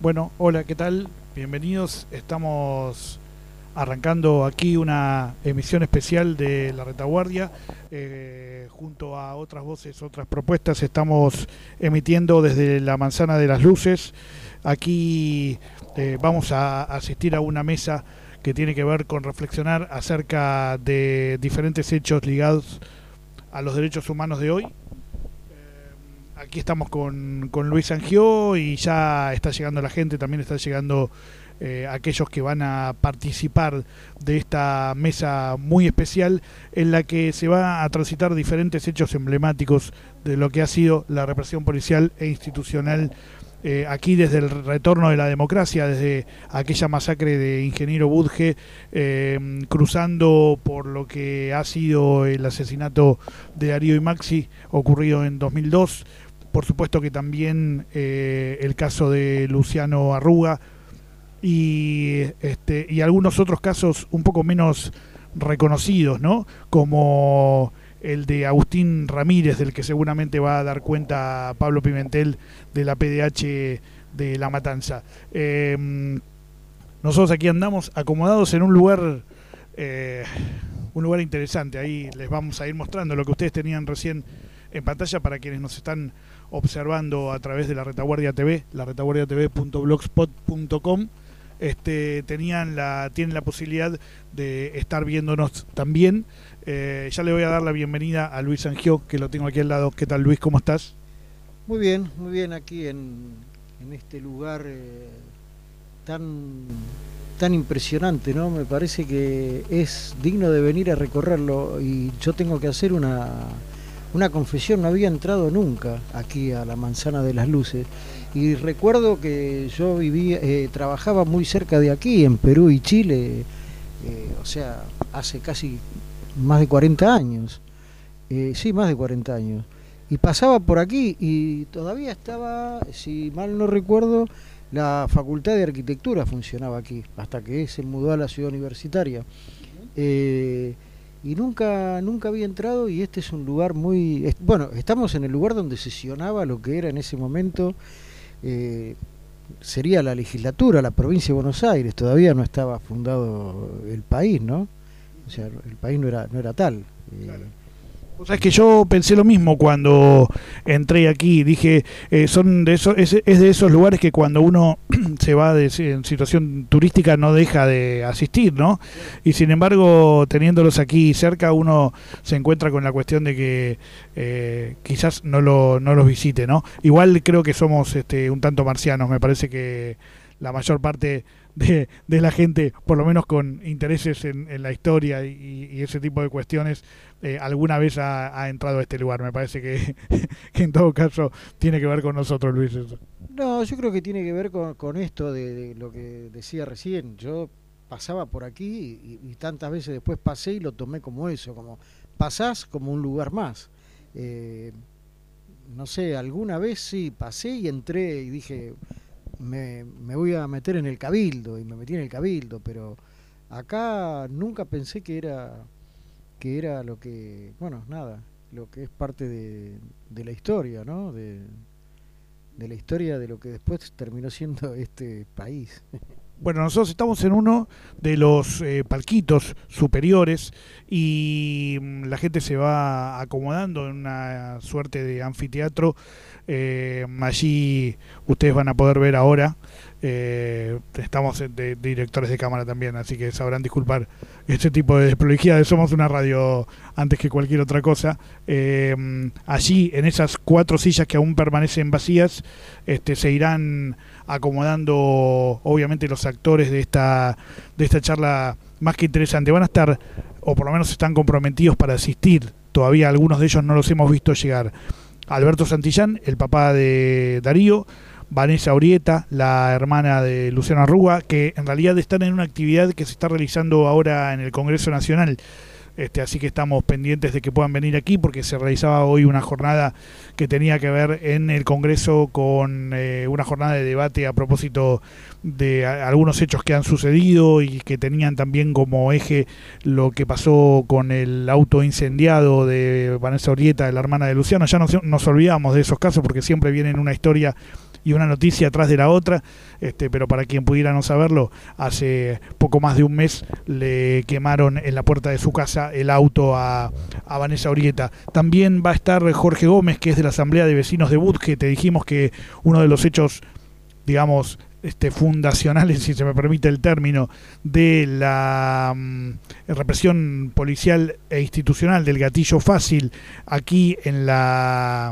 Bueno, hola, ¿qué tal? Bienvenidos. Estamos arrancando aquí una emisión especial de La Retaguardia. Junto a otras voces, otras propuestas, estamos emitiendo desde la Manzana de las Luces. Aquí vamos a asistir a una mesa que tiene que ver con reflexionar acerca de diferentes hechos ligados a los derechos humanos de hoy. Aquí estamos con Luis Angió y ya está llegando la gente, también está llegando aquellos que van a participar de esta mesa muy especial en la que se va a transitar diferentes hechos emblemáticos de lo que ha sido la represión policial e institucional aquí desde el retorno de la democracia, desde aquella masacre de Ingeniero Budge, cruzando por lo que ha sido el asesinato de Darío y Maxi ocurrido en 2002. Por supuesto que también el caso de Luciano Arruga y algunos otros casos un poco menos reconocidos, ¿no? Como el de Agustín Ramírez, del que seguramente va a dar cuenta Pablo Pimentel, de la PDH de La Matanza. Nosotros aquí andamos acomodados en un lugar interesante. Ahí les vamos a ir mostrando lo que ustedes tenían recién en pantalla para quienes nos están observando a través de La Retaguardia TV, laretaguardiatv.blogspot.com. Tienen la posibilidad de estar viéndonos también. Ya le voy a dar la bienvenida a Luis Angió, que lo tengo aquí al lado. ¿Qué tal, Luis? ¿Cómo estás? Muy bien, aquí en este lugar tan impresionante, ¿no? Me parece que es digno de venir a recorrerlo, y yo tengo que hacer una confesión. No había entrado nunca aquí a la Manzana de las Luces, y recuerdo que yo trabajaba muy cerca de aquí, en Perú y Chile, o sea, hace casi más de 40 años, sí, más de 40 años, y pasaba por aquí y todavía estaba, si mal no recuerdo, la Facultad de Arquitectura funcionaba aquí, hasta que se mudó a la ciudad universitaria. Y nunca había entrado, y este es un lugar muy... Bueno, estamos en el lugar donde sesionaba lo que era en ese momento, sería la legislatura, la provincia de Buenos Aires. Todavía no estaba fundado el país, ¿no? O sea, el país no era tal. Claro. O sea, es que yo pensé lo mismo cuando entré aquí. Dije, es de esos lugares que cuando uno se va en situación turística no deja de asistir, ¿no? Y sin embargo, teniéndolos aquí cerca, uno se encuentra con la cuestión de que quizás no los visite, ¿no? Igual creo que somos un tanto marcianos. Me parece que la mayor parte de la gente, por lo menos con intereses en la historia y ese tipo de cuestiones, alguna vez ha entrado a este lugar. Me parece que en todo caso tiene que ver con nosotros, Luis. Eso. No, yo creo que tiene que ver con esto de lo que decía recién. Yo pasaba por aquí y tantas veces después pasé y lo tomé como eso, como pasás como un lugar más. No sé, alguna vez sí pasé y entré y dije... Me voy a meter en el Cabildo, y me metí en el Cabildo, pero acá nunca pensé que era lo que, bueno, nada, lo que es parte de la historia, ¿no? De la historia de lo que después terminó siendo este país. Bueno, nosotros estamos en uno de los palquitos superiores y la gente se va acomodando en una suerte de anfiteatro. Allí ustedes van a poder ver ahora, estamos de directores de cámara también, así que sabrán disculpar este tipo de desprolijidades. Somos una radio antes que cualquier otra cosa. Allí, en esas 4 sillas que aún permanecen vacías, se irán acomodando obviamente los actores de esta charla más que interesante. Van a estar, o por lo menos están comprometidos para asistir. Todavía algunos de ellos no los hemos visto llegar. Alberto Santillán, el papá de Darío; Vanessa Orieta, la hermana de Luciano Arruga, que en realidad están en una actividad que se está realizando ahora en el Congreso Nacional. Así que estamos pendientes de que puedan venir aquí, porque se realizaba hoy una jornada que tenía que ver en el Congreso con una jornada de debate a propósito de algunos hechos que han sucedido y que tenían también como eje lo que pasó con el auto incendiado de Vanessa Orieta, la hermana de Luciano. Ya nos olvidamos de esos casos porque siempre vienen una historia y una noticia atrás de la otra, pero para quien pudiera no saberlo, hace poco más de un mes le quemaron en la puerta de su casa el auto a Vanessa Urrieta. También va a estar Jorge Gómez, que es de la Asamblea de Vecinos de Budge. Te dijimos que uno de los hechos, digamos, fundacionales, si se me permite el término, de la represión policial e institucional del gatillo fácil aquí en la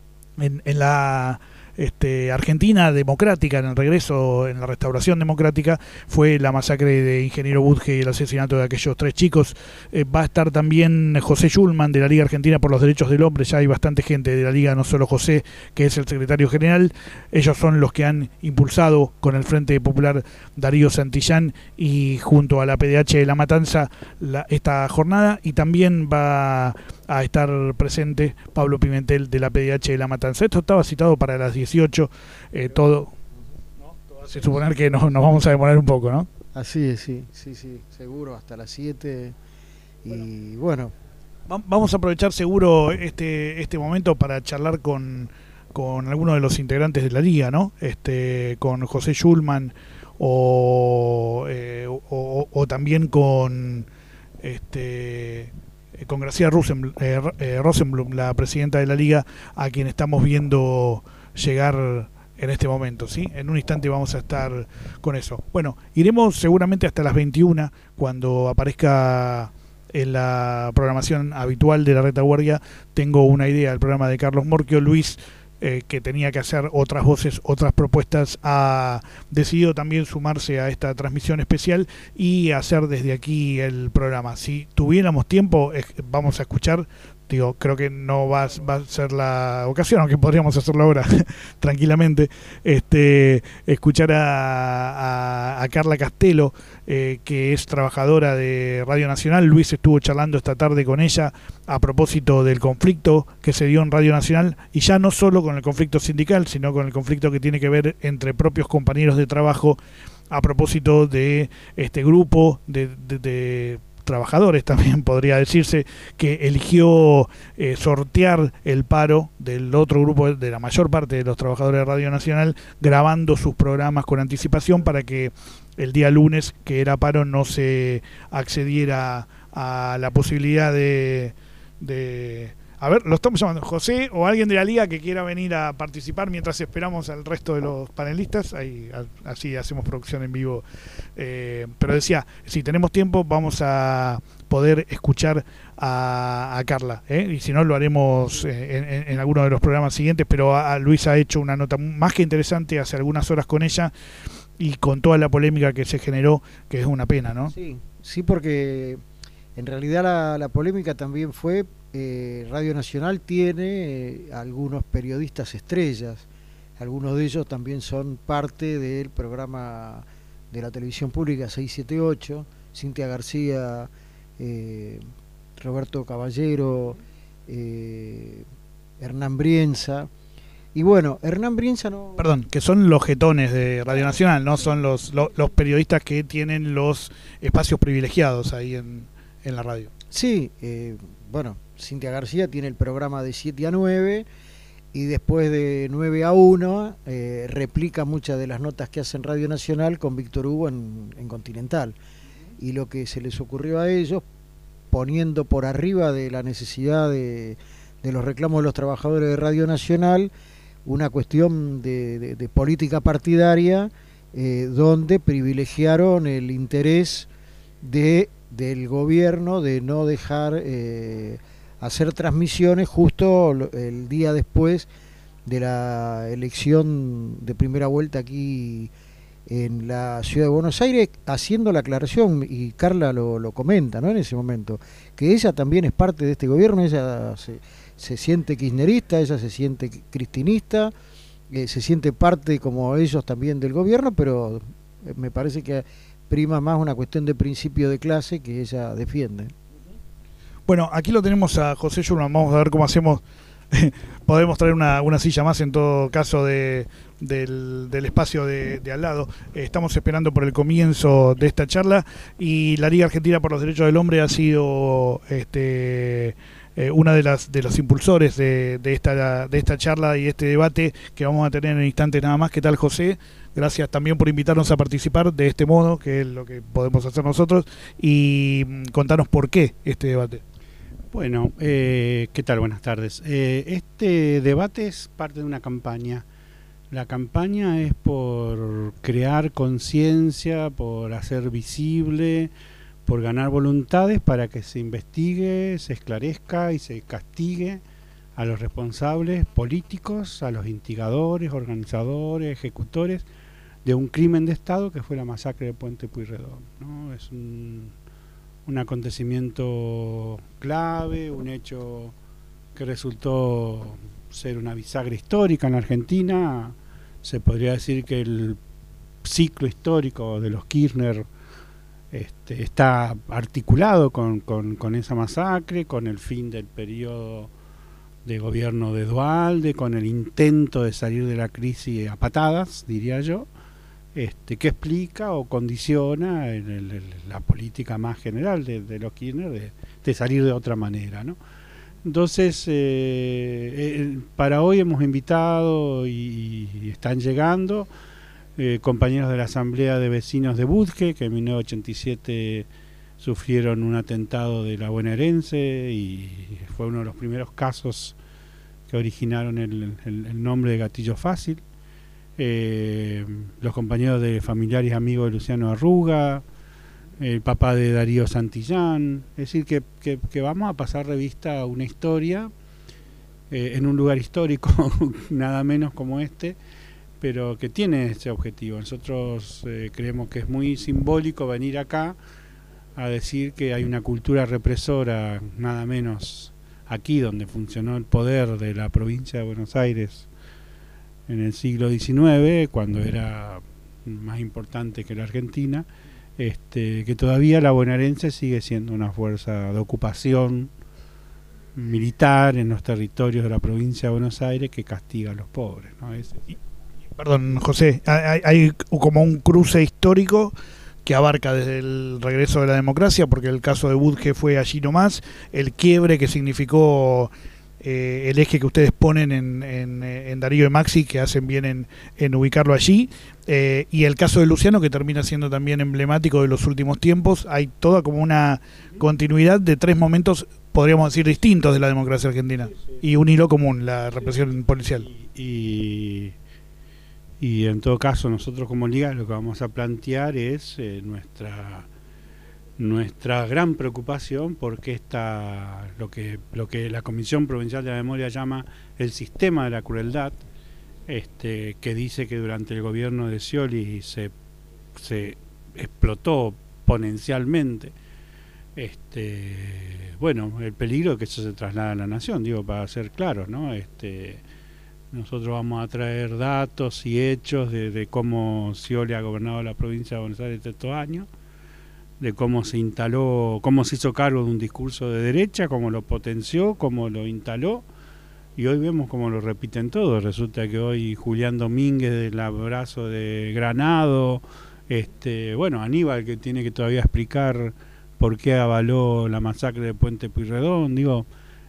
Argentina democrática, en el regreso, en la restauración democrática, fue la masacre de Ingeniero Budge y el asesinato de aquellos 3 chicos. Va a estar también José Schulman, de la Liga Argentina por los Derechos del Hombre. Ya hay bastante gente de la Liga, no solo José, que es el secretario general. Ellos son los que han impulsado con el Frente Popular Darío Santillán y junto a la PDH de La Matanza esta jornada. Y también va a estar presente Pablo Pimentel, de la PDH de La Matanza. Esto estaba citado para las 18, todo hace suponer que nos vamos a demorar un poco, ¿no? Así es, sí, seguro, hasta las 7. Y bueno, vamos a aprovechar seguro este momento para charlar con algunos de los integrantes de la Liga, ¿no? Con José Schulman o también con Graciela Rosenblum, la presidenta de la Liga, a quien estamos viendo llegar en este momento, ¿sí? En un instante vamos a estar con eso. Bueno, iremos seguramente hasta las 21, cuando aparezca en la programación habitual de la Retaguardia. Tengo una idea, el programa de Carlos Morquio. Luis, que tenía que hacer otras voces, otras propuestas, ha decidido también sumarse a esta transmisión especial y hacer desde aquí el programa. Si tuviéramos tiempo, vamos a escuchar, creo que no va a ser la ocasión, aunque podríamos hacerlo ahora tranquilamente, escuchar a Carla Castelo, que es trabajadora de Radio Nacional. Luis estuvo charlando esta tarde con ella a propósito del conflicto que se dio en Radio Nacional, y ya no solo con el conflicto sindical, sino con el conflicto que tiene que ver entre propios compañeros de trabajo a propósito de este grupo de trabajadores, también podría decirse, que eligió sortear el paro del otro grupo, de la mayor parte de los trabajadores de Radio Nacional, grabando sus programas con anticipación para que el día lunes, que era paro, no se accediera a la posibilidad de a ver, lo estamos llamando, José o alguien de la Liga que quiera venir a participar mientras esperamos al resto de los panelistas. Ahí, así hacemos producción en vivo. Pero decía, si tenemos tiempo vamos a poder escuchar a Carla, y si no lo haremos en alguno de los programas siguientes. Pero Luis ha hecho una nota más que interesante hace algunas horas con ella, y con toda la polémica que se generó, que es una pena, ¿no? Sí, porque en realidad la polémica también fue... Radio Nacional tiene algunos periodistas estrellas, algunos de ellos también son parte del programa de la televisión pública 678, Cintia García, Roberto Caballero, Hernán Brienza. Y bueno, Hernán Brienza no... Perdón, que son los jetones de Radio Nacional, no son los periodistas que tienen los espacios privilegiados ahí en la radio. Sí, bueno, Cintia García tiene el programa de 7 a 9 y después de 9 a 1 replica muchas de las notas que hace en Radio Nacional con Víctor Hugo en Continental. Y lo que se les ocurrió a ellos, poniendo por arriba de la necesidad de los reclamos de los trabajadores de Radio Nacional, una cuestión de política partidaria, donde privilegiaron el interés del gobierno de no dejar hacer transmisiones justo el día después de la elección de primera vuelta aquí en la ciudad de Buenos Aires, haciendo la aclaración, y Carla lo comenta, ¿no?, en ese momento, que ella también es parte de este gobierno. Ella se siente kirchnerista, ella se siente cristinista, se siente parte como ellos también del gobierno, pero me parece que prima más una cuestión de principio de clase que ella defiende. Bueno, aquí lo tenemos a José Schulman, vamos a ver cómo hacemos. Podemos traer una silla más en todo caso del espacio de al lado. Estamos esperando por el comienzo de esta charla, y la Liga Argentina por los Derechos del Hombre ha sido una de los impulsores de esta charla y este debate que vamos a tener en instantes nada más. ¿Qué tal, José? Gracias también por invitarnos a participar de este modo, que es lo que podemos hacer nosotros, y contarnos por qué este debate. Bueno, ¿qué tal? Buenas tardes. Este debate es parte de una campaña. La campaña es por crear conciencia, por hacer visible, por ganar voluntades para que se investigue, se esclarezca y se castigue a los responsables políticos, a los instigadores, organizadores, ejecutores de un crimen de Estado que fue la masacre de Puente Pueyrredón, ¿no? Es un acontecimiento clave, un hecho que resultó ser una bisagra histórica en la Argentina. Se podría decir que el ciclo histórico de los Kirchner está articulado con esa masacre, con el fin del periodo de gobierno de Duhalde, con el intento de salir de la crisis a patadas, diría yo, que explica o condiciona la política más general de los Kirchner de salir de otra manera, ¿no? Entonces, para hoy hemos invitado y están llegando compañeros de la Asamblea de Vecinos de Budge, que en 1987 sufrieron un atentado de la bonaerense y fue uno de los primeros casos que originaron el nombre de Gatillo Fácil. Los compañeros de familiares y amigos de Luciano Arruga, el papá de Darío Santillán. Es decir, que vamos a pasar revista a una historia en un lugar histórico, nada menos como este, pero que tiene ese objetivo. Nosotros creemos que es muy simbólico venir acá a decir que hay una cultura represora, nada menos aquí donde funcionó el poder de la provincia de Buenos Aires en el siglo XIX, cuando era más importante que la Argentina, que todavía la bonaerense sigue siendo una fuerza de ocupación militar en los territorios de la provincia de Buenos Aires que castiga a los pobres, ¿no? Perdón, José, hay como un cruce histórico que abarca desde el regreso de la democracia, porque el caso de Budge fue allí nomás, el quiebre que significó el eje que ustedes ponen en Darío y Maxi, que hacen bien en ubicarlo allí, y el caso de Luciano, que termina siendo también emblemático de los últimos tiempos. Hay toda como una continuidad de tres momentos, podríamos decir, distintos de la democracia argentina, y un hilo común, la represión policial. Y en todo caso, nosotros como Liga lo que vamos a plantear es nuestra gran preocupación porque lo que la Comisión Provincial de la Memoria llama el sistema de la crueldad, que dice que durante el gobierno de Scioli se explotó exponencialmente, bueno, el peligro de que eso se traslada a la nación, digo, para ser claros, ¿no? Nosotros vamos a traer datos y hechos de cómo Scioli ha gobernado la provincia de Buenos Aires estos años, de cómo se instaló, cómo se hizo cargo de un discurso de derecha, cómo lo potenció, cómo lo instaló, y hoy vemos cómo lo repiten todos. Resulta que hoy Julián Domínguez del abrazo de Granado, bueno, Aníbal, que tiene que todavía explicar por qué avaló la masacre de Puente Pueyrredón, digo,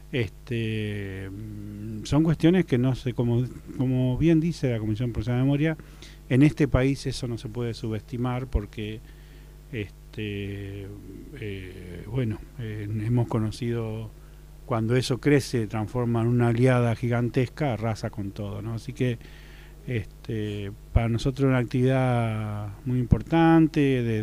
son cuestiones que no sé, como bien dice la Comisión Provincial de Memoria, en este país eso no se puede subestimar porque bueno, hemos conocido cuando eso crece, transforma en una aliada gigantesca, arrasa con todo, ¿no? Así que para nosotros es una actividad muy importante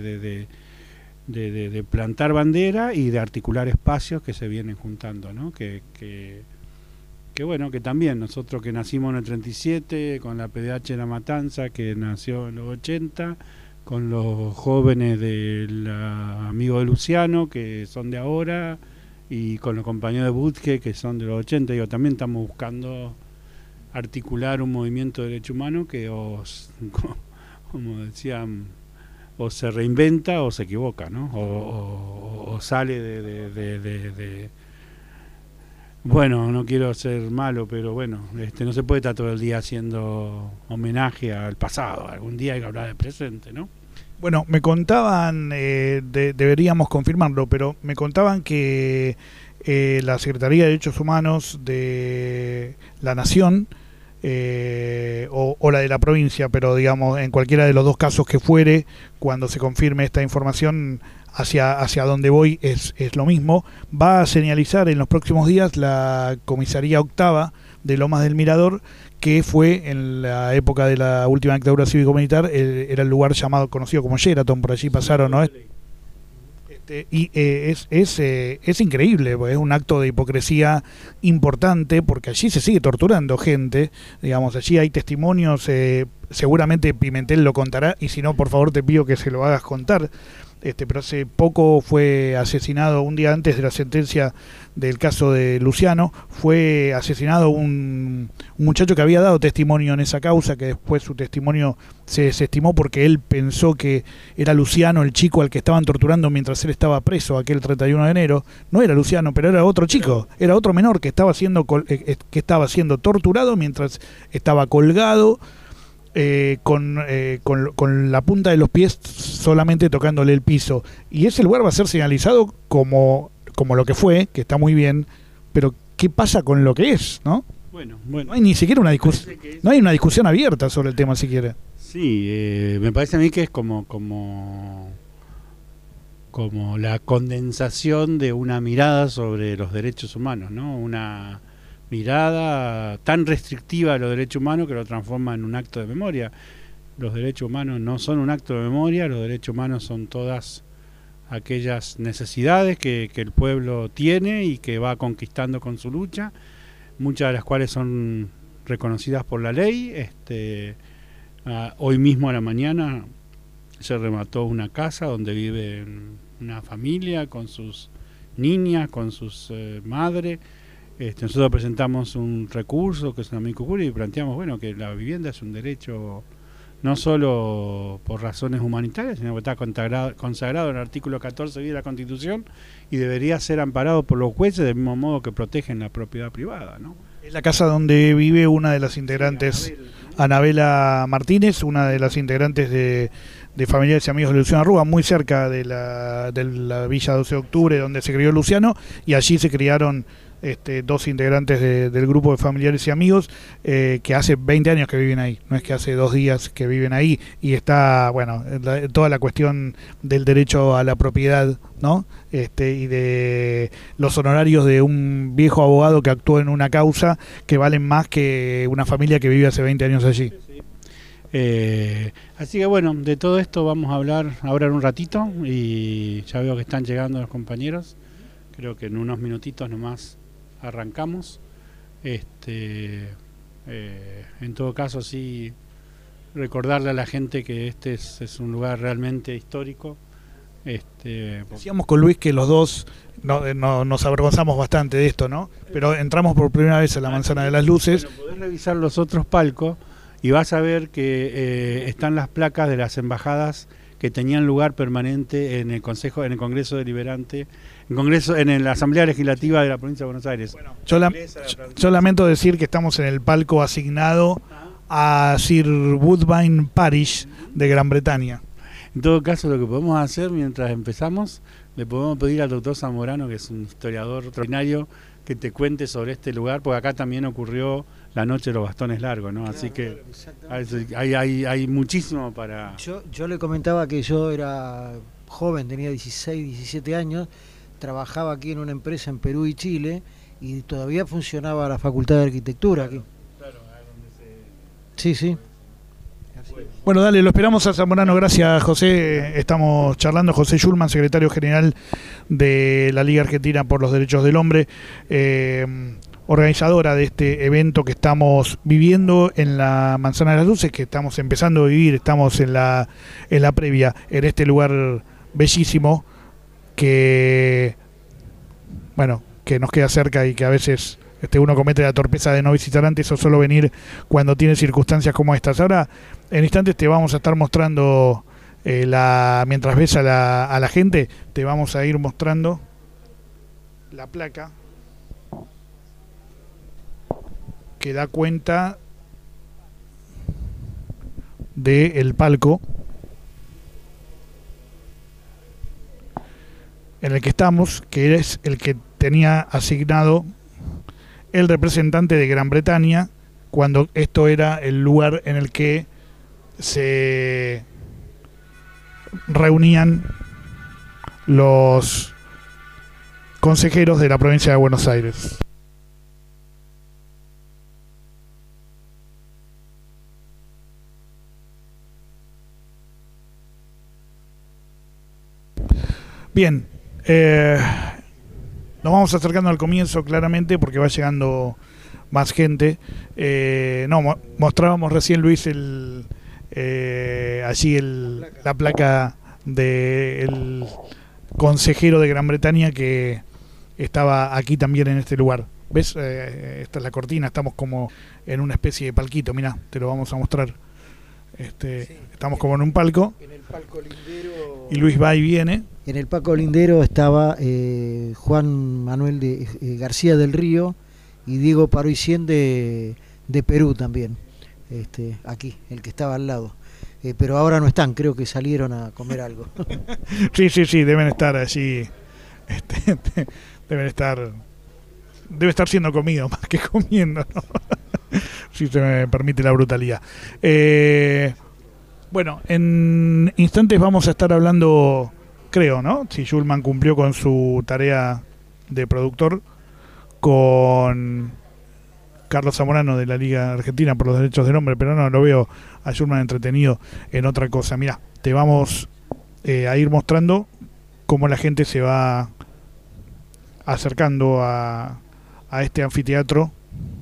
de plantar bandera y de articular espacios que se vienen juntando, ¿no? Que bueno, que también nosotros que nacimos en el 37, con la PDH de La Matanza, que nació en los 80, con los jóvenes del amigo de Luciano, que son de ahora, y con los compañeros de Budge, que son de los 80, digo, también estamos buscando articular un movimiento de derecho humano que como decían, o se reinventa o se equivoca, ¿no? O sale de bueno, no quiero ser malo, pero bueno, no se puede estar todo el día haciendo homenaje al pasado. Algún día hay que hablar del presente, ¿no? Bueno, me contaban, deberíamos confirmarlo, pero me contaban que la Secretaría de Derechos Humanos de la Nación, o la de la provincia, pero digamos en cualquiera de los dos casos que fuere, cuando se confirme esta información, hacia donde voy es lo mismo, va a señalizar en los próximos días la comisaría octava de Lomas del Mirador, que fue en la época de la última dictadura cívico-militar, era el lugar llamado, conocido como Sheraton, por allí pasaron, ¿no? Es increíble, es un acto de hipocresía importante, porque allí se sigue torturando gente, digamos, allí hay testimonios, seguramente Pimentel lo contará, y si no, por favor te pido que se lo hagas contar. Pero hace poco fue asesinado, un día antes de la sentencia del caso de Luciano, fue asesinado un muchacho que había dado testimonio en esa causa, que después su testimonio se desestimó porque él pensó que era Luciano el chico al que estaban torturando mientras él estaba preso aquel 31 de enero. No era Luciano, pero era otro chico, era otro menor que estaba siendo torturado mientras estaba colgado, con la punta de los pies solamente tocándole el piso, y ese lugar va a ser señalizado como lo que fue, que está muy bien, pero ¿qué pasa con lo que es? ¿No? Bueno. No hay ni siquiera una discusión, no hay una discusión abierta sobre el tema siquiera. Sí, me parece a mí que es como la condensación de una mirada sobre los derechos humanos, ¿no? Una mirada tan restrictiva a los derechos humanos que lo transforma en un acto de memoria. Los derechos humanos no son un acto de memoria, los derechos humanos son todas aquellas necesidades que el pueblo tiene y que va conquistando con su lucha, muchas de las cuales son reconocidas por la ley. Hoy mismo a la mañana se remató una casa donde vive una familia con sus niñas, con sus madres. Nosotros presentamos un recurso que es una amico curi y planteamos, bueno, que la vivienda es un derecho no solo por razones humanitarias, sino que está consagrado en el artículo 14 de la Constitución y debería ser amparado por los jueces del mismo modo que protegen la propiedad privada, ¿no? Es la casa donde vive una de las integrantes, Anabela Martínez, una de las integrantes de Familiares y Amigos de Luciano Arruga, muy cerca de la Villa 12 de Octubre, donde se crió Luciano, y allí se criaron dos integrantes del grupo de Familiares y Amigos, que hace 20 años que viven ahí, no es que hace 2 días que viven ahí, y está, bueno, toda la cuestión del derecho a la propiedad, ¿no? Y de los honorarios de un viejo abogado que actuó en una causa que valen más que una familia que vive hace 20 años allí. Así que bueno, de todo esto vamos a hablar ahora en un ratito, y ya veo que están llegando los compañeros. Creo que en unos minutitos nomás arrancamos. En todo caso, sí, recordarle a la gente que este es un lugar realmente histórico. Decíamos con Luis que los dos nos avergonzamos bastante de esto, ¿no? Pero entramos por primera vez a la Manzana de las Luces. Bueno, podés revisar los otros palcos y vas a ver que están las placas de las embajadas que tenían lugar permanente en el Congreso Deliberante, en la Asamblea Legislativa de la Provincia de Buenos Aires. Bueno, yo lamento decir que estamos en el palco asignado a Sir Woodbine Parish de Gran Bretaña. En todo caso, lo que podemos hacer mientras empezamos, le podemos pedir al doctor Zamorano, que es un historiador extraordinario, que te cuente sobre este lugar, porque acá también ocurrió la noche de los bastones largos, ¿no? Claro, así que hay muchísimo para... Yo le comentaba que yo era joven, tenía 16, 17 años, trabajaba aquí en una empresa en Perú y Chile, y todavía funcionaba la Facultad de Arquitectura aquí. Claro, donde se... Sí. Bueno, dale, lo esperamos a Zamorano. Gracias, José. Estamos charlando. José Schulman, secretario general de la Liga Argentina por los Derechos del Hombre, organizadora de este evento que estamos viviendo en la Manzana de las Luces, que estamos empezando a vivir, estamos en la previa, en este lugar bellísimo que, bueno, que nos queda cerca y que a veces uno comete la torpeza de no visitar antes o solo venir cuando tiene circunstancias como estas. Ahora, en instantes te vamos a estar mostrando, mientras ves a la gente, te vamos a ir mostrando la placa que da cuenta del palco en en el que estamos, que es el que tenía asignado el representante de Gran Bretaña, cuando esto era el lugar en el que se reunían los consejeros de la provincia de Buenos Aires. Bien, nos vamos acercando al comienzo claramente porque va llegando más gente. Mostrábamos recién, Luis, la placa del consejero de Gran Bretaña que estaba aquí también en este lugar. ¿Ves? Esta es la cortina, estamos como en una especie de palquito, mirá, te lo vamos a mostrar. Estamos como en un palco. En el palco lindero. Y Luis va y viene. En el palco lindero estaba Juan Manuel García del Río y Diego Paroicien de Perú también. Aquí, el que estaba al lado. Pero ahora no están, creo que salieron a comer algo. Sí, deben estar allí. Debe estar siendo comido más que comiendo, ¿no? Si se me permite la brutalidad. Bueno, en instantes vamos a estar hablando, creo, ¿no? Si Schulman cumplió con su tarea de productor, con Carlos Zamorano de la Liga Argentina por los Derechos del Hombre, pero no, lo veo a Schulman entretenido en otra cosa. Mirá, te vamos a ir mostrando cómo la gente se va acercando a este anfiteatro.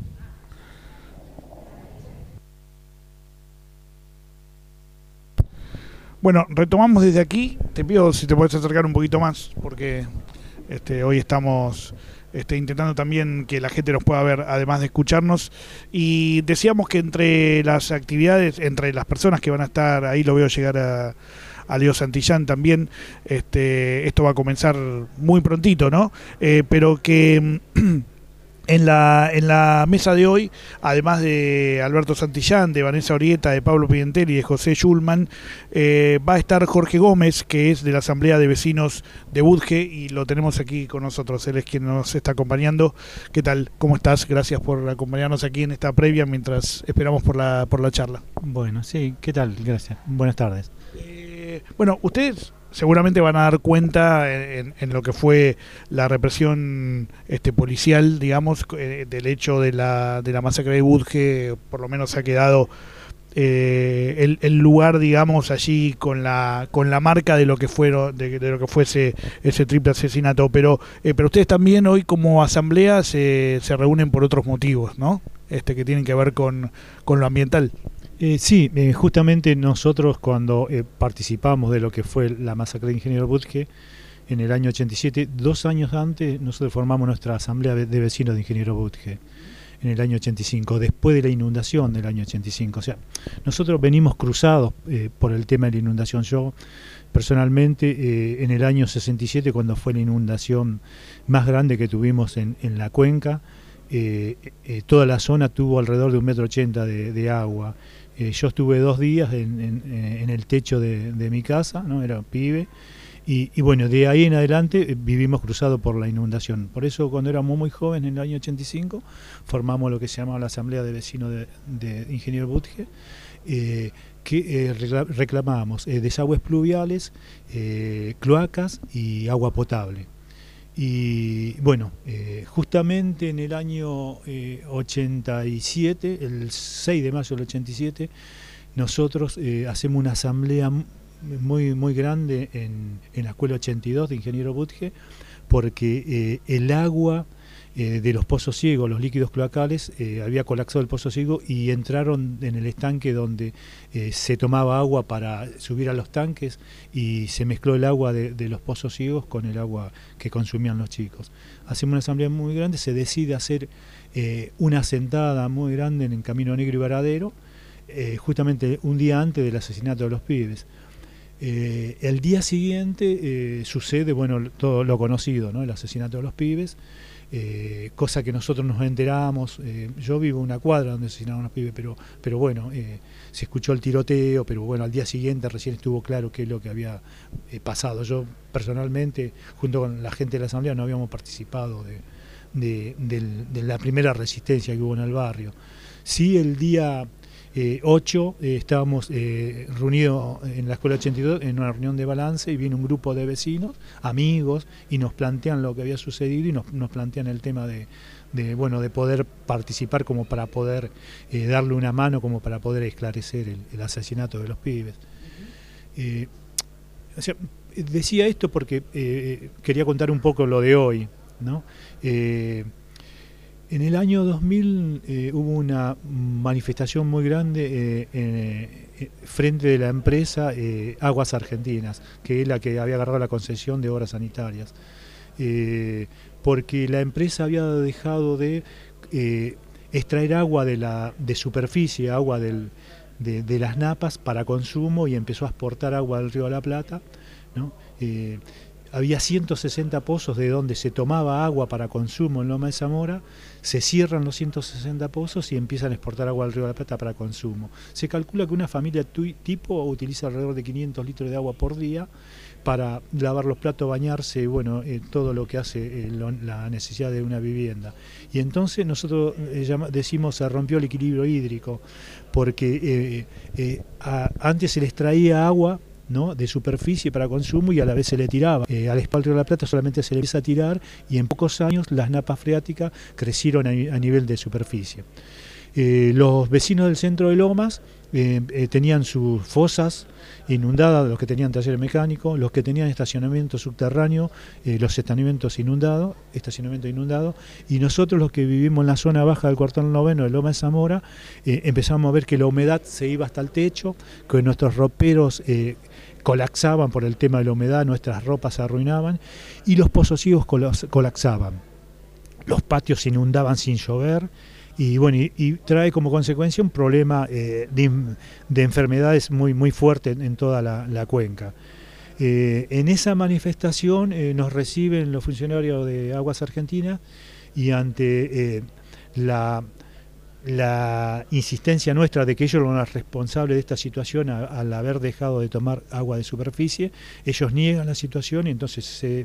Bueno, retomamos desde aquí. Te pido si te puedes acercar un poquito más, porque hoy estamos intentando también que la gente nos pueda ver, además de escucharnos. Y decíamos que entre las actividades, entre las personas que van a estar ahí, lo veo llegar a Leo Santillán también. Esto va a comenzar muy prontito, ¿no? Pero que en la mesa de hoy, además de Alberto Santillán, de Vanessa Orieta, de Pablo Pimentel y de José Schulman, va a estar Jorge Gómez, que es de la Asamblea de Vecinos de Budge, y lo tenemos aquí con nosotros. Él es quien nos está acompañando. ¿Qué tal? ¿Cómo estás? Gracias por acompañarnos aquí en esta previa mientras esperamos por la charla. Bueno, sí, ¿qué tal? Gracias. Buenas tardes. Bueno, ustedes seguramente van a dar cuenta en lo que fue la represión policial, digamos, del hecho de la masacre de Budge. Por lo menos ha quedado el lugar, digamos, allí con la marca de lo que de lo que fuese ese triple asesinato. Pero ustedes también hoy como asamblea se reúnen por otros motivos, ¿no? Que tienen que ver con lo ambiental. Sí, justamente nosotros cuando participamos de lo que fue la masacre de Ingeniero Budge en el año 87, 2 años antes nosotros formamos nuestra asamblea de vecinos de Ingeniero Budge en el año 85, después de la inundación del año 85. O sea, nosotros venimos cruzados por el tema de la inundación. Yo personalmente en el año 67, cuando fue la inundación más grande que tuvimos en la cuenca, toda la zona tuvo alrededor de 1,80 m de agua. Yo estuve 2 días en el techo de mi casa, ¿no? Era pibe, y bueno, de ahí en adelante vivimos cruzados por la inundación. Por eso cuando éramos muy jóvenes, en el año 85, formamos lo que se llamaba la Asamblea de Vecinos de Ingeniero Budge, que reclamábamos desagües pluviales, cloacas y agua potable. Y bueno, justamente en el año 87, el 6 de mayo del 87, nosotros hacemos una asamblea muy grande en la Escuela 82 de Ingeniero Budge, porque el agua de los pozos ciegos, los líquidos cloacales, había colapsado el pozo ciego y entraron en el estanque donde se tomaba agua para subir a los tanques, y se mezcló el agua de los pozos ciegos con el agua que consumían los chicos. Hacemos una asamblea muy grande, se decide hacer una sentada muy grande en Camino Negro y Varadero, justamente un día antes del asesinato de los pibes. El día siguiente sucede, bueno, todo lo conocido, ¿no? El asesinato de los pibes. cosa que nosotros nos enteramos. Yo vivo en una cuadra donde asesinaron a los pibes, pero bueno, se escuchó el tiroteo, pero bueno, al día siguiente recién estuvo claro qué es lo que había pasado. Yo personalmente, junto con la gente de la asamblea, no habíamos participado de la primera resistencia que hubo en el barrio. Sí, el día 8 estábamos reunidos en la escuela 82 en una reunión de balance, y viene un grupo de vecinos, amigos, y nos plantean lo que había sucedido, y nos plantean el tema de poder participar, como para poder darle una mano, como para poder esclarecer el asesinato de los pibes. O sea, decía esto porque quería contar un poco lo de hoy, ¿no? En el año 2000 hubo una manifestación muy grande frente de la empresa Aguas Argentinas, que es la que había agarrado la concesión de obras sanitarias, porque la empresa había dejado de extraer agua de superficie, agua de las napas para consumo, y empezó a exportar agua del río de la Plata, ¿no? Había 160 pozos de donde se tomaba agua para consumo en Loma de Zamora. Se cierran los 160 pozos y empiezan a exportar agua al río de la Plata para consumo. Se calcula que una familia tipo utiliza alrededor de 500 litros de agua por día para lavar los platos, bañarse, bueno, todo lo que hace la necesidad de una vivienda. Y entonces nosotros decimos se rompió el equilibrio hídrico, porque antes se les traía agua, ¿no?, de superficie para consumo, y a la vez se le tiraba. Al espaldo de la Plata solamente se le empieza a tirar, y en pocos años las napas freáticas crecieron a nivel de superficie. Los vecinos del centro de Lomas tenían sus fosas inundadas, los que tenían taller mecánico, los que tenían estacionamiento subterráneo, los estacionamientos inundados, y nosotros, los que vivimos en la zona baja del cuartel noveno de Loma de Zamora, empezamos a ver que la humedad se iba hasta el techo, que nuestros roperos colapsaban por el tema de la humedad, nuestras ropas se arruinaban, y los pozos ciegos colapsaban. Los patios se inundaban sin llover, y bueno, y trae como consecuencia un problema de enfermedades muy, muy fuerte en toda la cuenca. En esa manifestación nos reciben los funcionarios de Aguas Argentinas, y ante la insistencia nuestra de que ellos eran los responsables de esta situación al haber dejado de tomar agua de superficie, ellos niegan la situación, y entonces se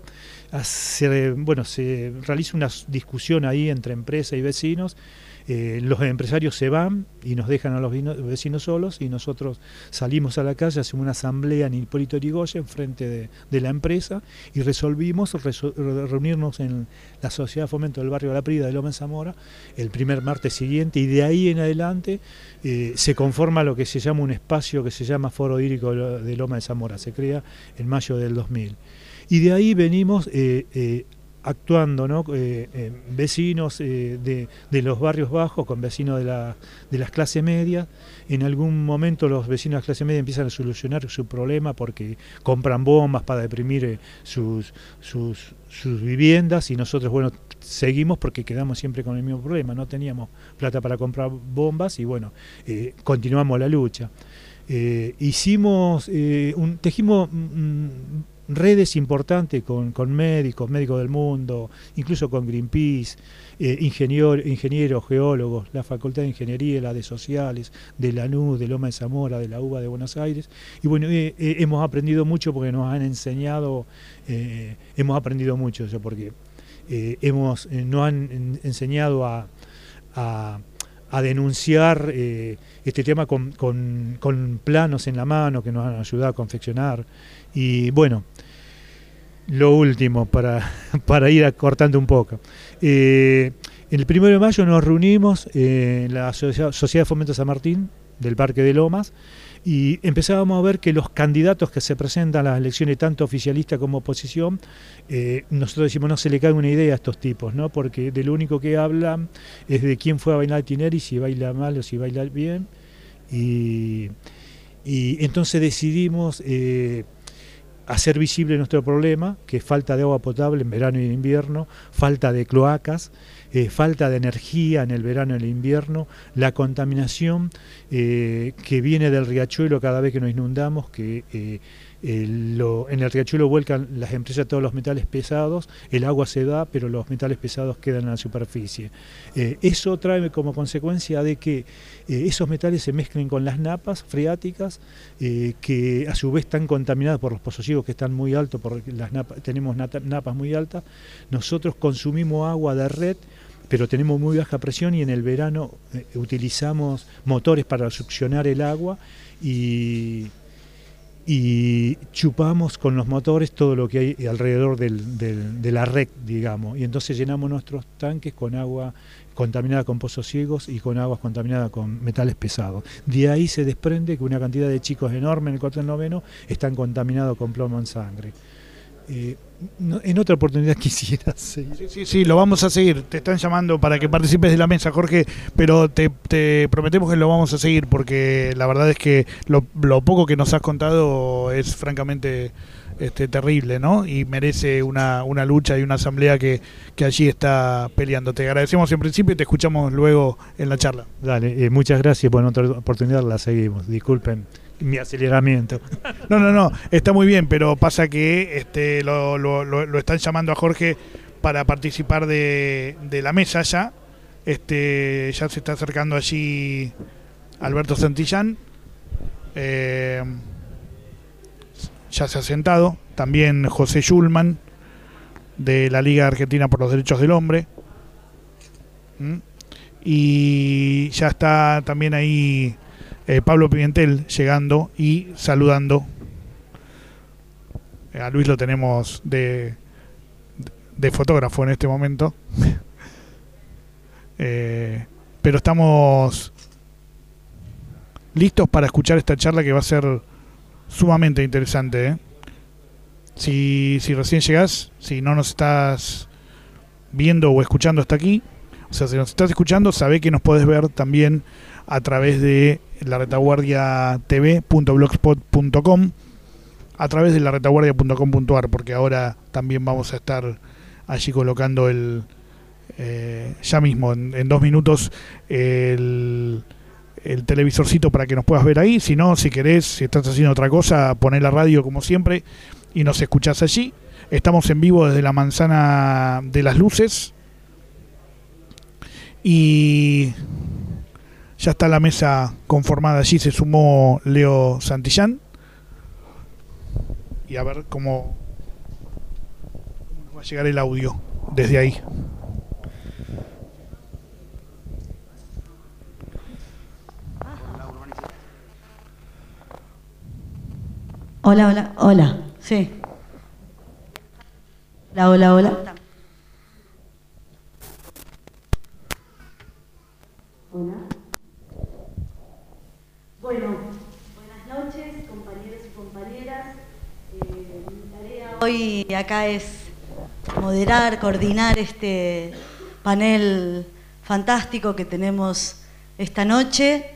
realiza una discusión ahí entre empresa y vecinos. Los empresarios se van y nos dejan a los vecinos solos, y nosotros salimos a la calle, hacemos una asamblea en Hipólito Yrigoyen frente de la empresa, y resolvimos reunirnos en la Sociedad de Fomento del Barrio de la Prida de Loma de Zamora el primer martes siguiente, y de ahí en adelante se conforma lo que se llama un espacio que se llama Foro Hídrico de Loma de Zamora. Se crea en mayo del 2000, y de ahí venimos actuando, ¿no? Vecinos de los barrios bajos con vecinos de las clases medias. En algún momento los vecinos de la clase media empiezan a solucionar su problema porque compran bombas para deprimir sus viviendas, y nosotros, bueno, seguimos porque quedamos siempre con el mismo problema, no teníamos plata para comprar bombas, y bueno, continuamos la lucha. Tejimos redes importantes con médicos del mundo, incluso con Greenpeace, ingenieros, geólogos, la Facultad de Ingeniería, la de Sociales, de la NU, de Loma de Zamora, de la UBA de Buenos Aires, y bueno, hemos aprendido mucho porque nos han enseñado, hemos aprendido mucho, porque nos han enseñado a denunciar este tema con planos en la mano que nos han ayudado a confeccionar. Y bueno, lo último, para ir acortando un poco. El 1 de mayo nos reunimos en la Sociedad de Fomento San Martín del Parque de Lomas, y empezábamos a ver que los candidatos que se presentan a las elecciones, tanto oficialista como oposición, nosotros decimos, no se le cae una idea a estos tipos, ¿no? Porque de lo único que hablan es de quién fue a bailar Tineri, si baila mal o si baila bien, y entonces decidimos hacer visible nuestro problema, que es falta de agua potable en verano y en invierno, falta de cloacas, falta de energía en el verano y en el invierno, la contaminación que viene del riachuelo cada vez que nos inundamos, que en el riachuelo vuelcan las empresas todos los metales pesados, el agua se da, pero los metales pesados quedan en la superficie. Eso trae como consecuencia de que esos metales se mezclen con las napas freáticas, que a su vez están contaminadas por los pozos ciegos que están muy altos, porque tenemos napas muy altas. Nosotros consumimos agua de red, pero tenemos muy baja presión y en el verano utilizamos motores para succionar el agua y chupamos con los motores todo lo que hay alrededor de la red, digamos, y entonces llenamos nuestros tanques con agua contaminada con pozos ciegos y con aguas contaminadas con metales pesados. De ahí se desprende que una cantidad de chicos enorme en el cuartel noveno están contaminados con plomo en sangre. En otra oportunidad quisiera seguir. Sí, lo vamos a seguir. Te están llamando para que participes de la mesa, Jorge, pero te prometemos que lo vamos a seguir porque la verdad es que lo poco que nos has contado es francamente terrible, ¿no? Y merece una lucha y una asamblea que allí está peleando. Te agradecemos en principio y te escuchamos luego en la charla. Dale, muchas gracias. Bueno, en otra oportunidad la seguimos. Disculpen mi aceleramiento. No, está muy bien, pero pasa que lo están llamando a Jorge para participar de la mesa ya. Ya se está acercando allí Alberto Santillán. Ya se ha sentado. También José Schulman, de la Liga Argentina por los Derechos del Hombre. Y ya está también ahí Pablo Pimentel llegando y saludando. A Luis lo tenemos de fotógrafo en este momento. Pero estamos listos para escuchar esta charla que va a ser sumamente interesante. Si recién llegás, si no nos estás viendo o escuchando hasta aquí, o sea, si nos estás escuchando, sabé que nos podés ver también a través de laretaguardiatv.blogspot.com, a través de laretaguardia.com.ar, porque ahora también vamos a estar allí colocando ya mismo, en 2 minutos, el televisorcito para que nos puedas ver ahí. Si no, si querés, si estás haciendo otra cosa, poné la radio como siempre y nos escuchás allí. Estamos en vivo desde la Manzana de las Luces y ya está la mesa conformada allí. Se sumó Leo Santillán y a ver cómo va a llegar el audio desde ahí. Hola, sí. Hola. Bueno, buenas noches, compañeros y compañeras. Mi tarea hoy acá es moderar, coordinar este panel fantástico que tenemos esta noche.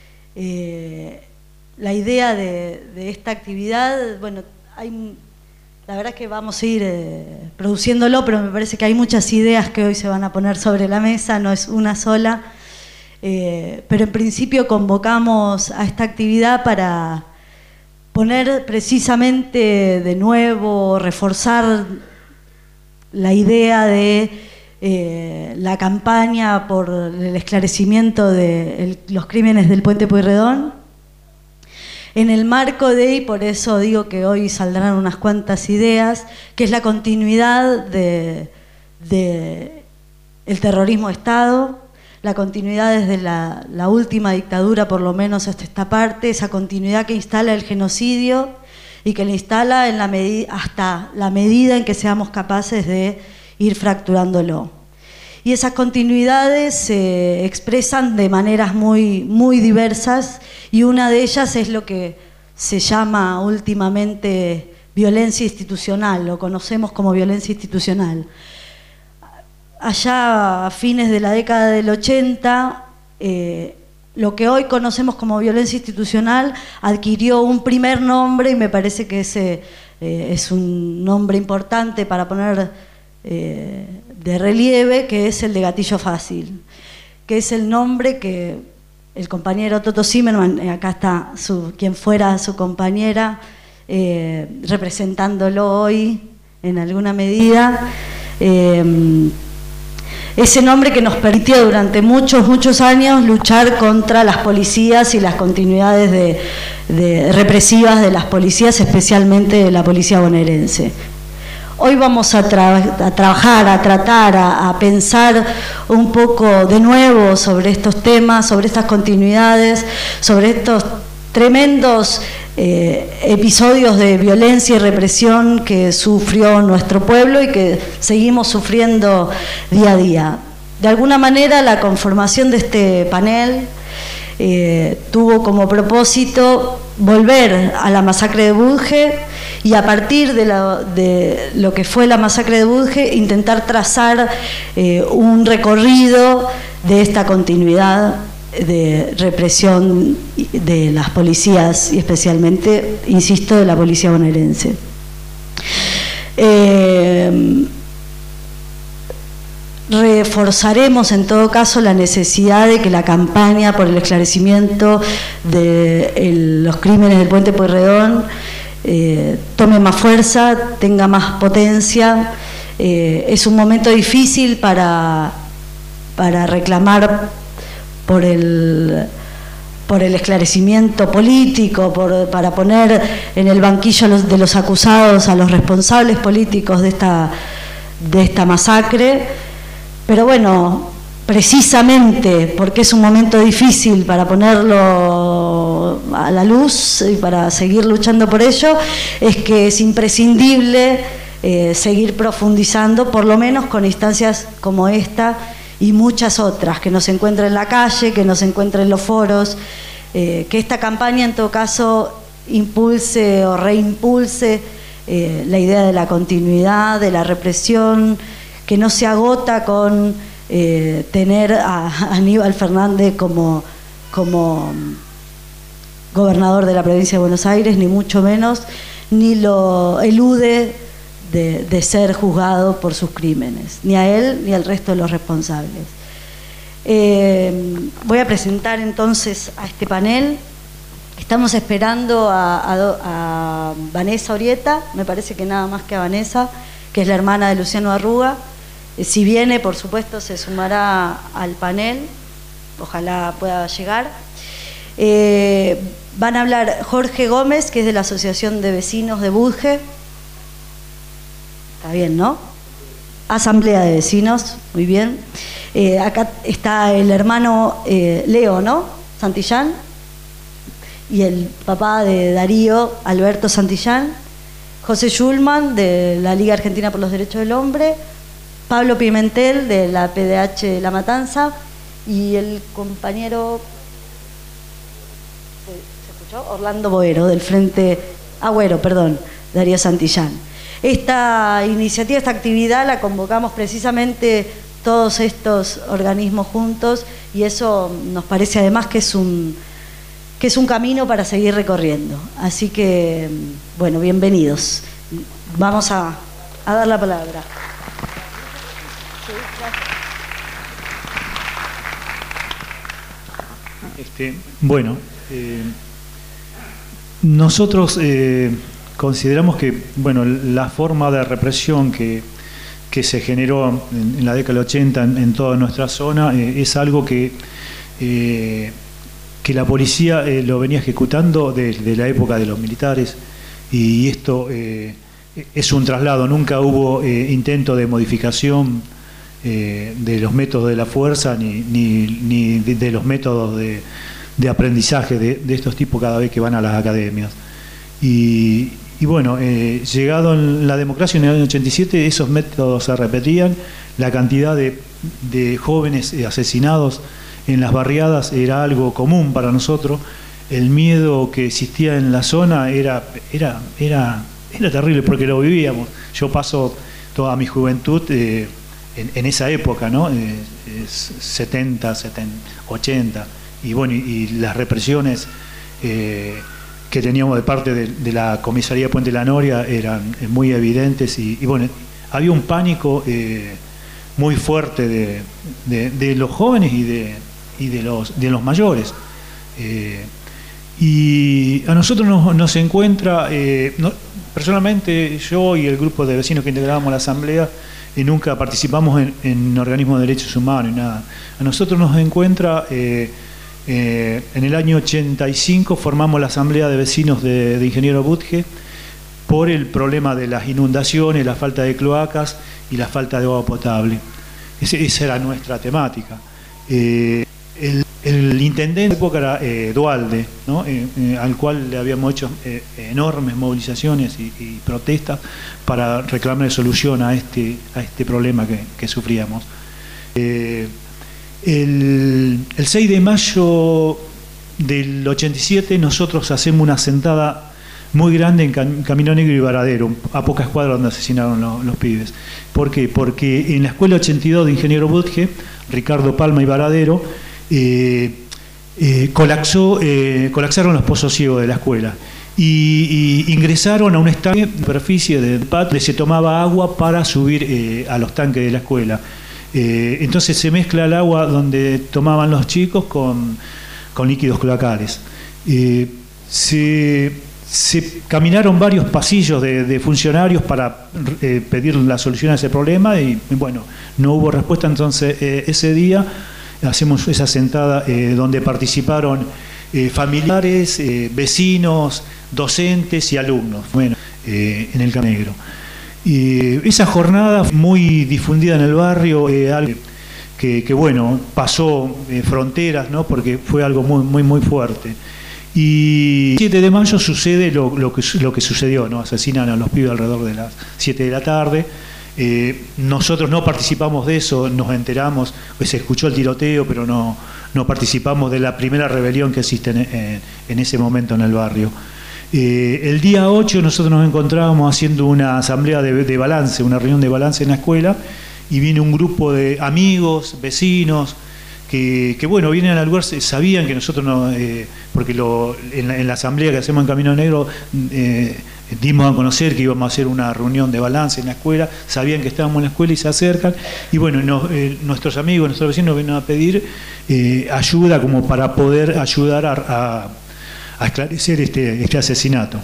La idea de esta actividad, bueno, la verdad es que vamos a ir produciéndolo, pero me parece que hay muchas ideas que hoy se van a poner sobre la mesa, no es una sola, pero en principio convocamos a esta actividad para poner precisamente de nuevo, reforzar la idea de la campaña por el esclarecimiento de los crímenes del Puente Pueyrredón, en el marco y por eso digo que hoy saldrán unas cuantas ideas, que es la continuidad de el terrorismo de Estado, la continuidad desde la última dictadura, por lo menos hasta esta parte, esa continuidad que instala el genocidio y que le instala hasta la medida en que seamos capaces de ir fracturándolo. Y esas continuidades se expresan de maneras muy, muy diversas, y una de ellas es lo que se llama últimamente violencia institucional, lo conocemos como violencia institucional. Allá a fines de la década del 80, lo que hoy conocemos como violencia institucional adquirió un primer nombre, y me parece que ese es un nombre importante para poner de relieve, que es el de gatillo fácil, que es el nombre que el compañero Toto Zimmerman, acá está quien fuera su compañera, representándolo hoy en alguna medida. Ese nombre que nos permitió durante muchos años luchar contra las policías y las continuidades represivas de las policías, especialmente de la policía bonaerense. Hoy vamos a trabajar, a tratar, a pensar un poco de nuevo sobre estos temas, sobre estas continuidades, sobre estos tremendos episodios de violencia y represión que sufrió nuestro pueblo y que seguimos sufriendo día a día. De alguna manera, la conformación de este panel tuvo como propósito volver a la masacre de Budge y, a partir de lo que fue la masacre de Budge, intentar trazar un recorrido de esta continuidad de represión de las policías y especialmente, insisto, de la policía bonaerense. Reforzaremos en todo caso la necesidad de que la campaña por el esclarecimiento de los crímenes del Puente Pueyrredón tome más fuerza, tenga más potencia. Es un momento difícil para reclamar por el esclarecimiento político, para poner en el banquillo de los acusados a los responsables políticos de esta masacre. Pero bueno, precisamente porque es un momento difícil para ponerlo a la luz y para seguir luchando por ello, es que es imprescindible seguir profundizando, por lo menos con instancias como esta y muchas otras, que nos encuentra en la calle, que nos encuentra en los foros, que esta campaña en todo caso impulse o reimpulse la idea de la continuidad, de la represión, que no se agota con tener a Aníbal Fernández como gobernador de la provincia de Buenos Aires, ni mucho menos, ni lo elude de ser juzgado por sus crímenes, ni a él ni al resto de los responsables. Voy a presentar entonces a este panel. Estamos esperando a Vanessa Orieta, me parece que nada más que a Vanessa, que es la hermana de Luciano Arruga. Si viene, por supuesto, se sumará al panel, ojalá pueda llegar. Van a hablar Jorge Gómez, que es de la Asociación de Vecinos de Budge. Está bien, ¿no? Asamblea de Vecinos, muy bien. Acá está el hermano Leo, ¿no? Santillán. Y el papá de Darío, Alberto Santillán. José Schulman, de la Liga Argentina por los Derechos del Hombre. Pablo Pimentel, de la PDH de La Matanza. Y el compañero, ¿se escuchó? Orlando Boero, del Frente Agüero, perdón, Darío Santillán. Esta iniciativa, esta actividad la convocamos precisamente todos estos organismos juntos, y eso nos parece además que es un camino para seguir recorriendo. Así que, bueno, bienvenidos. Vamos a dar la palabra. Bueno, nosotros consideramos que, bueno, la forma de represión que se generó en la década del 80 en toda nuestra zona es algo que la policía lo venía ejecutando desde la época de los militares, y esto es un traslado. Nunca hubo intento de modificación de los métodos de la fuerza ni de los métodos de aprendizaje de estos tipos cada vez que van a las academias. Y bueno, llegado en la democracia en el año 87, esos métodos se repetían. La cantidad de jóvenes asesinados en las barriadas era algo común para nosotros. El miedo que existía en la zona era terrible, porque lo vivíamos. Yo paso toda mi juventud en esa época, ¿no? 70, 80, y bueno, y las represiones que teníamos de parte de la comisaría Puente La Noria eran muy evidentes, y bueno, había un pánico muy fuerte de los jóvenes y de los mayores. Y a nosotros nos encuentra, personalmente yo y el grupo de vecinos que integrábamos la asamblea, nunca participamos en organismos de derechos humanos y nada. A nosotros nos encuentra, en el año 85 formamos la asamblea de vecinos de Ingeniero Budge por el problema de las inundaciones, la falta de cloacas y la falta de agua potable. Esa era nuestra temática. El intendente de la época era Dualde, ¿no? Al cual le habíamos hecho enormes movilizaciones y protestas para reclamar solución a este problema que sufríamos. El 6 de mayo del 87 nosotros hacemos una sentada muy grande en Camino Negro y Varadero, a pocas cuadras donde asesinaron los pibes. ¿Por qué? Porque en la escuela 82 de Ingeniero Budge, Ricardo Palma y Varadero, colapsaron los pozos ciegos de la escuela y ingresaron a un estanque de superficie de patio donde se tomaba agua para subir a los tanques de la escuela. Entonces se mezcla el agua donde tomaban los chicos con líquidos cloacales. Se caminaron varios pasillos de funcionarios para pedir la solución a ese problema y bueno, no hubo respuesta. Entonces ese día hacemos esa sentada donde participaron familiares, vecinos, docentes y alumnos, bueno, en el Camino Negro. Y esa jornada fue muy difundida en el barrio, algo que bueno, pasó fronteras, ¿no? Porque fue algo muy fuerte. Y el 7 de mayo sucede lo que sucedió, ¿no? Asesinan a los pibes alrededor de las 7 de la tarde. Nosotros no participamos de eso, nos enteramos, pues se escuchó el tiroteo, pero no participamos de la primera rebelión que existe en ese momento en el barrio. El día 8 nosotros nos encontrábamos haciendo una asamblea de balance, una reunión de balance en la escuela, y viene un grupo de amigos, vecinos, que bueno, vienen al lugar, sabían que nosotros no, porque en la asamblea que hacemos en Camino Negro dimos a conocer que íbamos a hacer una reunión de balance en la escuela, sabían que estábamos en la escuela y se acercan, y bueno, nuestros amigos, nuestros vecinos nos vienen a pedir ayuda como para poder ayudar a esclarecer este asesinato.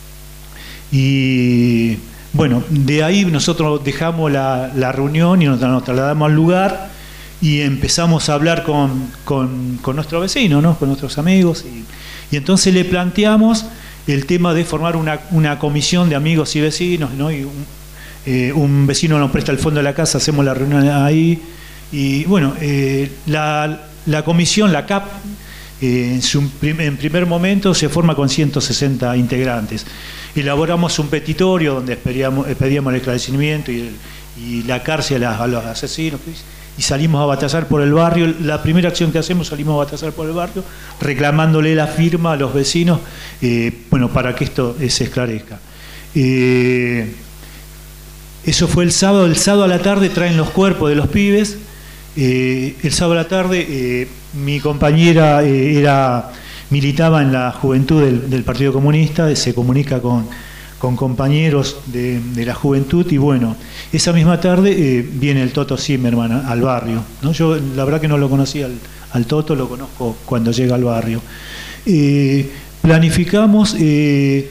Y bueno, de ahí nosotros dejamos la reunión y nos trasladamos al lugar y empezamos a hablar con nuestros vecinos, ¿no? Con nuestros amigos, y entonces le planteamos el tema de formar una comisión de amigos y vecinos, ¿no? Y un vecino nos presta el fondo de la casa, hacemos la reunión ahí, y bueno, la comisión, la CAP, en primer momento se forma con 160 integrantes. Elaboramos un petitorio donde pedíamos el esclarecimiento y la cárcel a los asesinos, y salimos a batallar por el barrio. La primera acción que hacemos, salimos a batallar por el barrio, reclamándole la firma a los vecinos, bueno, para que esto se esclarezca. Eso fue el sábado. El sábado a la tarde traen los cuerpos de los pibes. El sábado a la tarde mi compañera militaba en la juventud del Partido Comunista, se comunica con compañeros de la juventud, y bueno, esa misma tarde viene el Toto Zimmerman al barrio, ¿no? Yo la verdad que no lo conocía al Toto, lo conozco cuando llega al barrio. Planificamos que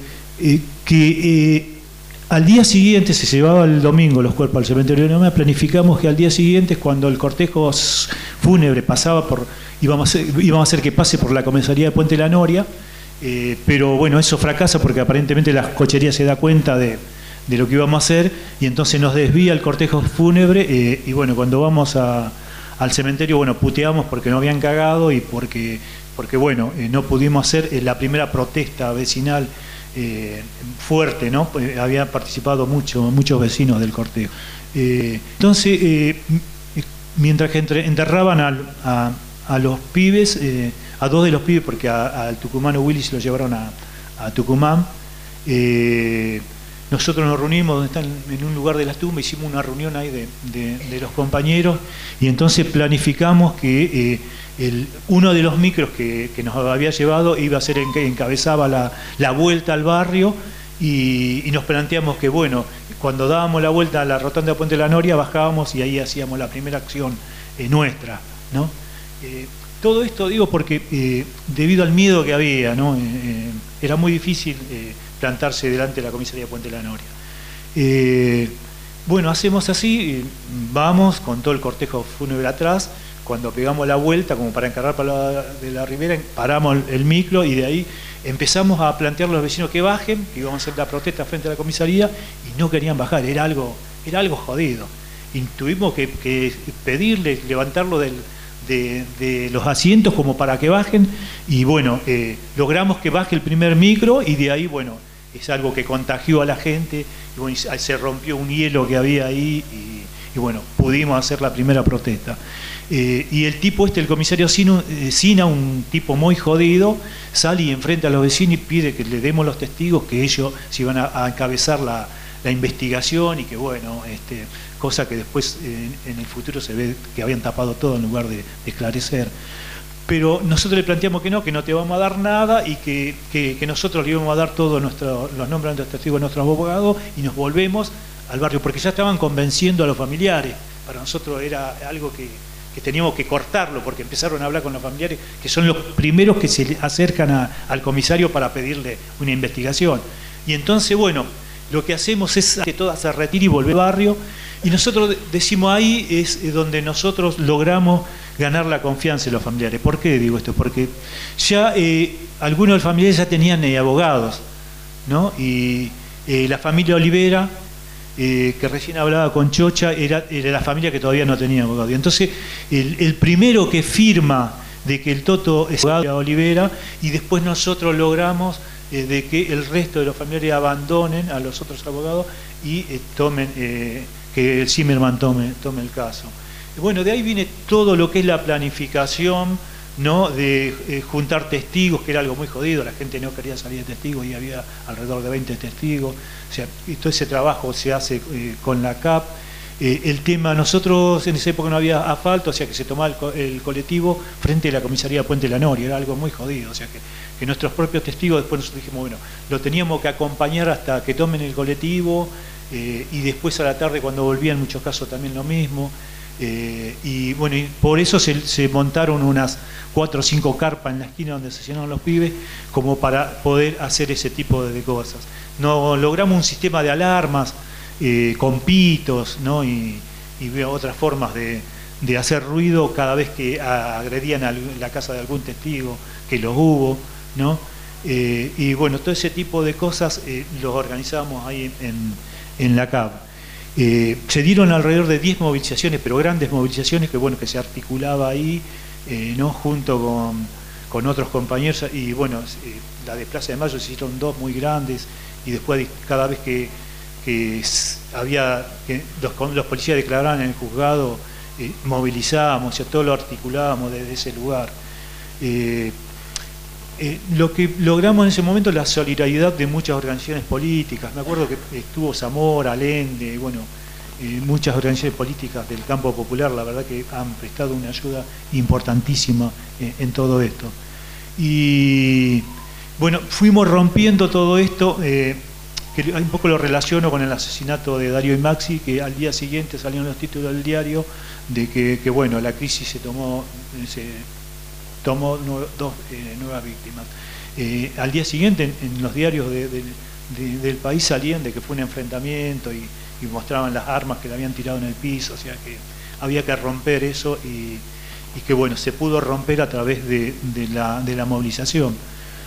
al día siguiente, se llevaba el domingo los cuerpos al cementerio de Nomás, planificamos que al día siguiente, cuando el cortejo fúnebre pasaba íbamos a hacer que pase por la comisaría de Puente La Noria, pero bueno, eso fracasa porque aparentemente la cochería se da cuenta de lo que íbamos a hacer, y entonces nos desvía el cortejo fúnebre, y bueno, cuando vamos al cementerio, bueno, puteamos porque no habían cagado y porque bueno, no pudimos hacer la primera protesta vecinal fuerte, ¿no? Habían participado muchos vecinos del cortejo. Entonces, mientras que enterraban a los pibes, a dos de los pibes, porque al tucumano Willy se lo llevaron a Tucumán, nosotros nos reunimos donde están, en un lugar de las tumbas, hicimos una reunión ahí de los compañeros, y entonces planificamos que uno de los micros que nos había llevado iba a ser el que encabezaba la vuelta al barrio, y nos planteamos que bueno, cuando dábamos la vuelta a la rotonda de Puente La Noria, bajábamos y ahí hacíamos la primera acción nuestra, ¿no? Todo esto digo porque debido al miedo que había, ¿no? Era muy difícil plantarse delante de la comisaría de Puente de la Noria. Bueno, hacemos así, vamos con todo el cortejo fúnebre atrás. Cuando pegamos la vuelta, como para encargar para de la Ribera, paramos el micro y de ahí empezamos a plantear a los vecinos que bajen, que íbamos a hacer la protesta frente a la comisaría, y no querían bajar, era algo jodido. Y tuvimos que pedirle, levantarlo de los asientos como para que bajen, y bueno, logramos que baje el primer micro, y de ahí, bueno, es algo que contagió a la gente, y bueno, se rompió un hielo que había ahí, y bueno, pudimos hacer la primera protesta. Y el tipo el comisario Sina, un tipo muy jodido, sale y enfrenta a los vecinos y pide que le demos los testigos, que ellos se iban a encabezar la investigación, y que bueno, cosa que después en el futuro se ve que habían tapado todo en lugar de esclarecer. Pero nosotros le planteamos que no te vamos a dar nada, y que nosotros le íbamos a dar todos los nombres de nuestros testigos a nuestros abogados, y nos volvemos al barrio, porque ya estaban convenciendo a los familiares. Para nosotros era algo que teníamos que cortarlo, porque empezaron a hablar con los familiares, que son los primeros que se acercan al comisario para pedirle una investigación. Y entonces, bueno, lo que hacemos es que toda se retire y volver al barrio, y nosotros decimos ahí es donde nosotros logramos ganar la confianza de los familiares. ¿Por qué digo esto? Porque ya algunos de los familiares ya tenían abogados, ¿no? Y la familia Olivera, que recién hablaba con Chocha, era la familia que todavía no tenía abogado. Y entonces el primero que firma de que el Toto es abogado de Olivera, y después nosotros logramos de que el resto de los familiares abandonen a los otros abogados y que el Zimmerman tome el caso. Bueno, de ahí viene todo lo que es la planificación, ¿no? De juntar testigos, que era algo muy jodido, la gente no quería salir de testigos y había alrededor de 20 testigos. O sea, y todo ese trabajo se hace con la CAP. El tema, nosotros en esa época no había asfalto, o sea que se tomaba el colectivo frente a la comisaría de Puente de la Noria, era algo muy jodido. O sea que nuestros propios testigos, después nosotros dijimos, bueno, lo teníamos que acompañar hasta que tomen el colectivo, y después a la tarde cuando volvían, en muchos casos también lo mismo. Y bueno, y por eso se montaron unas 4 o 5 carpas en la esquina donde se llenaron los pibes, como para poder hacer ese tipo de cosas. No logramos un sistema de alarmas con pitos, ¿no? y otras formas de hacer ruido cada vez que agredían a la casa de algún testigo, que los hubo, ¿no? Y bueno, todo ese tipo de cosas los organizábamos ahí en la CAB. Se dieron alrededor de 10 movilizaciones, pero grandes movilizaciones, que bueno, que se articulaba ahí, ¿no? Junto con otros compañeros, y bueno, la de Plaza de Mayo se hicieron 2 muy grandes, y después cada vez que los policías declaraban en el juzgado, movilizábamos, o sea, todo lo articulábamos desde ese lugar. Lo que logramos en ese momento es la solidaridad de muchas organizaciones políticas. Me acuerdo que estuvo Zamora, Allende, bueno, muchas organizaciones políticas del campo popular, la verdad que han prestado una ayuda importantísima en todo esto. Y bueno, fuimos rompiendo todo esto, que un poco lo relaciono con el asesinato de Darío y Maxi, que al día siguiente salieron los títulos del diario de que bueno, la crisis se tomó 2 nuevas víctimas. Al día siguiente en los diarios del país salían de que fue un enfrentamiento, y mostraban las armas que le habían tirado en el piso, o sea que había que romper eso, y que bueno, se pudo romper a través de la movilización.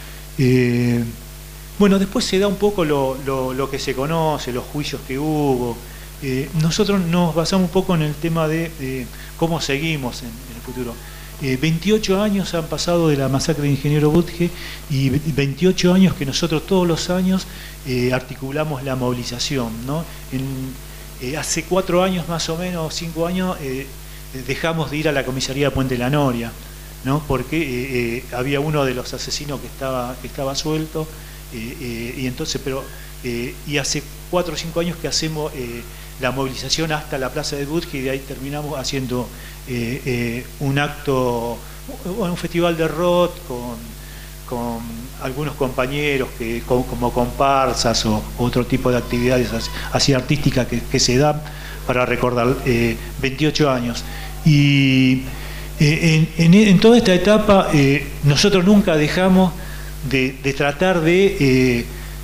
Bueno, después se da un poco lo que se conoce, los juicios que hubo. Nosotros nos basamos un poco en el tema de cómo seguimos en el futuro. 28 años han pasado de la masacre de Ingeniero Budge, y 28 años que nosotros todos los años articulamos la movilización, ¿no? Hace 4 años más o menos, 5 años, dejamos de ir a la comisaría de Puente de la Noria, ¿no? Porque había uno de los asesinos que estaba suelto, y entonces, y hace 4 o 5 años que hacemos la movilización hasta la plaza de Budge, y de ahí terminamos haciendo un acto, un festival de rock con algunos compañeros como comparsas o otro tipo de actividades así artísticas que se dan para recordar 28 años. Y En toda esta etapa nosotros nunca dejamos de tratar de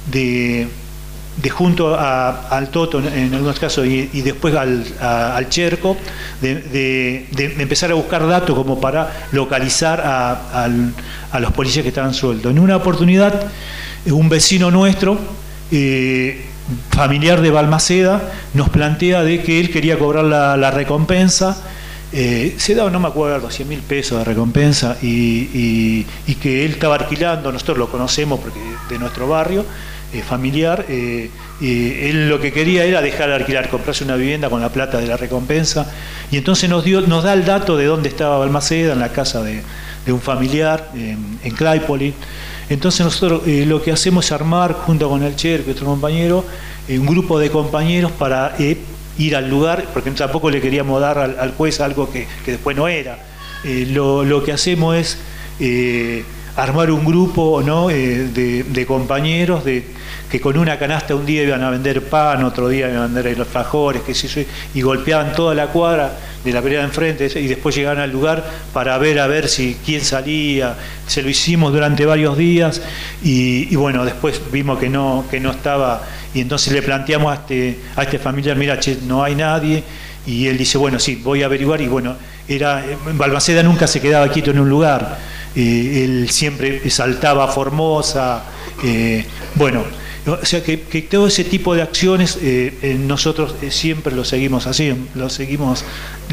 junto al Toto en algunos casos y después al Cherco, de empezar a buscar datos como para localizar a los policías que estaban sueltos. En una oportunidad, un vecino nuestro, familiar de Balmaceda, nos plantea de que él quería cobrar la recompensa. Se daba, no me acuerdo, 100.000 pesos de recompensa y que él estaba alquilando. Nosotros lo conocemos porque de nuestro barrio familiar. Él lo que quería era dejar de alquilar, comprarse una vivienda con la plata de la recompensa, y entonces nos da el dato de dónde estaba Balmaceda, en la casa de un familiar en Claypole. Entonces nosotros lo que hacemos es armar, junto con el Cherco y otro compañero, un grupo de compañeros para ir al lugar, porque tampoco le queríamos dar al juez algo que después no era. Lo que hacemos es armar un grupo, ¿no? de compañeros que con una canasta un día iban a vender pan, otro día iban a vender los alfajores, y golpeaban toda la cuadra de la vereda de enfrente, y después llegaban al lugar para ver si quién salía. Se lo hicimos durante varios días y bueno, después vimos que no estaba, y entonces le planteamos a este familiar: mira, che, no hay nadie. Y él dice: bueno, sí, voy a averiguar. Y bueno, Balmaceda nunca se quedaba quieto en un lugar, él siempre saltaba a Formosa, bueno, o sea que todo ese tipo de acciones nosotros siempre lo seguimos haciendo, lo seguimos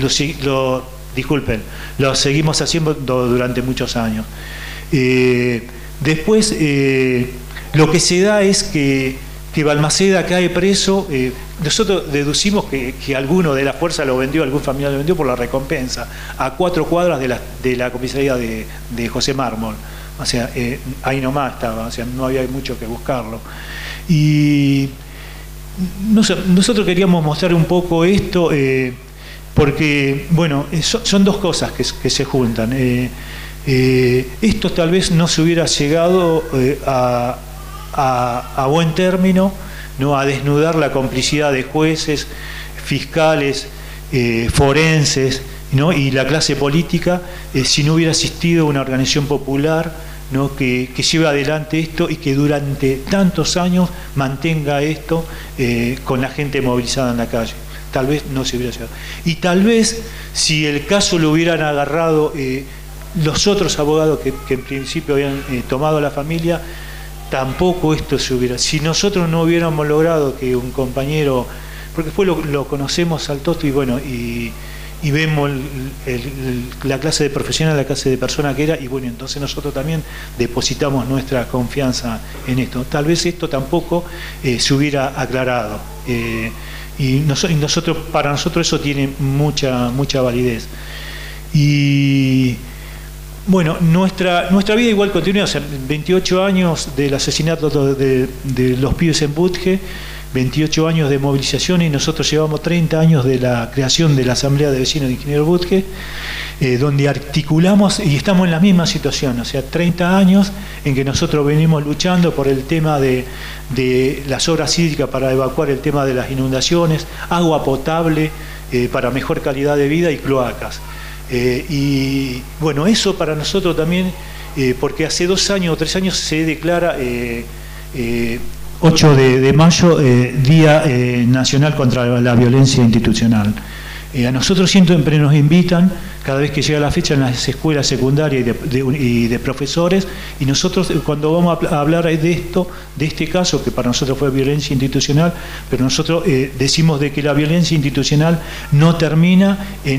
haciendo durante muchos años. Después lo que se da es que Balmaceda cae preso. Nosotros deducimos que alguno de la fuerza lo vendió, algún familiar lo vendió por la recompensa, a 4 cuadras de la comisaría de José Mármol. O sea, ahí nomás estaba, o sea, no había mucho que buscarlo. Y nosotros queríamos mostrar un poco esto, porque, bueno, son dos cosas que se juntan. Esto tal vez no se hubiera llegado a buen término, ¿no? A desnudar la complicidad de jueces, fiscales, forenses, ¿no? Y la clase política, si no hubiera existido una organización popular, ¿no? que lleve adelante esto y que durante tantos años mantenga esto con la gente movilizada en la calle. Tal vez no se hubiera llegado. Y tal vez si el caso lo hubieran agarrado los otros abogados que en principio habían tomado a la familia, tampoco esto se hubiera... Si nosotros no hubiéramos logrado que un compañero... Porque después lo conocemos al Toto y bueno, y vemos la clase de profesional, la clase de persona que era, y bueno, entonces nosotros también depositamos nuestra confianza en esto. Tal vez esto tampoco se hubiera aclarado. Para nosotros eso tiene mucha validez. Y... bueno, nuestra vida igual continúa, o sea, 28 años del asesinato de los pibes en Budge, 28 años de movilización, y nosotros llevamos 30 años de la creación de la Asamblea de Vecinos de Ingeniero Budge, donde articulamos y estamos en la misma situación, o sea, 30 años en que nosotros venimos luchando por el tema de las obras hídricas para evacuar el tema de las inundaciones, agua potable para mejor calidad de vida y cloacas. Y bueno, eso para nosotros también, porque hace 2 años o 3 años se declara 8 de mayo Día Nacional contra la Violencia Institucional. A nosotros siempre nos invitan, cada vez que llega la fecha, en las escuelas secundarias y de profesores, y nosotros cuando vamos a hablar de esto, de este caso, que para nosotros fue violencia institucional, pero nosotros decimos de que la violencia institucional no termina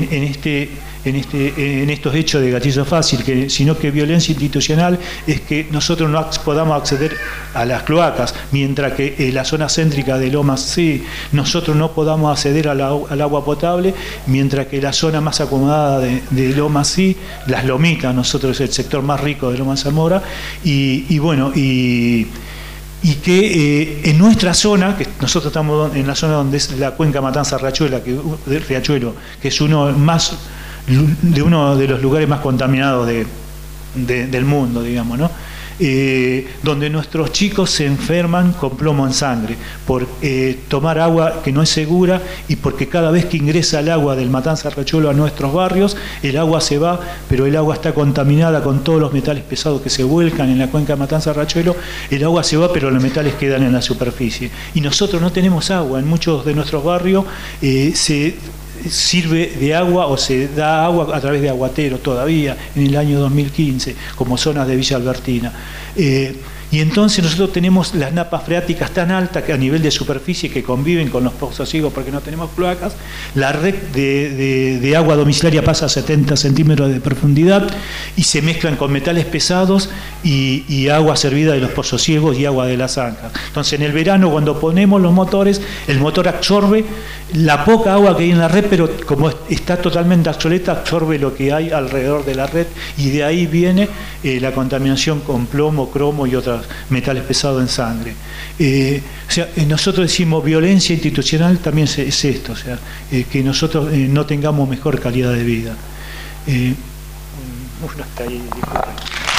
en estos hechos de gatillo fácil, sino que violencia institucional es que nosotros no podamos acceder a las cloacas, mientras que en la zona céntrica de Lomas sí, nosotros no podamos acceder al agua potable, mientras que la zona más acomodada de Lomas sí, las lomitas, nosotros es el sector más rico de Lomas Zamora, y bueno, y que en nuestra zona, que nosotros estamos en la zona donde es la cuenca Matanza-Riachuelo, que es uno de los lugares más contaminados del mundo, digamos, ¿no? donde nuestros chicos se enferman con plomo en sangre por tomar agua que no es segura y porque cada vez que ingresa el agua del Matanza Riachuelo a nuestros barrios, el agua se va, pero el agua está contaminada con todos los metales pesados que se vuelcan en la cuenca de Matanza Riachuelo. El agua se va, pero los metales quedan en la superficie. Y nosotros no tenemos agua. En muchos de nuestros barrios se sirve de agua o se da agua a través de aguateros todavía en el año 2015, como zonas de Villa Albertina. Y entonces nosotros tenemos las napas freáticas tan altas que a nivel de superficie que conviven con los pozos ciegos porque no tenemos cloacas. La red de agua domiciliaria pasa a 70 centímetros de profundidad y se mezclan con metales pesados y agua servida de los pozos ciegos y agua de las zanjas. Entonces en el verano cuando ponemos los motores, el motor absorbe la poca agua que hay en la red, pero como está totalmente obsoleta, absorbe lo que hay alrededor de la red y de ahí viene la contaminación con plomo, cromo y otros metales pesados en sangre. O sea, nosotros decimos violencia institucional también es esto, o sea, que nosotros no tengamos mejor calidad de vida. Hasta ahí, disculpen.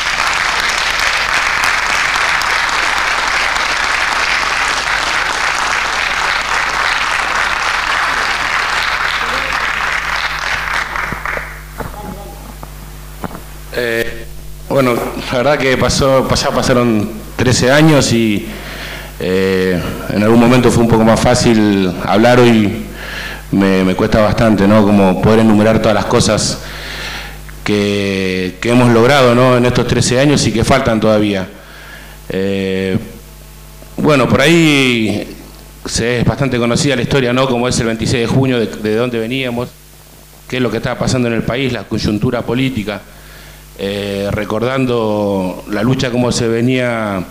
Bueno, la verdad que pasaron 13 años y en algún momento fue un poco más fácil hablar. Hoy me cuesta bastante, ¿no? Como poder enumerar todas las cosas que hemos logrado, ¿no? En estos 13 años y que faltan todavía. Bueno, por ahí es bastante conocida la historia, ¿no? Como es el 26 de junio, de dónde veníamos, qué es lo que estaba pasando en el país, la coyuntura política. Recordando la lucha como se venía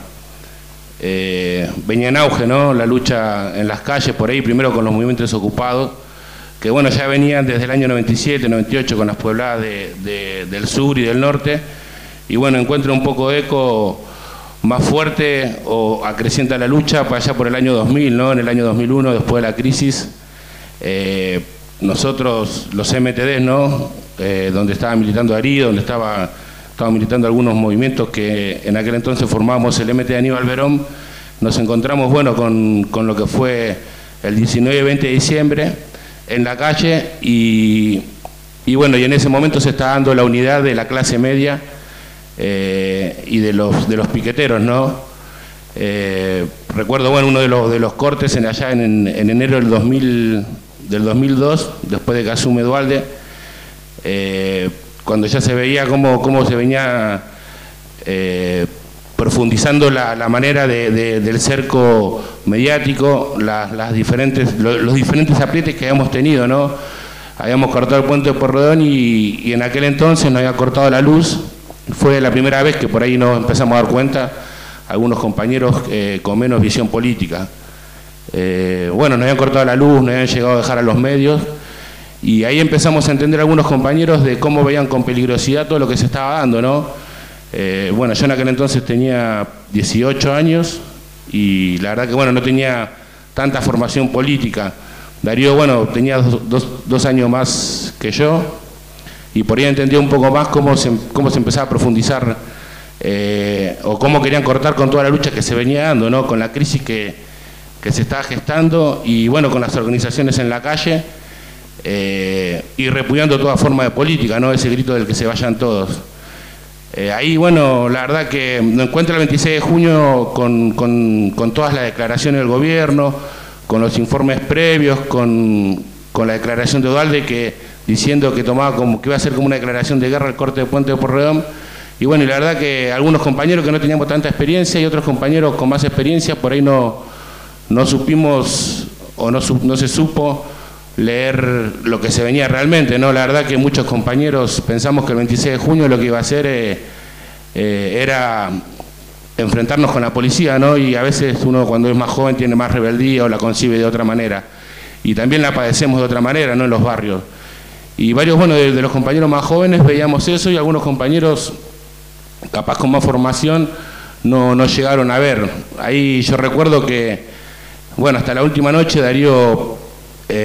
en auge, ¿no? La lucha en las calles por ahí, primero con los movimientos ocupados, que bueno, ya venían desde el año 97, 98 con las puebladas del sur y del norte, y bueno, encuentra un poco de eco más fuerte o acrecienta la lucha para allá por el año 2000, ¿no? En el año 2001, después de la crisis, nosotros, los MTD, ¿no? Donde estaba militando Darío, donde estaba militando algunos movimientos que en aquel entonces formábamos el MT de Aníbal Verón, nos encontramos, bueno, con lo que fue el 19 y 20 de diciembre en la calle y bueno, y en ese momento se está dando la unidad de la clase media y de los piqueteros, ¿no? Recuerdo, bueno, uno de los cortes allá en enero del 2002, después de que asume Duhalde, cuando ya se veía cómo se venía profundizando la manera del cerco mediático, los diferentes aprietes que habíamos tenido, ¿no? Habíamos cortado el puente de Porredón y en aquel entonces nos había cortado la luz. Fue la primera vez que por ahí nos empezamos a dar cuenta algunos compañeros con menos visión política. Bueno, nos habían cortado la luz, nos habían llegado a dejar a los medios. Y ahí empezamos a entender algunos compañeros de cómo veían con peligrosidad todo lo que se estaba dando, ¿no? Bueno, yo en aquel entonces tenía 18 años y la verdad que, bueno, no tenía tanta formación política. Darío, bueno, tenía dos años más que yo y por ahí entendía un poco más cómo se empezaba a profundizar o cómo querían cortar con toda la lucha que se venía dando, ¿no? Con la crisis que se estaba gestando y, bueno, con las organizaciones en la calle. Y repudiando toda forma de política, ¿no? Ese grito del que se vayan todos. Ahí, bueno, la verdad que nos encuentra el 26 de junio con todas las declaraciones del gobierno, con los informes previos, con la declaración de Duhalde diciendo que tomaba que iba a ser como una declaración de guerra el corte de puente de Porredón. Y bueno, y la verdad que algunos compañeros que no teníamos tanta experiencia y otros compañeros con más experiencia, por ahí no supimos o no se supo leer lo que se venía realmente, ¿no? La verdad que muchos compañeros pensamos que el 26 de junio lo que iba a hacer era enfrentarnos con la policía, ¿no? Y a veces uno cuando es más joven tiene más rebeldía o la concibe de otra manera. Y también la padecemos de otra manera, ¿no? En los barrios. Y varios, bueno, de los compañeros más jóvenes veíamos eso y algunos compañeros capaz con más formación no llegaron a ver. Ahí yo recuerdo que, bueno, hasta la última noche Darío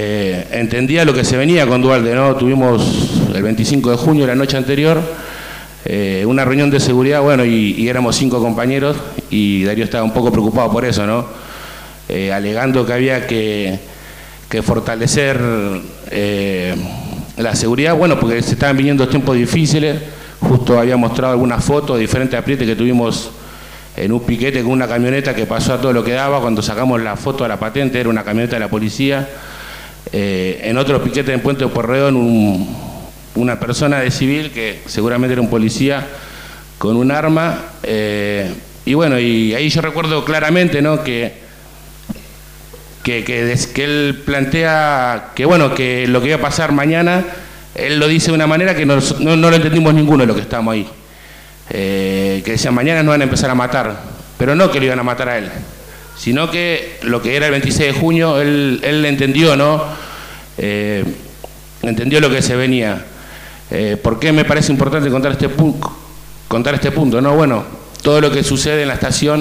entendía lo que se venía con Duhalde, ¿no? Tuvimos el 25 de junio, la noche anterior, una reunión de seguridad, bueno, y éramos 5 compañeros, y Darío estaba un poco preocupado por eso, ¿no? Alegando que había que fortalecer la seguridad, bueno, porque se estaban viniendo tiempos difíciles. Justo había mostrado algunas fotos de diferentes aprietes que tuvimos en un piquete con una camioneta que pasó a todo lo que daba. Cuando sacamos la foto de la patente era una camioneta de la policía. En otro piquete en Puente de Porredón, una persona de civil, que seguramente era un policía, con un arma. Y bueno, y ahí yo recuerdo claramente, ¿no?, que él plantea que, bueno, que lo que iba a pasar mañana, él lo dice de una manera que no lo entendimos ninguno de los que estamos ahí. Que decían, mañana nos van a empezar a matar, pero no que lo iban a matar a él, sino que lo que era el 26 de junio, él entendió, ¿no? Entendió lo que se venía. ¿Por qué me parece importante contar este punto, ¿no? Bueno, todo lo que sucede en la estación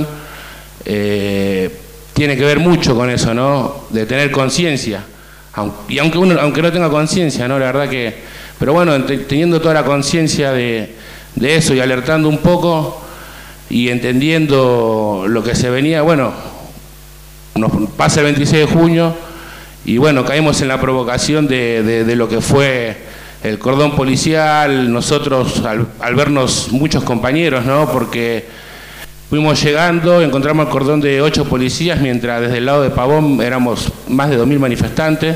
tiene que ver mucho con eso, ¿no? De tener conciencia. Y aunque no tenga conciencia, ¿no? La verdad que... Pero bueno, teniendo toda la conciencia de eso y alertando un poco y entendiendo lo que se venía, bueno, nos pasa el 26 de junio y bueno, caímos en la provocación de lo que fue el cordón policial. Nosotros, al vernos muchos compañeros, ¿no? Porque fuimos llegando, encontramos el cordón de 8 policías, mientras desde el lado de Pavón éramos más de 2000 manifestantes.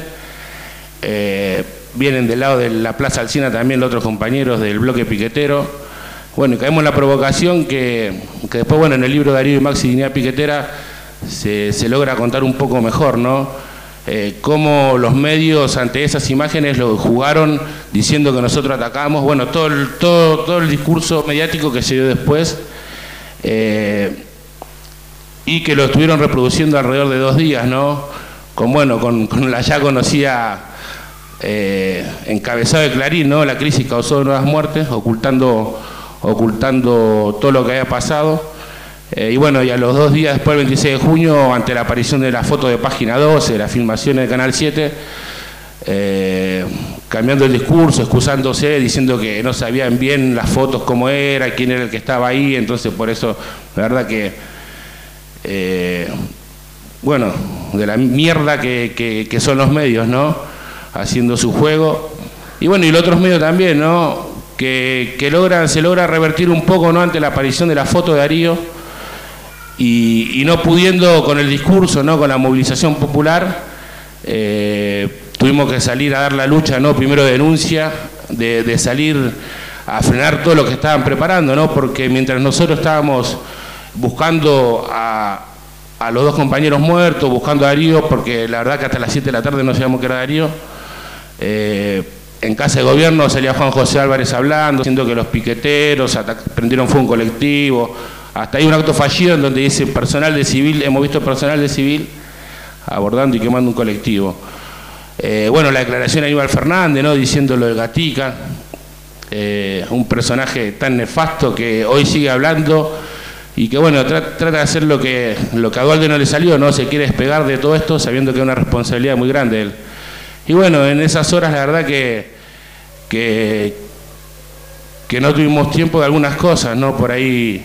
Vienen del lado de la Plaza Alsina también los otros compañeros del bloque piquetero. Bueno, y caemos en la provocación que después, bueno, en el libro de Darío y Maxi, Dignidad Piquetera, se logra contar un poco mejor, ¿no? Cómo los medios ante esas imágenes lo jugaron diciendo que nosotros atacamos. Bueno, todo el discurso mediático que se dio después, y que lo estuvieron reproduciendo alrededor de 2 días, ¿no? Con la ya conocida encabezado de Clarín, ¿no? La crisis causó nuevas muertes, ocultando todo lo que había pasado. Y bueno, y a los 2 días después, el 26 de junio, ante la aparición de la foto de Página 12, de las filmaciones de Canal 7, cambiando el discurso, excusándose, diciendo que no sabían bien las fotos cómo era, quién era el que estaba ahí. Entonces, por eso, la verdad que, bueno, de la mierda que son los medios, ¿no? Haciendo su juego. Y bueno, y los otros medios también, ¿no? Que se logra revertir un poco, ¿no? Ante la aparición de la foto de Darío y no pudiendo con el discurso, ¿no? Con la movilización popular, tuvimos que salir a dar la lucha, ¿no? Primero denuncia, de salir a frenar todo lo que estaban preparando, ¿no? Porque mientras nosotros estábamos buscando a los 2 compañeros muertos, buscando a Darío, porque la verdad que hasta las 7 de la tarde no sabíamos que era Darío, en Casa de Gobierno salía Juan José Álvarez hablando, diciendo que los piqueteros prendieron fuego a un colectivo. Hasta hay un acto fallido en donde dice personal de civil, hemos visto personal de civil abordando y quemando un colectivo. Bueno, la declaración de Aníbal Fernández, ¿no? Diciendo lo del Gatica, un personaje tan nefasto que hoy sigue hablando y que, bueno, trata de hacer lo que a Duhalde no le salió, ¿no? Se quiere despegar de todo esto sabiendo que es una responsabilidad muy grande de él. Y bueno, en esas horas la verdad que no tuvimos tiempo de algunas cosas, ¿no? Por ahí,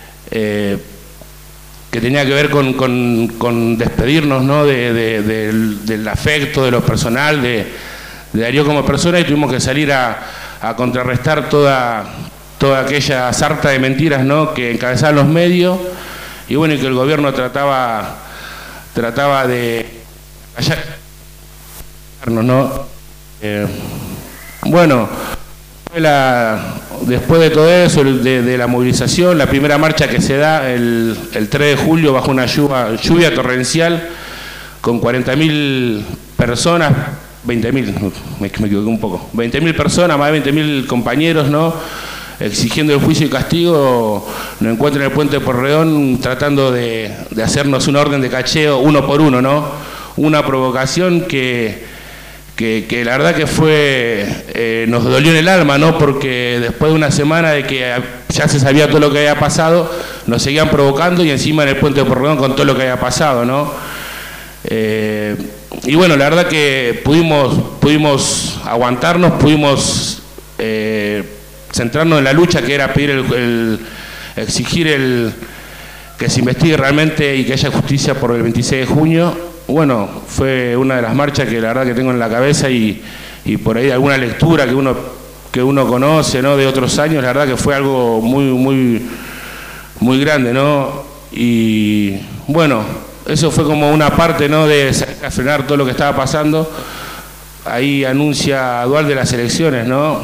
que tenía que ver con despedirnos, ¿no? Del afecto, de lo personal, de Darío como persona, y tuvimos que salir a contrarrestar toda aquella sarta de mentiras, ¿no? Que encabezaban los medios, y bueno, y que el gobierno trataba de ¿no? Bueno, después de todo eso, de la movilización, la primera marcha que se da el 3 de julio bajo una lluvia torrencial con 40.000 personas, 20.000, me equivoqué un poco, 20.000 personas, más de 20.000 compañeros, ¿no? Exigiendo el juicio y castigo, nos encuentran en el Puente de Porredón tratando de hacernos una orden de cacheo 1 por 1, ¿no? Una provocación que la verdad que fue, nos dolió en el alma, ¿no? Porque después de una semana de que ya se sabía todo lo que había pasado, nos seguían provocando y encima en el Puente de Porredón con todo lo que había pasado, ¿no? Y bueno, la verdad que pudimos aguantarnos, pudimos centrarnos en la lucha, que era pedir exigir que se investigue realmente y que haya justicia por el 26 de junio. Bueno, fue una de las marchas que la verdad que tengo en la cabeza y por ahí alguna lectura que uno conoce, ¿no?, de otros años, la verdad que fue algo muy grande, ¿no? Y bueno, eso fue como una parte, ¿no?, de frenar todo lo que estaba pasando. Ahí anuncia Duhalde las elecciones, ¿no?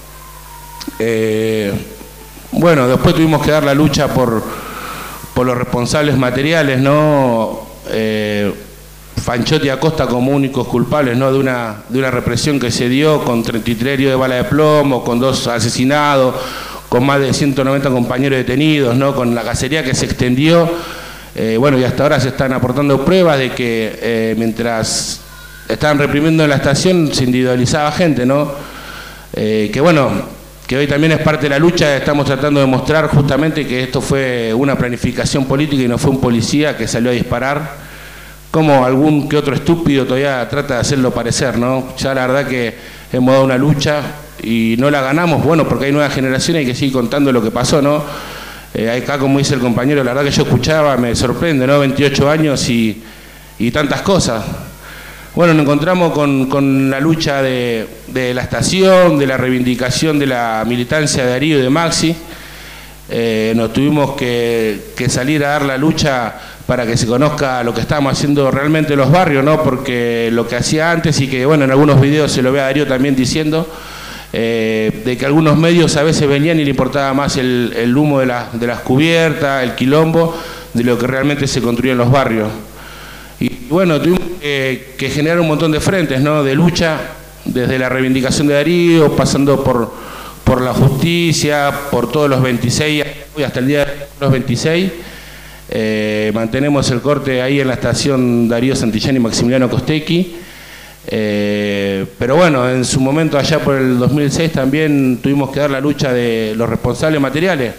Bueno, después tuvimos que dar la lucha por los responsables materiales, ¿no? Fanchotti y Acosta como únicos culpables, ¿no?, de una represión que se dio con 33 heridos de bala de plomo, con 2 asesinados, con más de 190 compañeros detenidos, ¿no?, con la cacería que se extendió. Bueno, y hasta ahora se están aportando pruebas de que mientras estaban reprimiendo en la estación se individualizaba gente, ¿no? Que bueno, que hoy también es parte de la lucha. Estamos tratando de mostrar justamente que esto fue una planificación política y no fue un policía que salió a disparar, como algún que otro estúpido todavía trata de hacerlo parecer, ¿no? Ya la verdad que hemos dado una lucha y no la ganamos, bueno, porque hay nuevas generaciones y hay que seguir contando lo que pasó, ¿no? Acá, como dice el compañero, la verdad que yo escuchaba, me sorprende, ¿no? 28 años y tantas cosas. Bueno, nos encontramos con la lucha de la estación, de la reivindicación de la militancia de Darío y de Maxi. Nos tuvimos que salir a dar la lucha para que se conozca lo que estábamos haciendo realmente en los barrios, ¿no? Porque lo que hacía antes, y que bueno, en algunos videos se lo ve a Darío también diciendo, de que algunos medios a veces venían y le importaba más el humo de las cubiertas, el quilombo, de lo que realmente se construía en los barrios. Y bueno, tuvimos que generar un montón de frentes, ¿no?, de lucha, desde la reivindicación de Darío, pasando por la justicia, por todos los 26, y hasta el día de los 26. Mantenemos el corte ahí en la estación Darío Santillán y Maximiliano Costecchi. Pero bueno, en su momento, allá por el 2006, también tuvimos que dar la lucha de los responsables materiales.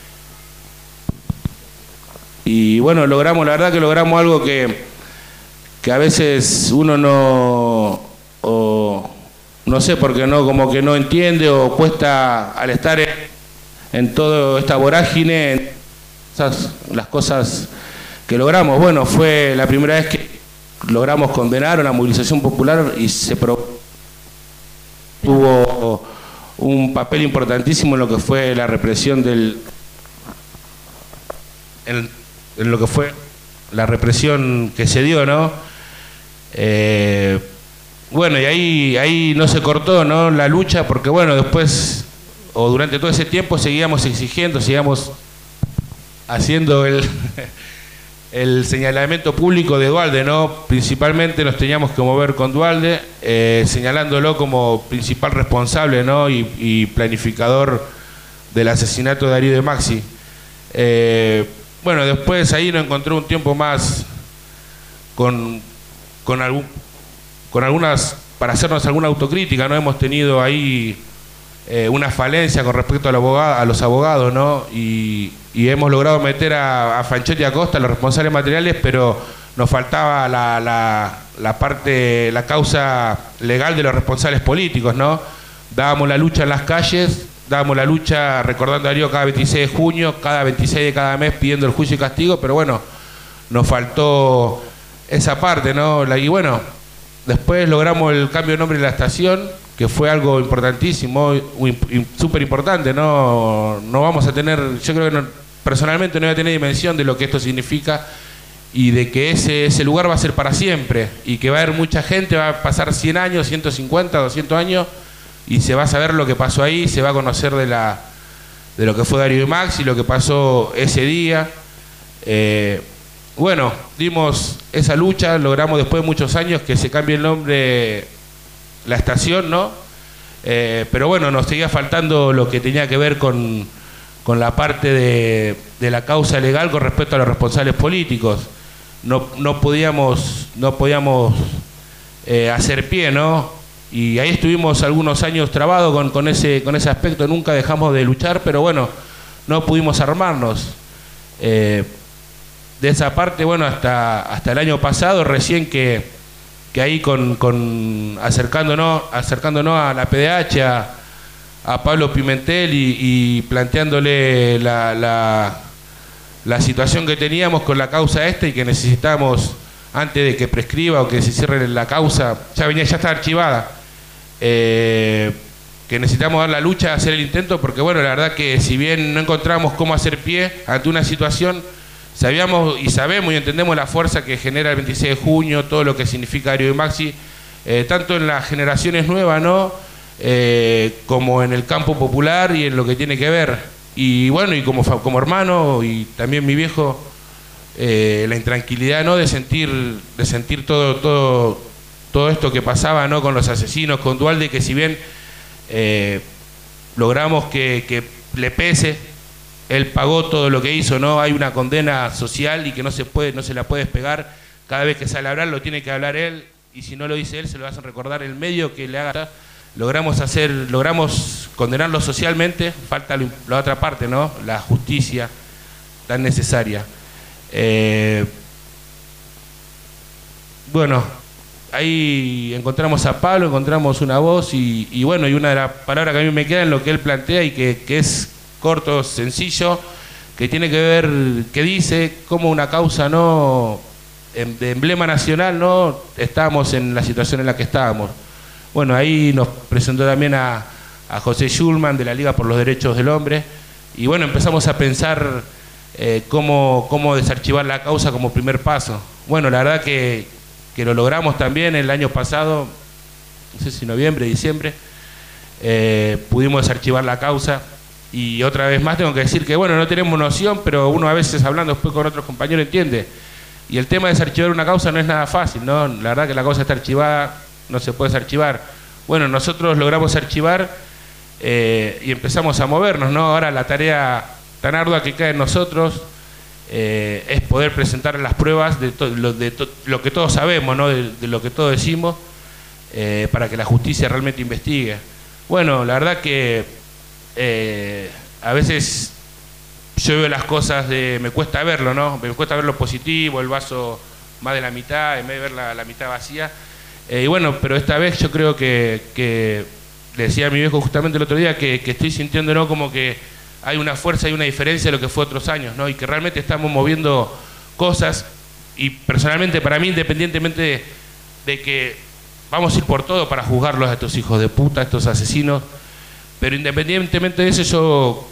Y bueno, la verdad que logramos algo que a veces uno no sé por qué no, como que no entiende o cuesta al estar en toda esta vorágine, las cosas que logramos. Bueno, fue la primera vez que logramos condenar una movilización popular y tuvo un papel importantísimo en lo que fue la represión en lo que fue la represión que se dio, ¿no? Bueno, y ahí no se cortó, ¿no?, la lucha, porque bueno, después o durante todo ese tiempo seguíamos exigiendo, seguíamos haciendo el señalamiento público de Duhalde, ¿no? Principalmente nos teníamos que mover con Duhalde, señalándolo como principal responsable, ¿no?, y planificador del asesinato de Darío y de Maxi. Bueno, después ahí nos encontró un tiempo más con algunas, para hacernos alguna autocrítica, ¿no? Hemos tenido ahí una falencia con respecto a los abogados, ¿no? Y hemos logrado meter a Fanchotti y Acosta, los responsables materiales, pero nos faltaba la causa legal de los responsables políticos, ¿no? Dábamos la lucha en las calles, dábamos la lucha recordando a Darío cada 26 de junio, cada 26 de cada mes pidiendo el juicio y castigo, pero bueno, nos faltó esa parte, ¿no? Y bueno, después logramos el cambio de nombre de la estación, que fue algo importantísimo, súper importante, ¿no? No vamos a tener, yo creo que personalmente no voy a tener dimensión de lo que esto significa y de que ese lugar va a ser para siempre y que va a haber mucha gente, va a pasar 100 años, 150, 200 años y se va a saber lo que pasó ahí, se va a conocer de lo que fue Darío y Maxi, lo que pasó ese día. Bueno, dimos esa lucha, logramos después de muchos años que se cambie el nombre la estación, ¿no? Pero bueno, nos seguía faltando lo que tenía que ver con la parte de la causa legal con respecto a los responsables políticos. No podíamos hacer pie, ¿no? Y ahí estuvimos algunos años trabados con ese aspecto, nunca dejamos de luchar, pero bueno, no pudimos armarnos. De esa parte, bueno, hasta el año pasado, recién que ahí acercándonos a la PDH, a Pablo Pimentel y planteándole la situación que teníamos con la causa esta y que necesitamos, antes de que prescriba o que se cierre la causa, ya está archivada, que necesitamos dar la lucha, hacer el intento, porque bueno, la verdad que si bien no encontramos cómo hacer pie ante una situación, sabíamos y sabemos y entendemos la fuerza que genera el 26 de junio, todo lo que significa Darío y Maxi, tanto en las generaciones nuevas, ¿no? Como en el campo popular y en lo que tiene que ver. Y bueno, y como hermano y también mi viejo, la intranquilidad, ¿no? de sentir todo esto que pasaba, ¿no? con los asesinos, con Duhalde, que si bien logramos que le pese, él pagó todo lo que hizo, ¿no? Hay una condena social y que no se la puede despegar. Cada vez que sale a hablar lo tiene que hablar él, y si no lo dice él se lo hacen recordar el medio que le haga. Logramos condenarlo socialmente, falta la otra parte, ¿no? La justicia tan necesaria. Bueno, ahí encontramos a Pablo, encontramos una voz y bueno, y una de las palabras que a mí me queda en lo que él plantea y que es corto, sencillo, que tiene que ver, que dice cómo una causa, ¿no? de emblema nacional, ¿no? Estábamos en la situación en la que estábamos. Bueno, ahí nos presentó también a José Schulman de la Liga por los Derechos del Hombre y bueno, empezamos a pensar cómo desarchivar la causa como primer paso. Bueno, la verdad que lo logramos también el año pasado, no sé si noviembre, diciembre, pudimos desarchivar la causa. Y otra vez más tengo que decir que, bueno, no tenemos noción, pero uno a veces hablando después con otros compañeros entiende. Y el tema de desarchivar una causa no es nada fácil, ¿no? La verdad que la causa está archivada, no se puede desarchivar. Bueno, nosotros logramos archivar y empezamos a movernos, ¿no? Ahora la tarea tan ardua que cae en nosotros es poder presentar las pruebas de lo que todos sabemos, ¿no? De lo que todos decimos, para que la justicia realmente investigue. Bueno, la verdad que a veces yo veo las cosas me cuesta verlo, ¿no? Me cuesta ver lo positivo, el vaso más de la mitad, en vez de ver la mitad vacía. Y bueno, pero esta vez yo creo que le decía a mi viejo justamente el otro día que estoy sintiendo, ¿no? Como que hay una fuerza y una diferencia de lo que fue otros años, ¿no? Y que realmente estamos moviendo cosas y personalmente para mí, independientemente de que vamos a ir por todo para juzgarlos a estos hijos de puta, a estos asesinos, pero independientemente de eso yo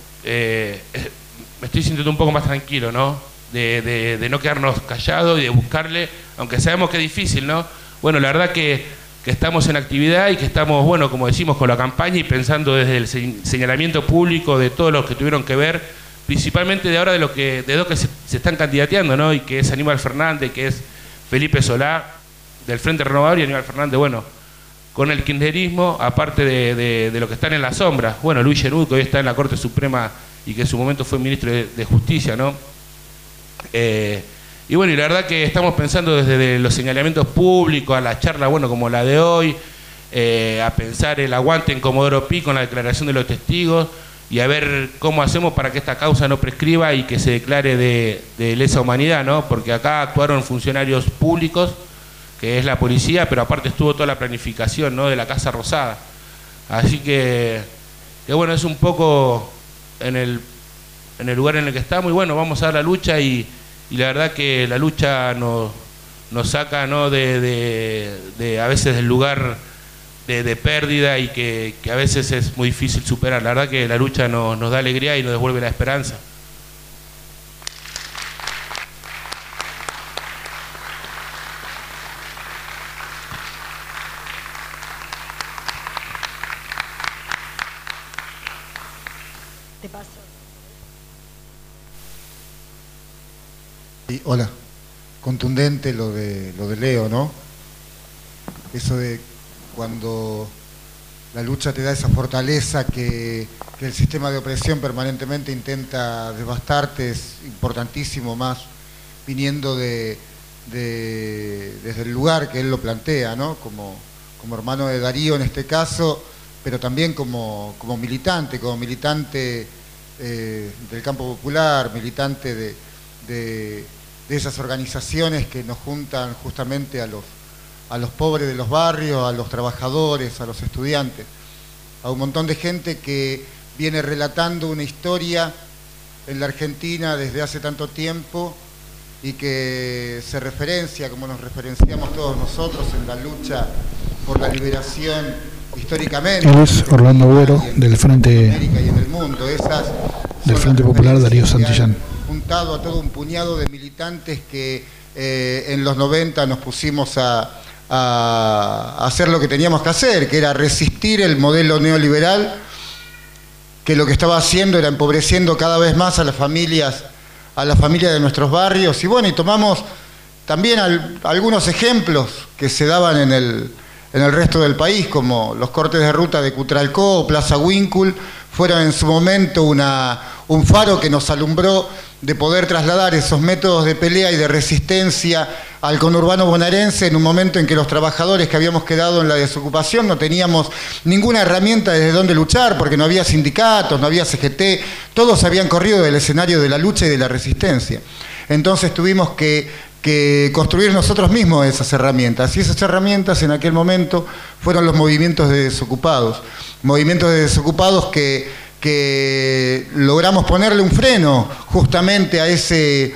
me estoy sintiendo un poco más tranquilo, ¿no? De no quedarnos callados y de buscarle, aunque sabemos que es difícil, ¿no? Bueno, la verdad que estamos en actividad y que estamos, bueno, como decimos, con la campaña y pensando desde el señalamiento público de todos los que tuvieron que ver, principalmente de ahora de los que se están candidateando, ¿no? Y que es Aníbal Fernández, que es Felipe Solá, del Frente Renovador, y Aníbal Fernández, bueno, con el kirchnerismo, aparte de lo que están en la sombra. Bueno, Luis Yerud, que hoy está en la Corte Suprema y que en su momento fue ministro de Justicia, ¿no? Y bueno, y la verdad que estamos pensando desde los señalamientos públicos a la charla, bueno, como la de hoy, a pensar el aguante en Comodoro Pi con la declaración de los testigos y a ver cómo hacemos para que esta causa no prescriba y que se declare de lesa humanidad, ¿no? Porque acá actuaron funcionarios públicos, que es la policía, pero aparte estuvo toda la planificación, ¿no? de la Casa Rosada. Así que bueno, es un poco en el lugar en el que estamos y bueno, vamos a dar la lucha y la verdad que la lucha nos saca, ¿no? de a veces del lugar de pérdida y que a veces es muy difícil superar. La verdad que la lucha nos da alegría y nos devuelve la esperanza. Te paso. Sí, hola. Contundente lo de Leo, ¿no? Eso de cuando la lucha te da esa fortaleza que el sistema de opresión permanentemente intenta devastarte, es importantísimo, más viniendo desde el lugar que él lo plantea, ¿no? Como hermano de Darío en este caso, pero también como militante del campo popular, militante de esas organizaciones que nos juntan justamente a los pobres de los barrios, a los trabajadores, a los estudiantes. a un montón de gente que viene relatando una historia en la Argentina desde hace tanto tiempo y que se referencia, como nos referenciamos todos nosotros, en la lucha por la liberación históricamente. Él es Orlando Agüero, del Frente, América y en el mundo. Esas del Frente Popular Darío Santillán. Juntado a todo un puñado de militantes que en los 90 nos pusimos a hacer lo que teníamos que hacer, que era resistir el modelo neoliberal, que lo que estaba haciendo era empobreciendo cada vez más a las familias de nuestros barrios. Y bueno, y tomamos también algunos ejemplos que se daban en el resto del país, como los cortes de ruta de Cutralcó o Plaza Winkle, fueron en su momento un faro que nos alumbró de poder trasladar esos métodos de pelea y de resistencia al conurbano bonaerense en un momento en que los trabajadores que habíamos quedado en la desocupación no teníamos ninguna herramienta desde donde luchar, porque no había sindicatos, no había CGT, todos habían corrido del escenario de la lucha y de la resistencia. Entonces tuvimos que construir nosotros mismos esas herramientas, y esas herramientas en aquel momento fueron los movimientos de desocupados que logramos ponerle un freno justamente a ese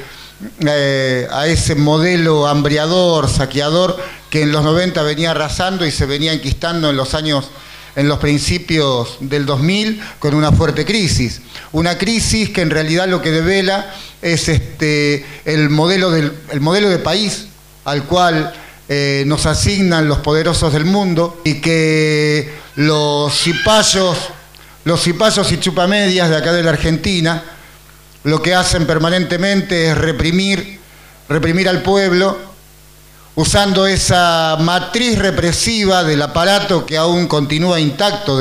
modelo hambriador, saqueador, que en los 90 venía arrasando y se venía enquistando en los principios del 2000 con una fuerte crisis. Una crisis que en realidad lo que devela es el modelo de país al cual nos asignan los poderosos del mundo, y que los cipayos y chupamedias de acá de la Argentina lo que hacen permanentemente es reprimir al pueblo, usando esa matriz represiva del aparato que aún continúa intacto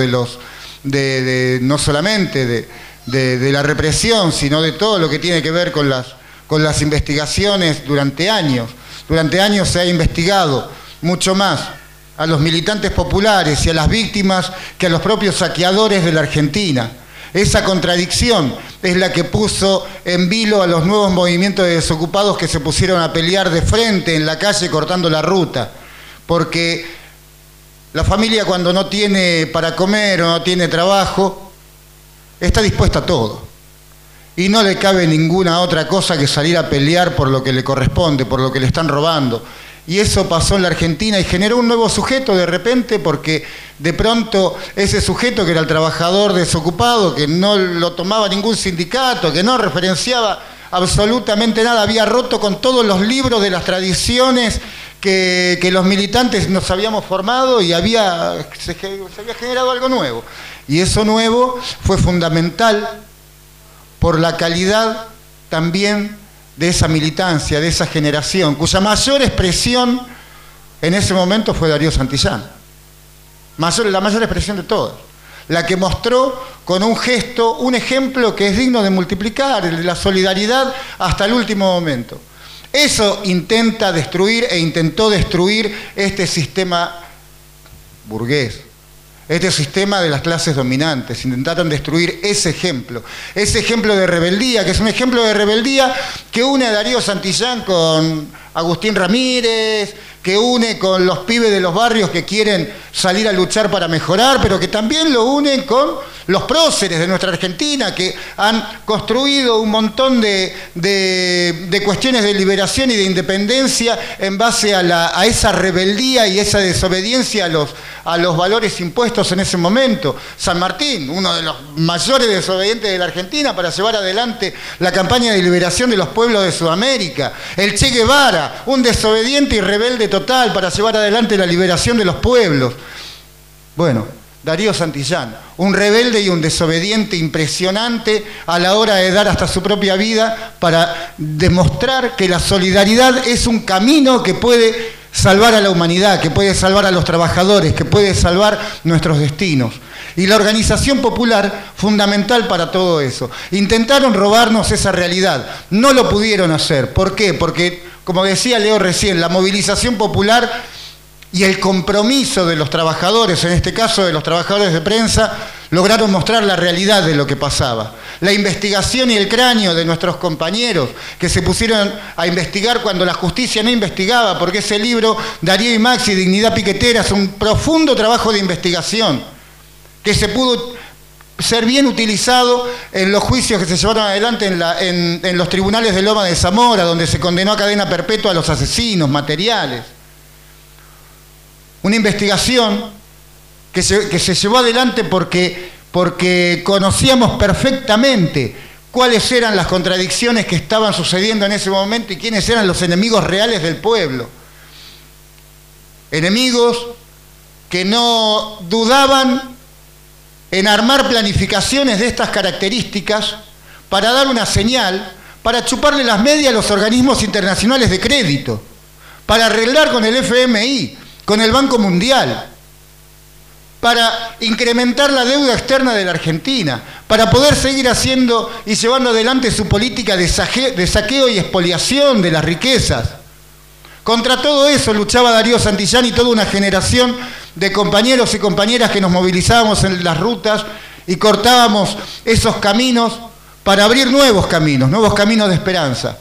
no solamente de la represión, sino de todo lo que tiene que ver con las investigaciones durante años. Durante años se ha investigado mucho más a los militantes populares y a las víctimas que a los propios saqueadores de la Argentina. Esa contradicción es la que puso en vilo a los nuevos movimientos de desocupados que se pusieron a pelear de frente en la calle cortando la ruta. Porque la familia, cuando no tiene para comer o no tiene trabajo, está dispuesta a todo. Y no le cabe ninguna otra cosa que salir a pelear por lo que le corresponde, por lo que le están robando. Y eso pasó en la Argentina y generó un nuevo sujeto de repente, porque de pronto ese sujeto, que era el trabajador desocupado, que no lo tomaba ningún sindicato, que no referenciaba absolutamente nada, había roto con todos los libros de las tradiciones que los militantes nos habíamos formado, y se había generado algo nuevo. Y eso nuevo fue fundamental por la calidad también de esa militancia, de esa generación, cuya mayor expresión en ese momento fue Darío Santillán. La mayor expresión de todas. La que mostró con un gesto, un ejemplo que es digno de multiplicar, el de la solidaridad hasta el último momento. Eso intenta destruir e intentó destruir este sistema burgués, este sistema de las clases dominantes. Intentaron destruir ese ejemplo de rebeldía, que es un ejemplo de rebeldía que une a Darío Santillán con Agustín Ramírez, que une con los pibes de los barrios que quieren salir a luchar para mejorar, pero que también lo unen con los próceres de nuestra Argentina, que han construido un montón de cuestiones de liberación y de independencia en base a esa rebeldía y esa desobediencia a los valores impuestos en ese momento. San Martín, uno de los mayores desobedientes de la Argentina, para llevar adelante la campaña de liberación de los pueblos de Sudamérica. El Che Guevara, un desobediente y rebelde total, para llevar adelante la liberación de los pueblos. Bueno, Darío Santillán, un rebelde y un desobediente impresionante a la hora de dar hasta su propia vida para demostrar que la solidaridad es un camino que puede salvar a la humanidad, que puede salvar a los trabajadores, que puede salvar nuestros destinos. Y la organización popular, fundamental para todo eso. Intentaron robarnos esa realidad, no lo pudieron hacer. ¿Por qué? Porque, como decía Leo recién, la movilización popular y el compromiso de los trabajadores, en este caso de los trabajadores de prensa, lograron mostrar la realidad de lo que pasaba. La investigación y el cráneo de nuestros compañeros que se pusieron a investigar cuando la justicia no investigaba, porque ese libro, Darío y Maxi, Dignidad Piquetera, es un profundo trabajo de investigación que se pudo ser bien utilizado en los juicios que se llevaron adelante en los tribunales de Loma de Zamora, donde se condenó a cadena perpetua a los asesinos materiales. Una investigación que se llevó adelante porque conocíamos perfectamente cuáles eran las contradicciones que estaban sucediendo en ese momento y quiénes eran los enemigos reales del pueblo. Enemigos que no dudaban en armar planificaciones de estas características para dar una señal, para chuparle las medias a los organismos internacionales de crédito, para arreglar con el FMI, con el Banco Mundial, para incrementar la deuda externa de la Argentina, para poder seguir haciendo y llevando adelante su política de saqueo y expoliación de las riquezas. Contra todo eso luchaba Darío Santillán y toda una generación de compañeros y compañeras que nos movilizábamos en las rutas y cortábamos esos caminos para abrir nuevos caminos de esperanza.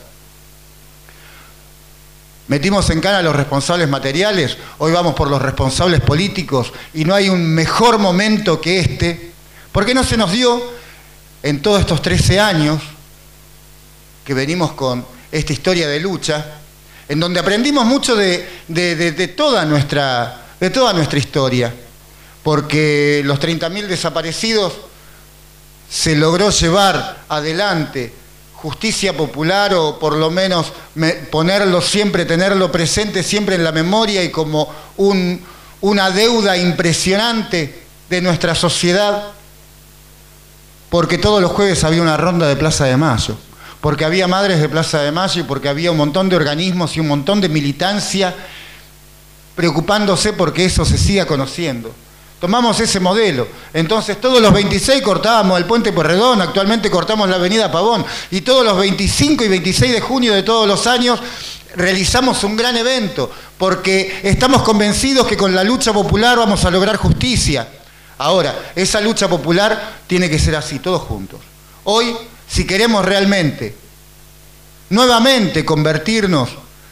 Metimos en cana a los responsables materiales, hoy vamos por los responsables políticos y no hay un mejor momento que este, porque no se nos dio en todos estos 13 años que venimos con esta historia de lucha, en donde aprendimos mucho de toda nuestra historia, porque los 30.000 desaparecidos se logró llevar adelante justicia popular, o por lo menos tenerlo presente siempre en la memoria y como una deuda impresionante de nuestra sociedad, porque todos los jueves había una ronda de Plaza de Mayo, porque había madres de Plaza de Mayo y porque había un montón de organismos y un montón de militancia preocupándose porque eso se siga conociendo. Tomamos ese modelo. Entonces todos los 26 cortábamos el Puente Pueyrredón, actualmente cortamos la Avenida Pavón, y todos los 25 y 26 de junio de todos los años realizamos un gran evento, porque estamos convencidos que con la lucha popular vamos a lograr justicia. Ahora, esa lucha popular tiene que ser así, todos juntos. Hoy, si queremos realmente, nuevamente convertirnos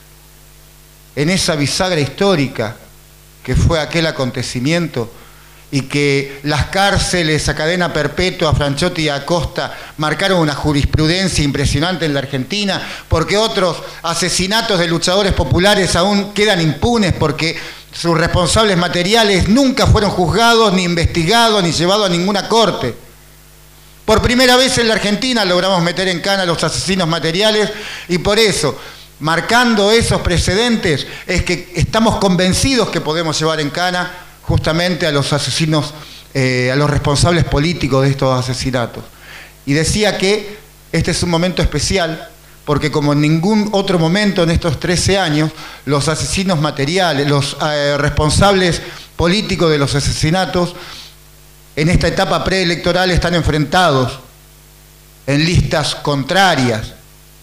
en esa bisagra histórica que fue aquel acontecimiento, y que las cárceles a cadena perpetua, a Franchotti y a Acosta, marcaron una jurisprudencia impresionante en la Argentina, porque otros asesinatos de luchadores populares aún quedan impunes, porque sus responsables materiales nunca fueron juzgados, ni investigados, ni llevados a ninguna corte. Por primera vez en la Argentina logramos meter en cana a los asesinos materiales, y por eso, marcando esos precedentes, es que estamos convencidos que podemos llevar en cana justamente a los asesinos, a los responsables políticos de estos asesinatos. Y decía que este es un momento especial, porque como en ningún otro momento en estos 13 años, los asesinos materiales, los responsables políticos de los asesinatos, en esta etapa preelectoral están enfrentados en listas contrarias.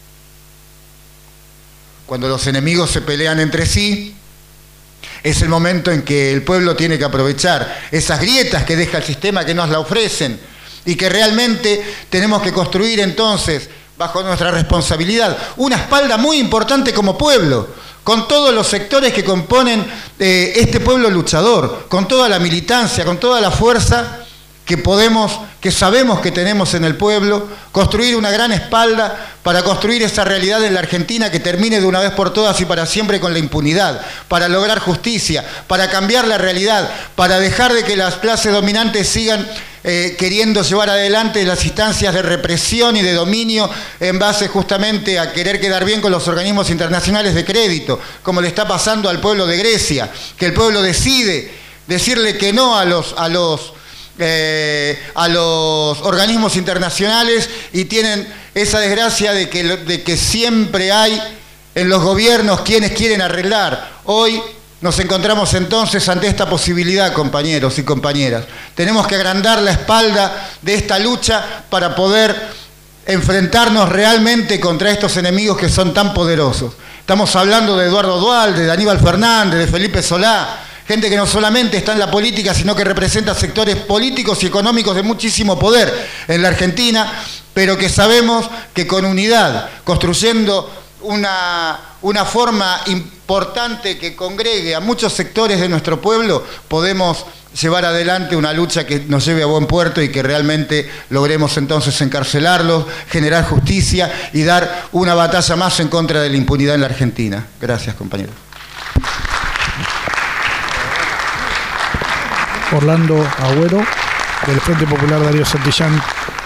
Cuando los enemigos se pelean entre sí, es el momento en que el pueblo tiene que aprovechar esas grietas que deja el sistema, que nos la ofrecen, y que realmente tenemos que construir entonces, bajo nuestra responsabilidad, una espalda muy importante como pueblo, con todos los sectores que componen este pueblo luchador, con toda la militancia, con toda la fuerza que sabemos que tenemos en el pueblo, construir una gran espalda para construir esa realidad en la Argentina que termine de una vez por todas y para siempre con la impunidad, para lograr justicia, para cambiar la realidad, para dejar de que las clases dominantes sigan queriendo llevar adelante las instancias de represión y de dominio en base justamente a querer quedar bien con los organismos internacionales de crédito, como le está pasando al pueblo de Grecia, que el pueblo decide decirle que no a los organismos internacionales, y tienen esa desgracia de que siempre hay en los gobiernos quienes quieren arreglar. Hoy nos encontramos entonces ante esta posibilidad, compañeros y compañeras. Tenemos que agrandar la espalda de esta lucha para poder enfrentarnos realmente contra estos enemigos que son tan poderosos. Estamos hablando de Eduardo Duhalde, de Aníbal Fernández, de Felipe Solá, gente que no solamente está en la política, sino que representa sectores políticos y económicos de muchísimo poder en la Argentina, pero que sabemos que con unidad, construyendo una forma importante que congregue a muchos sectores de nuestro pueblo, podemos llevar adelante una lucha que nos lleve a buen puerto y que realmente logremos entonces encarcelarlos, generar justicia y dar una batalla más en contra de la impunidad en la Argentina. Gracias, compañeros. Orlando Agüero, del Frente Popular Darío Santillán.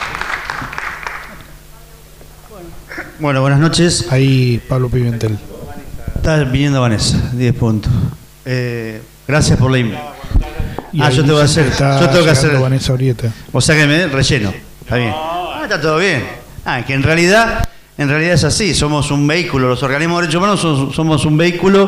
Bueno, buenas noches. Ahí Pablo Pimentel. Está viniendo Vanessa, 10 puntos. Gracias por la invitación. Yo tengo que hacer. Vanessa Orieta. O sea que me relleno. Está bien. Está todo bien. Que en realidad es así. Somos un vehículo. Los organismos de derechos humanos somos un vehículo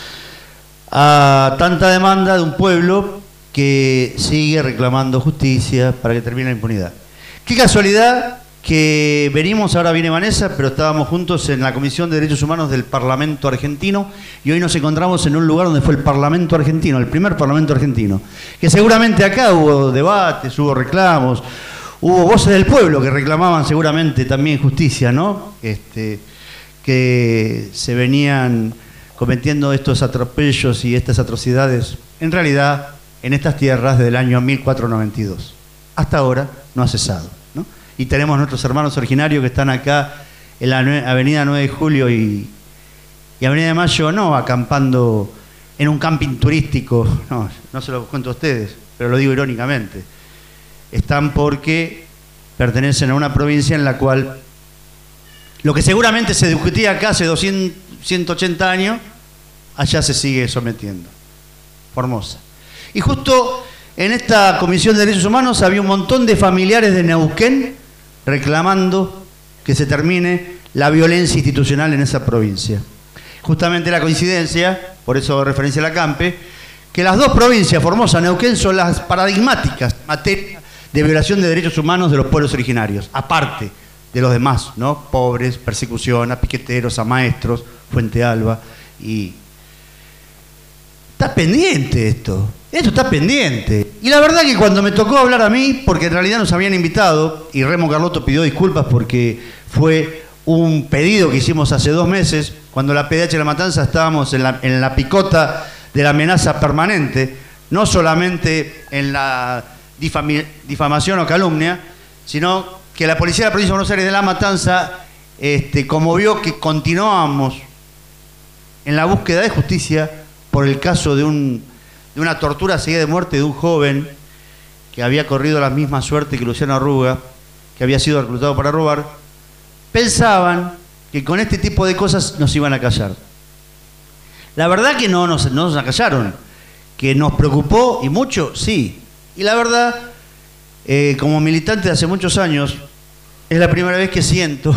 a tanta demanda de un pueblo que sigue reclamando justicia para que termine la impunidad. Qué casualidad que venimos, ahora viene Vanessa, pero estábamos juntos en la Comisión de Derechos Humanos del Parlamento Argentino y hoy nos encontramos en un lugar donde fue el Parlamento Argentino, el primer Parlamento Argentino, que seguramente acá hubo debates, hubo reclamos, hubo voces del pueblo que reclamaban seguramente también justicia, ¿no? Que se venían cometiendo estos atropellos y estas atrocidades, en realidad, en estas tierras desde el año 1492. Hasta ahora no ha cesado, ¿no? Y tenemos nuestros hermanos originarios que están acá en la avenida 9 de Julio y avenida de Mayo, no acampando en un camping turístico, no se lo cuento a ustedes, pero lo digo irónicamente. Están porque pertenecen a una provincia en la cual lo que seguramente se discutía acá hace 180 años, allá se sigue sometiendo. Formosa. Y justo en esta Comisión de Derechos Humanos había un montón de familiares de Neuquén reclamando que se termine la violencia institucional en esa provincia. Justamente la coincidencia, por eso hago referencia a la CAMPE, que las dos provincias, Formosa y Neuquén, son las paradigmáticas en materia de violación de derechos humanos de los pueblos originarios, aparte de los demás, ¿no? Pobres, persecución a piqueteros, a maestros, Fuente Alba y... Está pendiente esto está pendiente. Y la verdad que cuando me tocó hablar a mí, porque en realidad nos habían invitado, y Remo Carlotto pidió disculpas porque fue un pedido que hicimos hace 2 meses, cuando la PDH de La Matanza estábamos en la picota de la amenaza permanente, no solamente en la difamación o calumnia, sino que la Policía de la Provincia de Buenos Aires de La Matanza, como vio que continuábamos en la búsqueda de justicia por el caso de una tortura seguida de muerte de un joven que había corrido la misma suerte que Luciano Arruga, que había sido reclutado para robar, pensaban que con este tipo de cosas nos iban a callar. La verdad que no nos acallaron, que nos preocupó y mucho, sí. Y la verdad, como militante de hace muchos años, es la primera vez que siento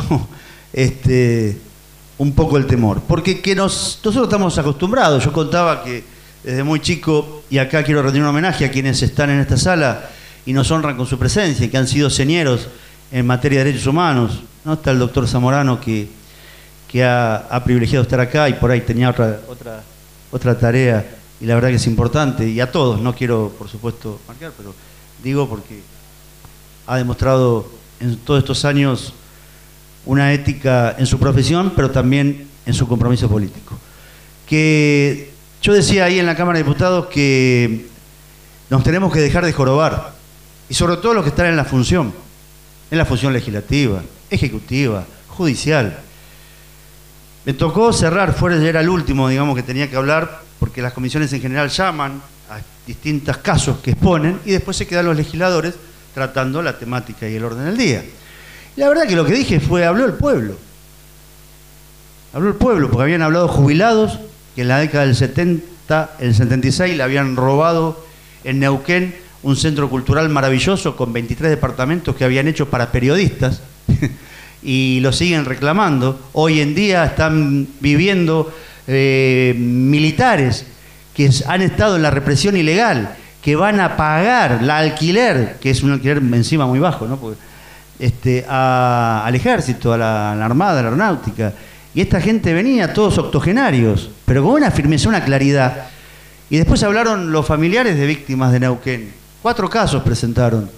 un poco el temor, porque nosotros estamos acostumbrados. Yo contaba que desde muy chico, y acá quiero rendir un homenaje a quienes están en esta sala y nos honran con su presencia, que han sido señeros en materia de derechos humanos, ¿no? Está el doctor Zamorano que ha privilegiado estar acá y por ahí tenía otra tarea, y la verdad que es importante, y a todos, no quiero por supuesto marcar, pero digo porque ha demostrado en todos estos años una ética en su profesión, pero también en su compromiso político. Que yo decía ahí en la Cámara de Diputados que nos tenemos que dejar de jorobar, y sobre todo los que están en la función legislativa, ejecutiva, judicial. Me tocó cerrar, era el último, digamos, que tenía que hablar, porque las comisiones en general llaman a distintos casos que exponen y después se quedan los legisladores tratando la temática y el orden del día. Y la verdad que lo que dije habló el pueblo. Habló el pueblo, porque habían hablado jubilados que en la década del 70, el 76, le habían robado en Neuquén un centro cultural maravilloso con 23 departamentos que habían hecho para periodistas y lo siguen reclamando. Hoy en día están viviendo militares que han estado en la represión ilegal, que van a pagar la alquiler, que es un alquiler encima muy bajo, ¿no? Porque, al ejército, a la armada, a la aeronáutica. Y esta gente venía, todos octogenarios, pero con una firmeza, una claridad. Y después hablaron los familiares de víctimas de Neuquén. 4 casos presentaron.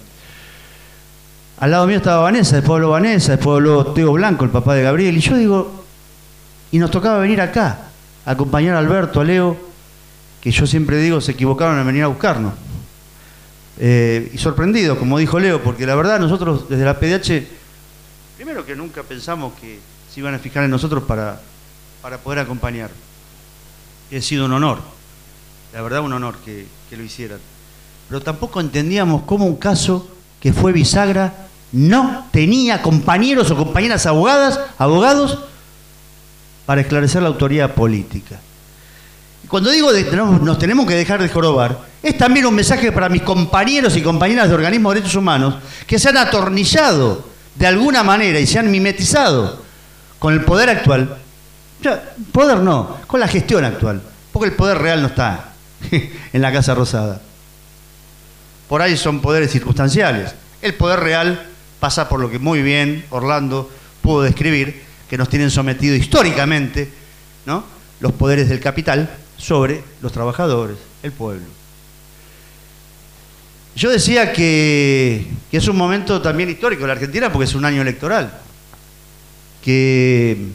Al lado mío estaba Vanessa, después habló Teo Blanco, el papá de Gabriel. Y yo digo, Y nos tocaba venir acá, a acompañar a Alberto, a Leo, que yo siempre digo, se equivocaron en venir a buscarnos. Y sorprendido, como dijo Leo, porque la verdad nosotros desde la PDH, primero que nunca pensamos que se iban a fijar en nosotros para poder acompañar. Ha sido un honor, la verdad un honor que lo hicieran. Pero tampoco entendíamos cómo un caso que fue bisagra no tenía compañeros o compañeras abogados para esclarecer la autoría política. Y cuando digo nos tenemos que dejar de jorobar, es también un mensaje para mis compañeros y compañeras de organismos de derechos humanos que se han atornillado de alguna manera y se han mimetizado con el poder actual. Poder no, con la gestión actual, porque el poder real no está en la Casa Rosada. Por ahí son poderes circunstanciales. El poder real pasa por lo que muy bien Orlando pudo describir, que nos tienen sometido históricamente, ¿no?, los poderes del capital sobre los trabajadores, el pueblo. Yo decía que es un momento también histórico en la Argentina porque es un año electoral, que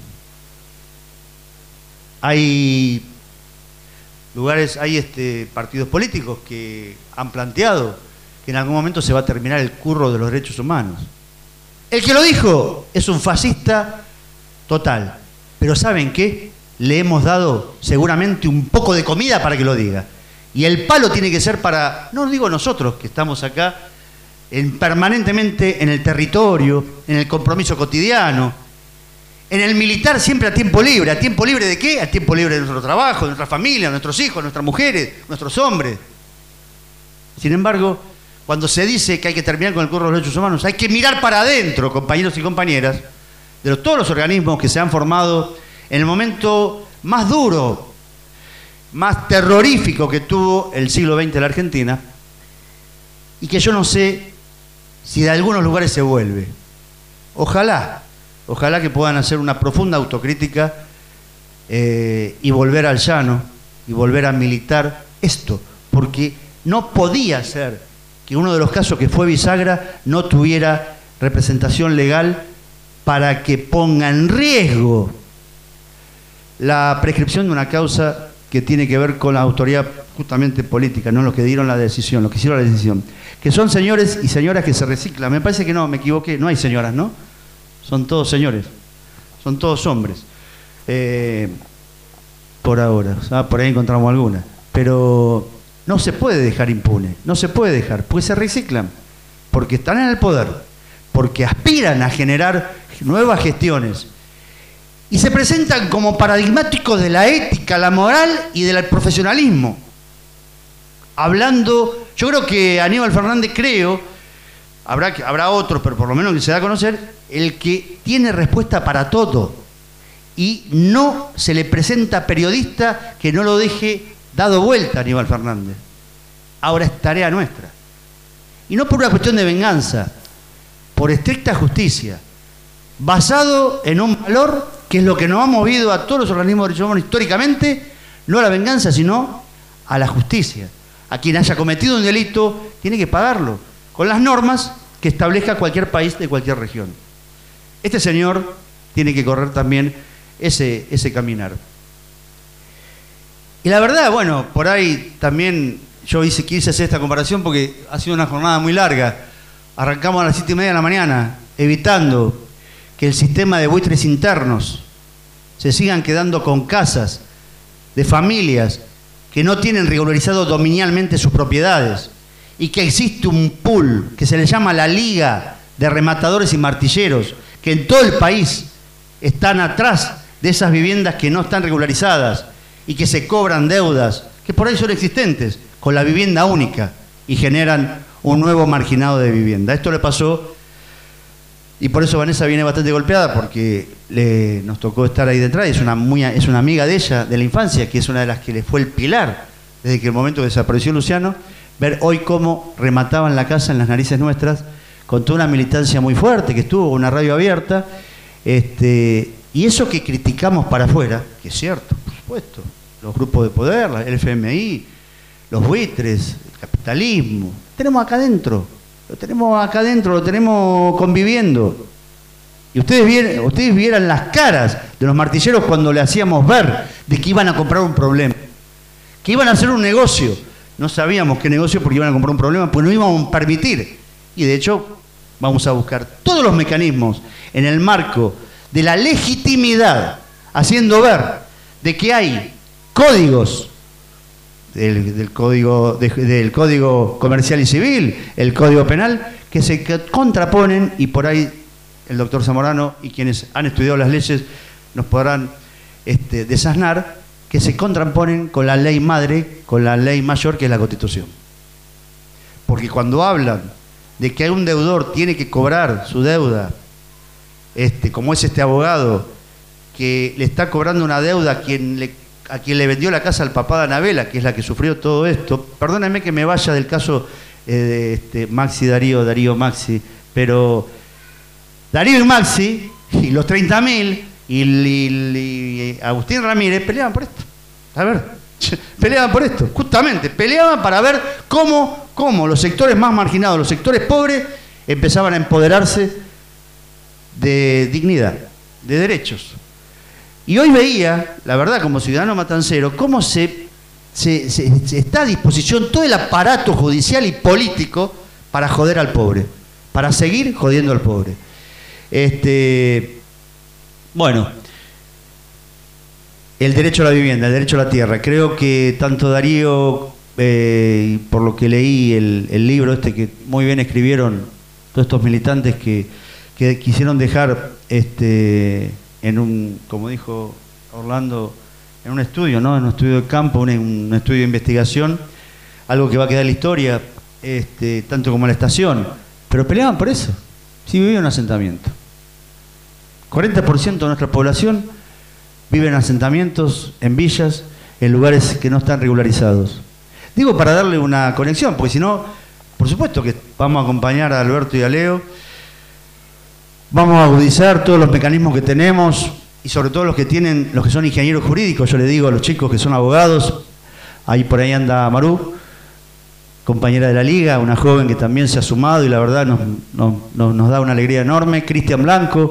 hay lugares, hay partidos políticos que han planteado que en algún momento se va a terminar el curro de los derechos humanos. El que lo dijo es un fascista total, pero ¿saben qué? Le hemos dado seguramente un poco de comida para que lo diga. Y el palo tiene que ser para, no digo nosotros que estamos acá permanentemente en el territorio, en el compromiso cotidiano, en el militar siempre a tiempo libre. ¿A tiempo libre de qué? A tiempo libre de nuestro trabajo, de nuestra familia, de nuestros hijos, de nuestras mujeres, nuestros hombres. Sin embargo, cuando se dice que hay que terminar con el curro de los derechos humanos, hay que mirar para adentro, compañeros y compañeras, de todos los organismos que se han formado en el momento más duro, más terrorífico que tuvo el siglo XX en la Argentina, y que yo no sé si de algunos lugares se vuelve. Ojalá que puedan hacer una profunda autocrítica y volver al llano y volver a militar esto, porque no podía ser que uno de los casos que fue bisagra no tuviera representación legal para que ponga en riesgo la prescripción de una causa que tiene que ver con la autoridad justamente política, no los que dieron la decisión, los que hicieron la decisión, que son señores y señoras que se reciclan. Me parece que no, me equivoqué, no hay señoras, ¿no? Son todos señores, son todos hombres, por ahora, por ahí encontramos alguna, pero no se puede dejar impune, no se puede dejar, porque se reciclan, porque están en el poder, porque aspiran a generar nuevas gestiones y se presentan como paradigmáticos de la ética, la moral y del profesionalismo. Hablando, yo creo que Aníbal Fernández, habrá otros, pero por lo menos que se da a conocer, el que tiene respuesta para todo y no se le presenta periodista que no lo deje dado vuelta a Aníbal Fernández. Ahora es tarea nuestra. Y no por una cuestión de venganza, por estricta justicia, basado en un valor que es lo que nos ha movido a todos los organismos de derechos humanos históricamente, no a la venganza, sino a la justicia. A quien haya cometido un delito tiene que pagarlo, con las normas que establezca cualquier país de cualquier región. Este señor tiene que correr también ese caminar. Y la verdad, bueno, por ahí también yo quise hacer esta comparación porque ha sido una jornada muy larga. Arrancamos a las 7:30 de la mañana, evitando que el sistema de buitres internos se sigan quedando con casas de familias que no tienen regularizado dominialmente sus propiedades y que existe un pool que se le llama la Liga de Rematadores y Martilleros, que en todo el país están atrás de esas viviendas que no están regularizadas y que se cobran deudas, que por ahí son existentes, con la vivienda única y generan un nuevo marginado de vivienda. Esto le pasó, y por eso Vanessa viene bastante golpeada, porque nos tocó estar ahí detrás, es una amiga de ella, de la infancia, que es una de las que le fue el pilar desde que el momento que desapareció Luciano, ver hoy cómo remataban la casa en las narices nuestras, con toda una militancia muy fuerte, que estuvo una radio abierta, y eso que criticamos para afuera, que es cierto, por supuesto, los grupos de poder, el FMI, los buitres, el capitalismo, tenemos acá adentro, lo tenemos conviviendo. Y ustedes vieran las caras de los martilleros cuando le hacíamos ver de que iban a comprar un problema, que iban a hacer un negocio. No sabíamos qué negocio porque iban a comprar un problema, pues no íbamos a permitir. Y de hecho vamos a buscar todos los mecanismos en el marco de la legitimidad, haciendo ver de que hay códigos del Código Comercial y Civil, el Código Penal, que se contraponen, y por ahí el doctor Zamorano y quienes han estudiado las leyes nos podrán desasnar, que se contraponen con la ley madre, con la ley mayor, que es la Constitución. Porque cuando hablan de que un deudor tiene que cobrar su deuda, como es este abogado que le está cobrando una deuda a quien le vendió la casa al papá de Anabela, que es la que sufrió todo esto. Perdónenme que me vaya del caso de Maxi Darío Maxi, pero Darío y Maxi y los 30.000 y Agustín Ramírez peleaban por esto. A ver, peleaban por esto, justamente, peleaban para ver cómo los sectores más marginados, los sectores pobres, empezaban a empoderarse de dignidad, de derechos. Y hoy veía, la verdad, como ciudadano matancero, cómo se está a disposición todo el aparato judicial y político para joder al pobre, para seguir jodiendo al pobre. Bueno, el derecho a la vivienda, el derecho a la tierra. Creo que tanto Darío, por lo que leí el libro que muy bien escribieron todos estos militantes que quisieron dejar en un, como dijo Orlando, en un estudio, ¿no? En un estudio de campo, un estudio de investigación, algo que va a quedar en la historia, tanto como la estación, pero peleaban por eso. Sí, vivía en un asentamiento. 40% de nuestra población vive en asentamientos, en villas, en lugares que no están regularizados. Digo para darle una conexión, porque si no, por supuesto que vamos a acompañar a Alberto y a Leo, vamos a agudizar todos los mecanismos que tenemos y sobre todo los que son ingenieros jurídicos. Yo le digo a los chicos que son abogados, ahí por ahí anda Marú, compañera de la Liga, una joven que también se ha sumado y la verdad nos da una alegría enorme. Cristian Blanco.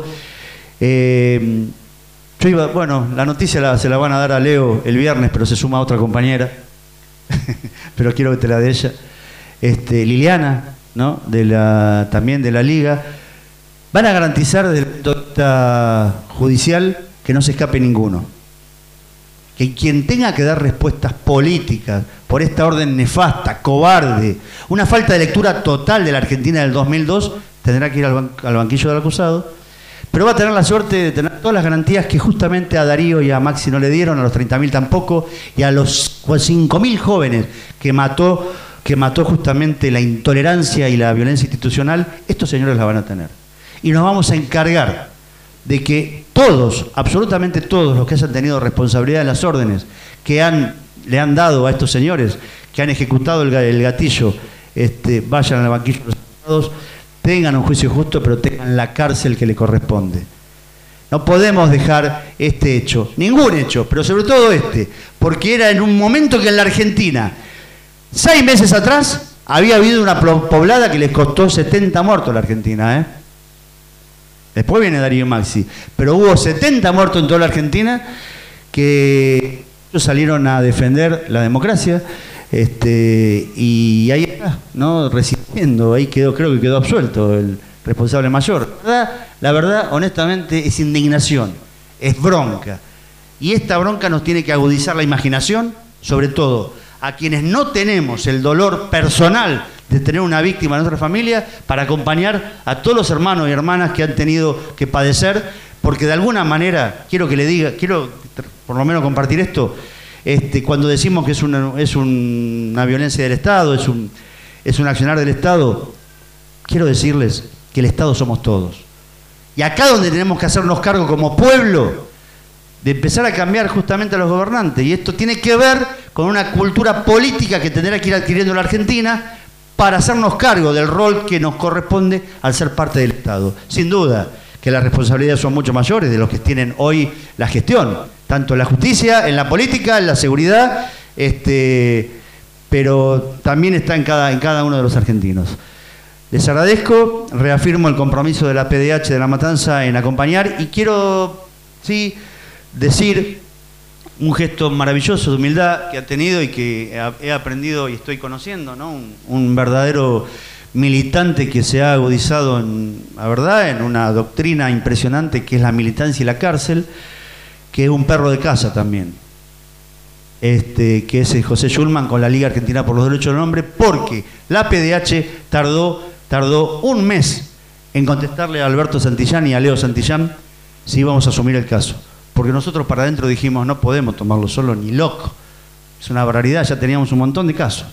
La noticia se la van a dar a Leo el viernes, pero se suma otra compañera, pero quiero que te la de ella. Liliana, ¿no? También de la Liga. Van a garantizar desde el punto de vista judicial que no se escape ninguno. Que quien tenga que dar respuestas políticas por esta orden nefasta, cobarde, una falta de lectura total de la Argentina del 2002, tendrá que ir al banquillo del acusado, pero va a tener la suerte de tener todas las garantías que justamente a Darío y a Maxi no le dieron, a los 30.000 tampoco, y a los 5.000 jóvenes que mató justamente la intolerancia y la violencia institucional, estos señores la van a tener. Y nos vamos a encargar de que todos, absolutamente todos los que hayan tenido responsabilidad en las órdenes que le han dado a estos señores, que han ejecutado el gatillo, vayan al banquillo de los acusados, tengan un juicio justo, pero tengan la cárcel que le corresponde. No podemos dejar este hecho, ningún hecho, pero sobre todo porque era en un momento que en la Argentina, 6 meses atrás, había habido una poblada que les costó 70 muertos a la Argentina, Después viene Darío Maxi, pero hubo 70 muertos en toda la Argentina que ellos salieron a defender la democracia, y ahí está, ¿no? Resistiendo, ahí creo que quedó absuelto el responsable mayor. La verdad, honestamente, es indignación, es bronca. Y esta bronca nos tiene que agudizar la imaginación, sobre todo a quienes no tenemos el dolor personal de tener una víctima en nuestra familia, para acompañar a todos los hermanos y hermanas que han tenido que padecer, porque de alguna manera, quiero por lo menos compartir esto, cuando decimos que es una violencia del Estado, es un accionar del Estado, quiero decirles que el Estado somos todos. Y acá donde tenemos que hacernos cargo como pueblo, de empezar a cambiar justamente a los gobernantes, y esto tiene que ver con una cultura política que tendrá que ir adquiriendo la Argentina, para hacernos cargo del rol que nos corresponde al ser parte del Estado. Sin duda que las responsabilidades son mucho mayores de los que tienen hoy la gestión, tanto en la justicia, en la política, en la seguridad, pero también está en cada uno de los argentinos. Les agradezco, reafirmo el compromiso de la PDH de La Matanza en acompañar, y quiero decir un gesto maravilloso de humildad que ha tenido y que he aprendido y estoy conociendo, ¿no? Un verdadero militante que se ha agudizado la verdad, en una doctrina impresionante que es la militancia y la cárcel, que es un perro de casa también, que es José Schulman con la Liga Argentina por los Derechos del Hombre, porque la PDH tardó un mes en contestarle a Alberto Santillán y a Leo Santillán si íbamos a asumir el caso. Porque nosotros para adentro dijimos, no podemos tomarlo solo ni loco. Es una barbaridad, ya teníamos un montón de casos.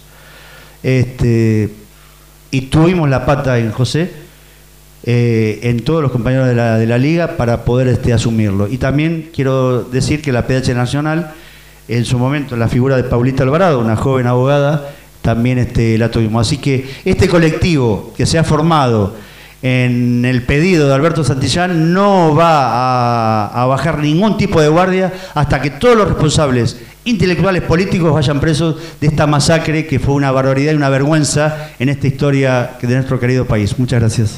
Y tuvimos la pata en José, en todos los compañeros de la Liga para poder asumirlo. Y también quiero decir que la PDH Nacional, en su momento, la figura de Paulita Alvarado, una joven abogada, también la tuvimos. Así que este colectivo que se ha formado en el pedido de Alberto Santillán no va a bajar ningún tipo de guardia hasta que todos los responsables intelectuales políticos vayan presos de esta masacre que fue una barbaridad y una vergüenza en esta historia de nuestro querido país. Muchas gracias.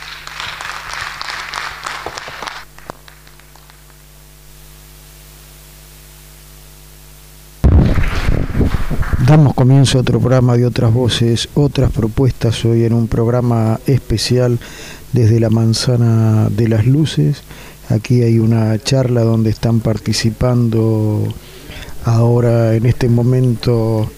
Damos comienzo a otro programa de Otras Voces, Otras Propuestas, hoy en un programa especial desde la Manzana de las Luces. Aquí hay una charla donde están participando ahora en este momento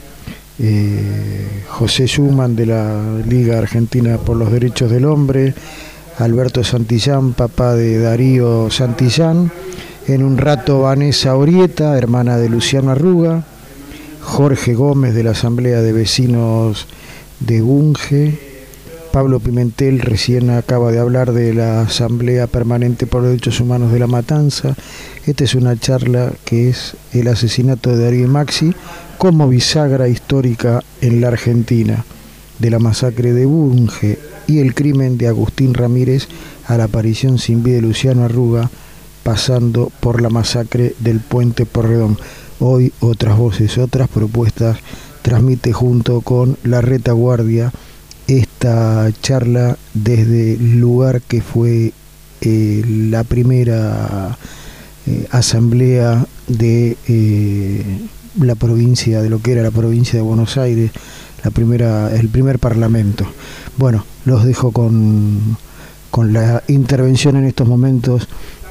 José Schulman de la Liga Argentina por los Derechos del Hombre, Alberto Santillán, papá de Darío Santillán, en un rato Vanessa Orieta, hermana de Luciano Arruga, Jorge Gómez de la Asamblea de Vecinos de Bunge, Pablo Pimentel recién acaba de hablar de la Asamblea Permanente por los Derechos Humanos de La Matanza. Esta es una charla que es el asesinato de Darío y Maxi como bisagra histórica en la Argentina, de la masacre de Bunge y el crimen de Agustín Ramírez a la aparición sin vida de Luciano Arruga, pasando por la masacre del Puente Porredón. Hoy Otras Voces, Otras Propuestas transmite junto con La Retaguardia esta charla desde el lugar que fue la primera asamblea de la provincia, de lo que era la provincia de Buenos Aires, el primer parlamento. Bueno, los dejo con la intervención en estos momentos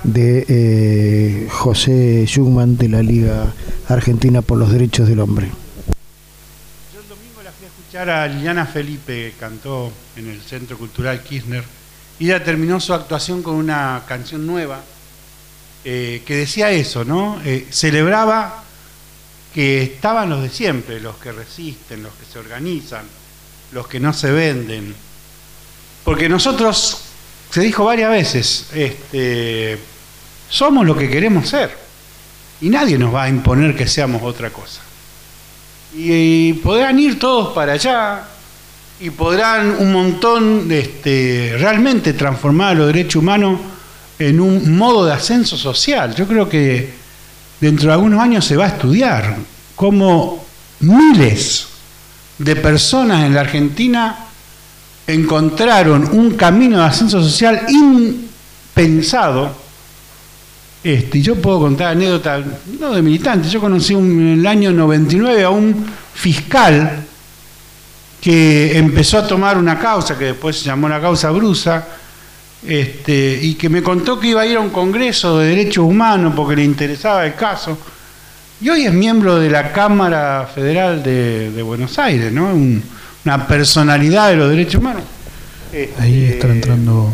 de José Schulman de la Liga Argentina por los Derechos del Hombre. Yo el domingo la fui a escuchar a Liliana Felipe, que cantó en el Centro Cultural Kirchner, y ella terminó su actuación con una canción nueva que decía eso, ¿no? Celebraba que estaban los de siempre, los que resisten, los que se organizan, los que no se venden. Porque nosotros, se dijo varias veces, somos lo que queremos ser y nadie nos va a imponer que seamos otra cosa. Y podrán ir todos para allá y podrán un montón realmente transformar los derechos humanos en un modo de ascenso social. Yo creo que dentro de algunos años se va a estudiar cómo miles de personas en la Argentina encontraron un camino de ascenso social impensado. Y yo puedo contar anécdotas, no de militantes. Yo conocí en el año 99 a un fiscal que empezó a tomar una causa que después se llamó la causa Brusa, y que me contó que iba a ir a un congreso de derechos humanos porque le interesaba el caso, y hoy es miembro de la Cámara Federal de Buenos Aires, ¿no? Una personalidad de los derechos humanos. Ahí están entrando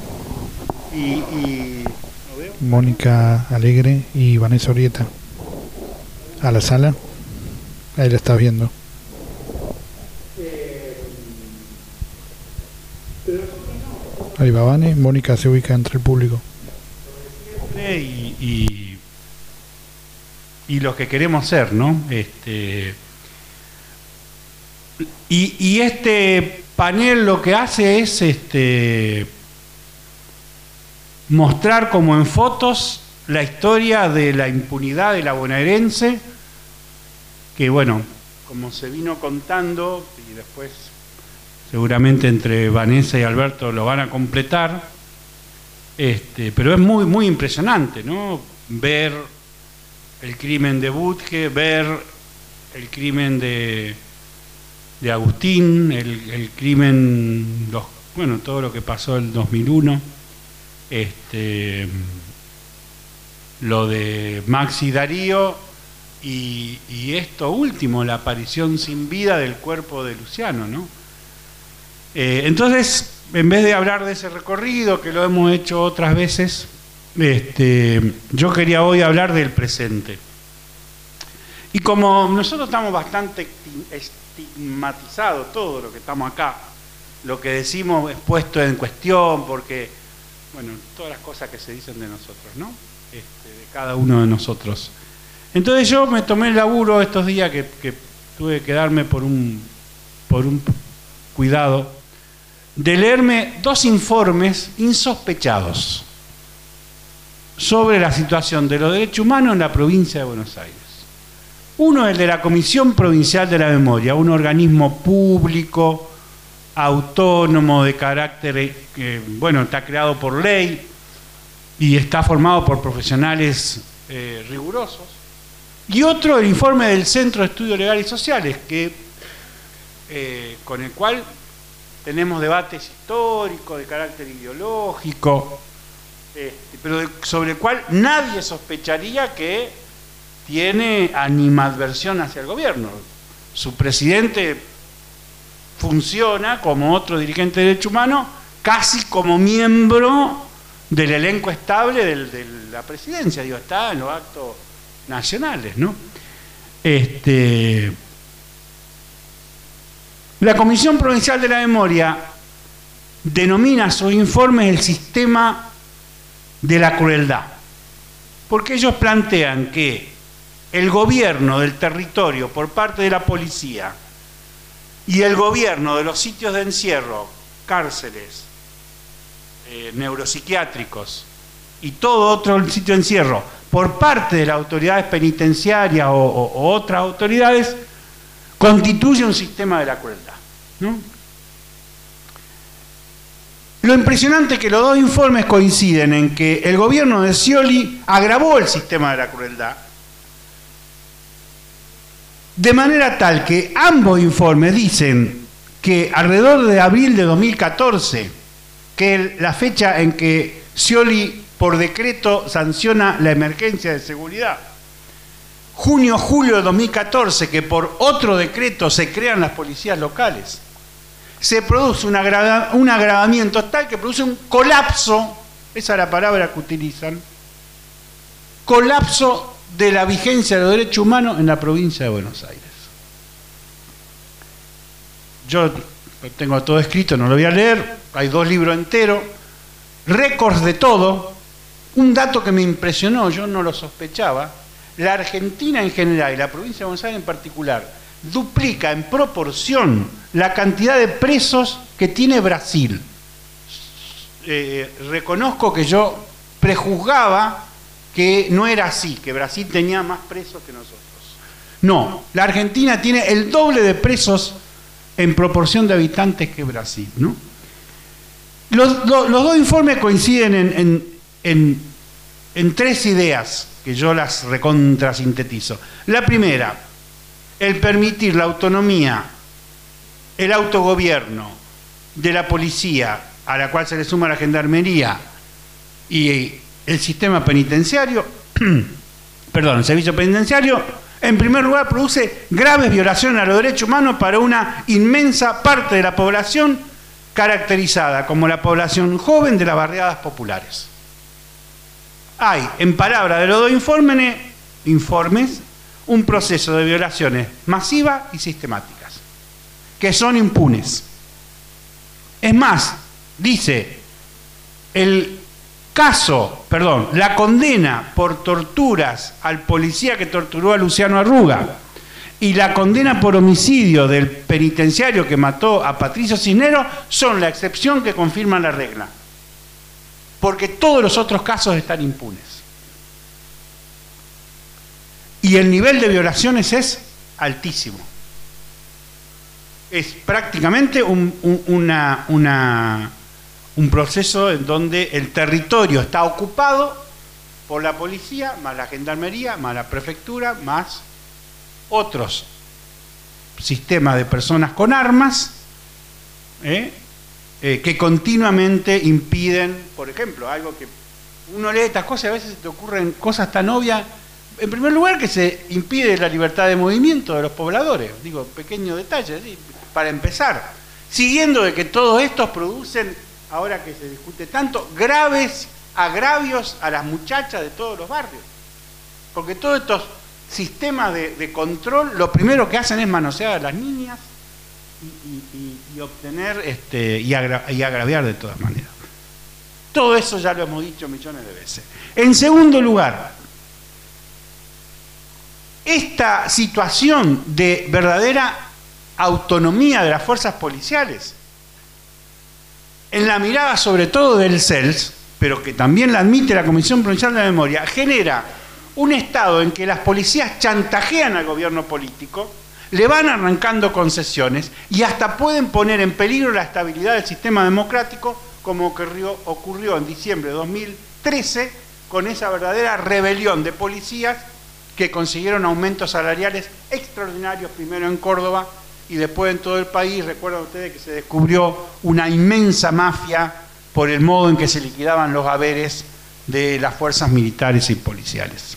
Mónica Alegre y Vanessa Orieta a la sala. Ahí la estás viendo. Ahí va Vane, Mónica se ubica entre el público. Y los que queremos ser, ¿no? Y este panel lo que hace es mostrar como en fotos la historia de la impunidad de la bonaerense, que bueno, como se vino contando, y después seguramente entre Vanessa y Alberto lo van a completar, pero es muy, muy impresionante, ¿no? Ver el crimen de Budge, ver el crimen de Agustín, el crimen, bueno, todo lo que pasó en el 2001, lo de Maxi Darío y esto último, la aparición sin vida del cuerpo de Luciano, ¿no? Entonces, en vez de hablar de ese recorrido, que lo hemos hecho otras veces, yo quería hoy hablar del presente. Y como nosotros estamos bastante estigmatizados, todo lo que estamos acá, lo que decimos es puesto en cuestión, porque, bueno, todas las cosas que se dicen de nosotros, ¿no? De cada uno de nosotros. Entonces yo me tomé el laburo estos días que tuve que darme por un cuidado, de leerme 2 informes insospechados sobre la situación de los derechos humanos en la provincia de Buenos Aires. Uno es el de la Comisión Provincial de la Memoria, un organismo público, autónomo, de carácter, bueno, está creado por ley y está formado por profesionales rigurosos. Y otro, el informe del Centro de Estudios Legales y Sociales, con el cual tenemos debates históricos de carácter ideológico, pero sobre el cual nadie sospecharía que tiene animadversión hacia el gobierno. Su presidente funciona como otro dirigente de derechos humanos, casi como miembro del elenco estable de la presidencia, digo, está en los actos nacionales, ¿no? La Comisión Provincial de la Memoria denomina sus informes el sistema de la crueldad, porque ellos plantean que el gobierno del territorio por parte de la policía y el gobierno de los sitios de encierro, cárceles, neuropsiquiátricos y todo otro sitio de encierro por parte de las autoridades penitenciarias o otras autoridades, constituye un sistema de la crueldad, ¿no? Lo impresionante es que los 2 informes coinciden en que el gobierno de Scioli agravó el sistema de la crueldad, de manera tal que ambos informes dicen que alrededor de abril de 2014, que es la fecha en que Scioli por decreto sanciona la emergencia de seguridad, junio-julio de 2014, que por otro decreto se crean las policías locales, se produce un agravamiento tal que produce un colapso, esa es la palabra que utilizan, colapso de la vigencia de los derechos humanos en la provincia de Buenos Aires. Yo tengo todo escrito, no lo voy a leer, hay 2 libros enteros, récords de todo. Un dato que me impresionó, yo no lo sospechaba: la Argentina en general y la provincia de Buenos Aires en particular duplica en proporción la cantidad de presos que tiene Brasil. Reconozco que yo prejuzgaba que no era así, que Brasil tenía más presos que nosotros. No, la Argentina tiene el doble de presos en proporción de habitantes que Brasil, ¿no? Los 2 informes coinciden en 3 ideas que yo las recontrasintetizo. La primera, el permitir la autonomía, el autogobierno de la policía, a la cual se le suma la gendarmería y el sistema penitenciario, perdón, el servicio penitenciario, en primer lugar produce graves violaciones a los derechos humanos para una inmensa parte de la población, caracterizada como la población joven de las barriadas populares. Hay, en palabras de los 2 informes, un proceso de violaciones masivas y sistemáticas, que son impunes. Es más, dice, la condena por torturas al policía que torturó a Luciano Arruga y la condena por homicidio del penitenciario que mató a Patricio Cisneros son la excepción que confirman la regla, porque todos los otros casos están impunes. Y el nivel de violaciones es altísimo. Es prácticamente un proceso en donde el territorio está ocupado por la policía, más la gendarmería, más la prefectura, más otros sistemas de personas con armas, que continuamente impiden, por ejemplo, algo que uno lee estas cosas y a veces se te ocurren cosas tan obvias. En primer lugar, que se impide la libertad de movimiento de los pobladores, digo, pequeño detalle, ¿sí? Para empezar, siguiendo de que todos estos producen, ahora que se discute tanto, graves agravios a las muchachas de todos los barrios, porque todos estos sistemas de control lo primero que hacen es manosear a las niñas y obtener y agraviar de todas maneras. Todo eso ya lo hemos dicho millones de veces. En segundo lugar, esta situación de verdadera autonomía de las fuerzas policiales, en la mirada sobre todo del CELS, pero que también la admite la Comisión Provincial de la Memoria, genera un estado en que las policías chantajean al gobierno político, le van arrancando concesiones y hasta pueden poner en peligro la estabilidad del sistema democrático, como ocurrió en diciembre de 2013 con esa verdadera rebelión de policías que consiguieron aumentos salariales extraordinarios, primero en Córdoba y después en todo el país. Recuerdan ustedes que se descubrió una inmensa mafia por el modo en que se liquidaban los haberes de las fuerzas militares y policiales.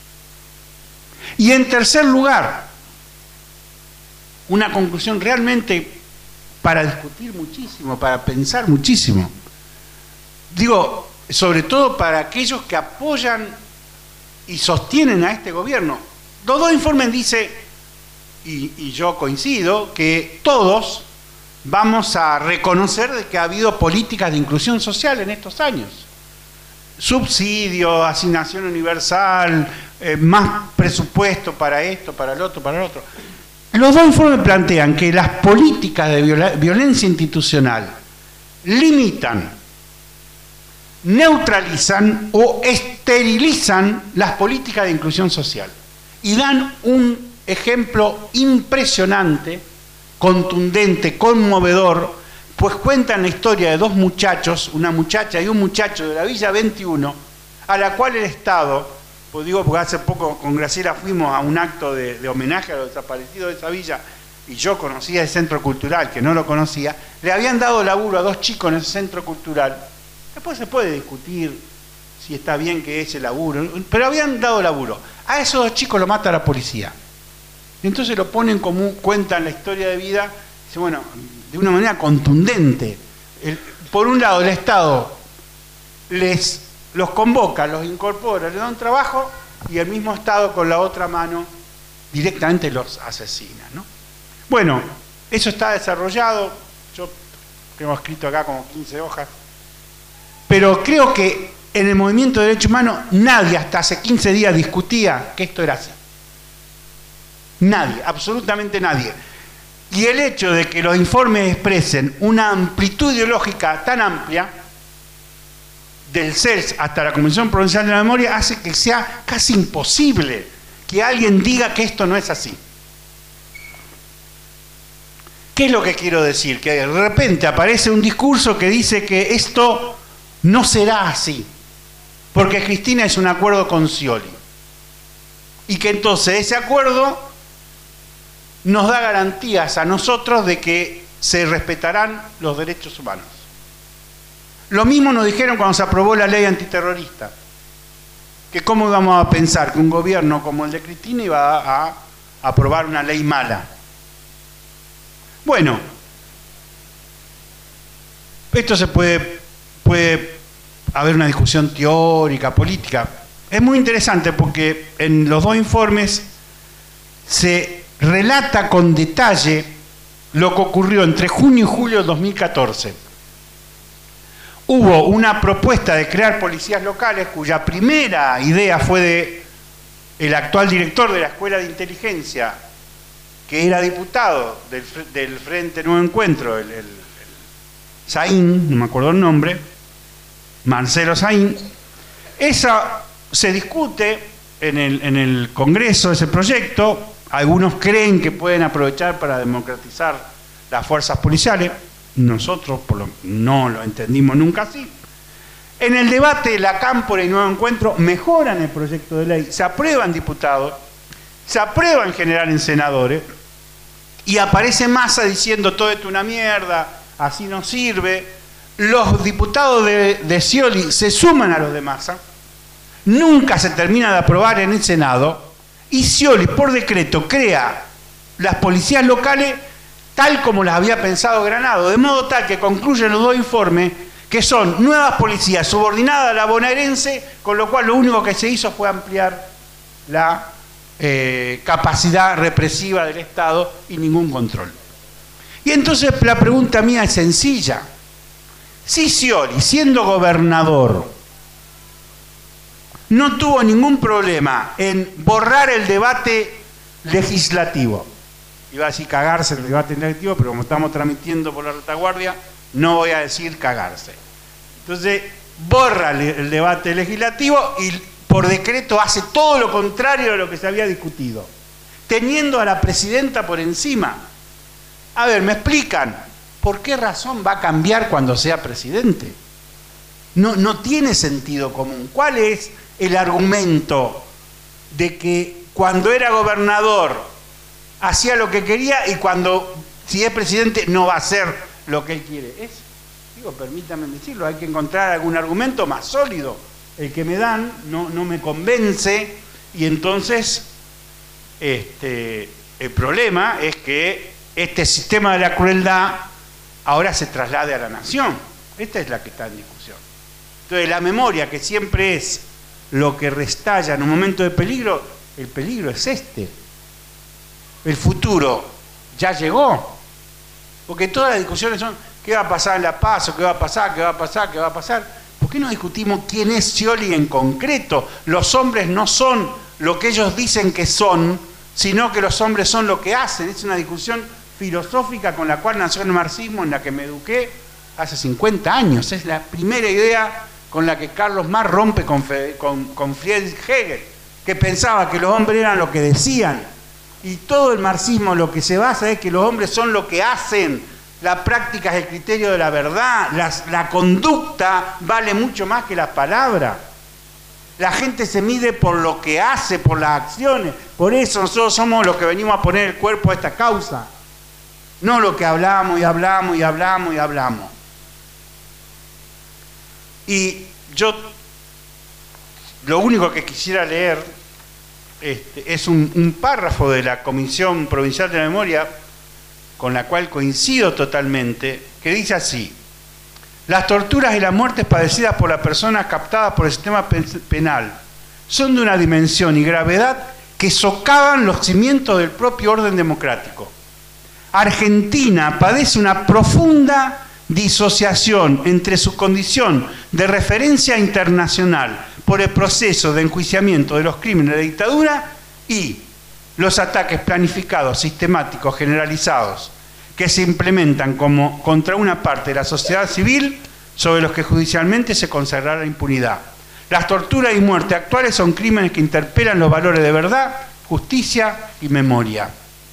Y en tercer lugar, una conclusión realmente para discutir muchísimo, para pensar muchísimo. Digo, sobre todo para aquellos que apoyan y sostienen a este gobierno. Los dos informes dicen, y yo coincido, que todos vamos a reconocer de que ha habido políticas de inclusión social en estos años. Subsidio, asignación universal, más presupuesto para esto, para el otro, para el otro. Los dos informes plantean que las políticas de violencia institucional limitan, neutralizan o esterilizan las políticas de inclusión social y dan un ejemplo impresionante, contundente, conmovedor, pues cuentan la historia de dos muchachos, una muchacha y un muchacho de la Villa 21, a la cual el Estado, pues digo porque hace poco con Graciela fuimos a un acto de homenaje a los desaparecidos de esa villa y yo conocía el centro cultural, que no lo conocía, le habían dado laburo a dos chicos en ese centro cultural. Después se puede discutir si está bien que ese laburo, pero habían dado laburo. A esos dos chicos lo mata la policía. Y entonces lo ponen como cuentan la historia de vida, dice, bueno, de una manera contundente. Por un lado, el Estado los convoca, los incorpora, les da un trabajo y el mismo Estado con la otra mano directamente los asesina, ¿no? Bueno, eso está desarrollado, yo tengo escrito acá como 15 hojas, pero creo que en el movimiento de derechos humanos nadie hasta hace 15 días discutía que esto era así. Nadie, absolutamente nadie. Y el hecho de que los informes expresen una amplitud ideológica tan amplia, del CELS hasta la Comisión Provincial de la Memoria, hace que sea casi imposible que alguien diga que esto no es así. ¿Qué es lo que quiero decir? Que de repente aparece un discurso que dice que esto no será así, porque Cristina es un acuerdo con Scioli. Y que entonces ese acuerdo nos da garantías a nosotros de que se respetarán los derechos humanos. Lo mismo nos dijeron cuando se aprobó la ley antiterrorista, que cómo íbamos a pensar que un gobierno como el de Cristina iba a aprobar una ley mala. Bueno, esto se puede haber una discusión teórica, política. Es muy interesante porque en los dos informes se relata con detalle lo que ocurrió entre junio y julio de 2014. Hubo una propuesta de crear policías locales cuya primera idea fue del actual director de la Escuela de Inteligencia, que era diputado del Frente Nuevo Encuentro, el Saín, no me acuerdo el nombre, Marcelo Saín. Esa se discute en el Congreso, ese proyecto. Algunos creen que pueden aprovechar para democratizar las fuerzas policiales. Nosotros no lo entendimos nunca así. En el debate, la Cámpora y Nuevo Encuentro mejoran el proyecto de ley, se aprueban diputados, se aprueba en general en senadores, y aparece Massa diciendo todo esto es una mierda, así no sirve. Los diputados de Scioli se suman a los de Massa, nunca se termina de aprobar en el Senado, y Scioli por decreto crea las policías locales tal como las había pensado Granado, de modo tal que concluyen los dos informes que son nuevas policías subordinadas a la bonaerense, con lo cual lo único que se hizo fue ampliar la capacidad represiva del Estado y ningún control. Y entonces la pregunta mía es sencilla. Si Scioli, siendo gobernador, no tuvo ningún problema en borrar el debate legislativo, iba a decir cagarse el debate legislativo, pero como estamos transmitiendo por la retaguardia, no voy a decir cagarse. Entonces, borra el debate legislativo y por decreto hace todo lo contrario de lo que se había discutido, teniendo a la presidenta por encima. A ver, ¿me explican por qué razón va a cambiar cuando sea presidente? No tiene sentido común. ¿Cuál es el argumento de que cuando era gobernador hacía lo que quería y cuando, si es presidente, no va a hacer lo que él quiere? Permítanme decirlo, hay que encontrar algún argumento más sólido. El que me dan no me convence, y entonces el problema es que este sistema de la crueldad ahora se traslade a la nación. Esta es la que está en discusión. Entonces la memoria, que siempre es lo que restalla en un momento de peligro, el peligro es este. El futuro ya llegó. Porque todas las discusiones son ¿qué va a pasar en La Paz? ¿O qué va a pasar? ¿Qué va a pasar? ¿Qué va a pasar? ¿Por qué no discutimos quién es Scioli en concreto? Los hombres no son lo que ellos dicen que son, sino que los hombres son lo que hacen. Es una discusión filosófica con la cual nació el marxismo, en la que me eduqué hace 50 años. Es la primera idea con la que Carlos Marx rompe con Friedrich Hegel, que pensaba que los hombres eran lo que decían. Y todo el marxismo lo que se basa es que los hombres son lo que hacen. La práctica es el criterio de la verdad, la conducta vale mucho más que las palabras. La gente se mide por lo que hace, por las acciones. Por eso nosotros somos los que venimos a poner el cuerpo a esta causa. No lo que hablamos y hablamos y hablamos y hablamos. Y yo lo único que quisiera leer es un párrafo de la Comisión Provincial de la Memoria, con la cual coincido totalmente, que dice así: las torturas y las muertes padecidas por las personas captadas por el sistema penal son de una dimensión y gravedad que socavan los cimientos del propio orden democrático. Argentina padece una profunda disociación entre su condición de referencia internacional por el proceso de enjuiciamiento de los crímenes de dictadura y los ataques planificados, sistemáticos, generalizados, que se implementan como contra una parte de la sociedad civil sobre los que judicialmente se consagrará la impunidad. Las torturas y muertes actuales son crímenes que interpelan los valores de verdad, justicia y memoria.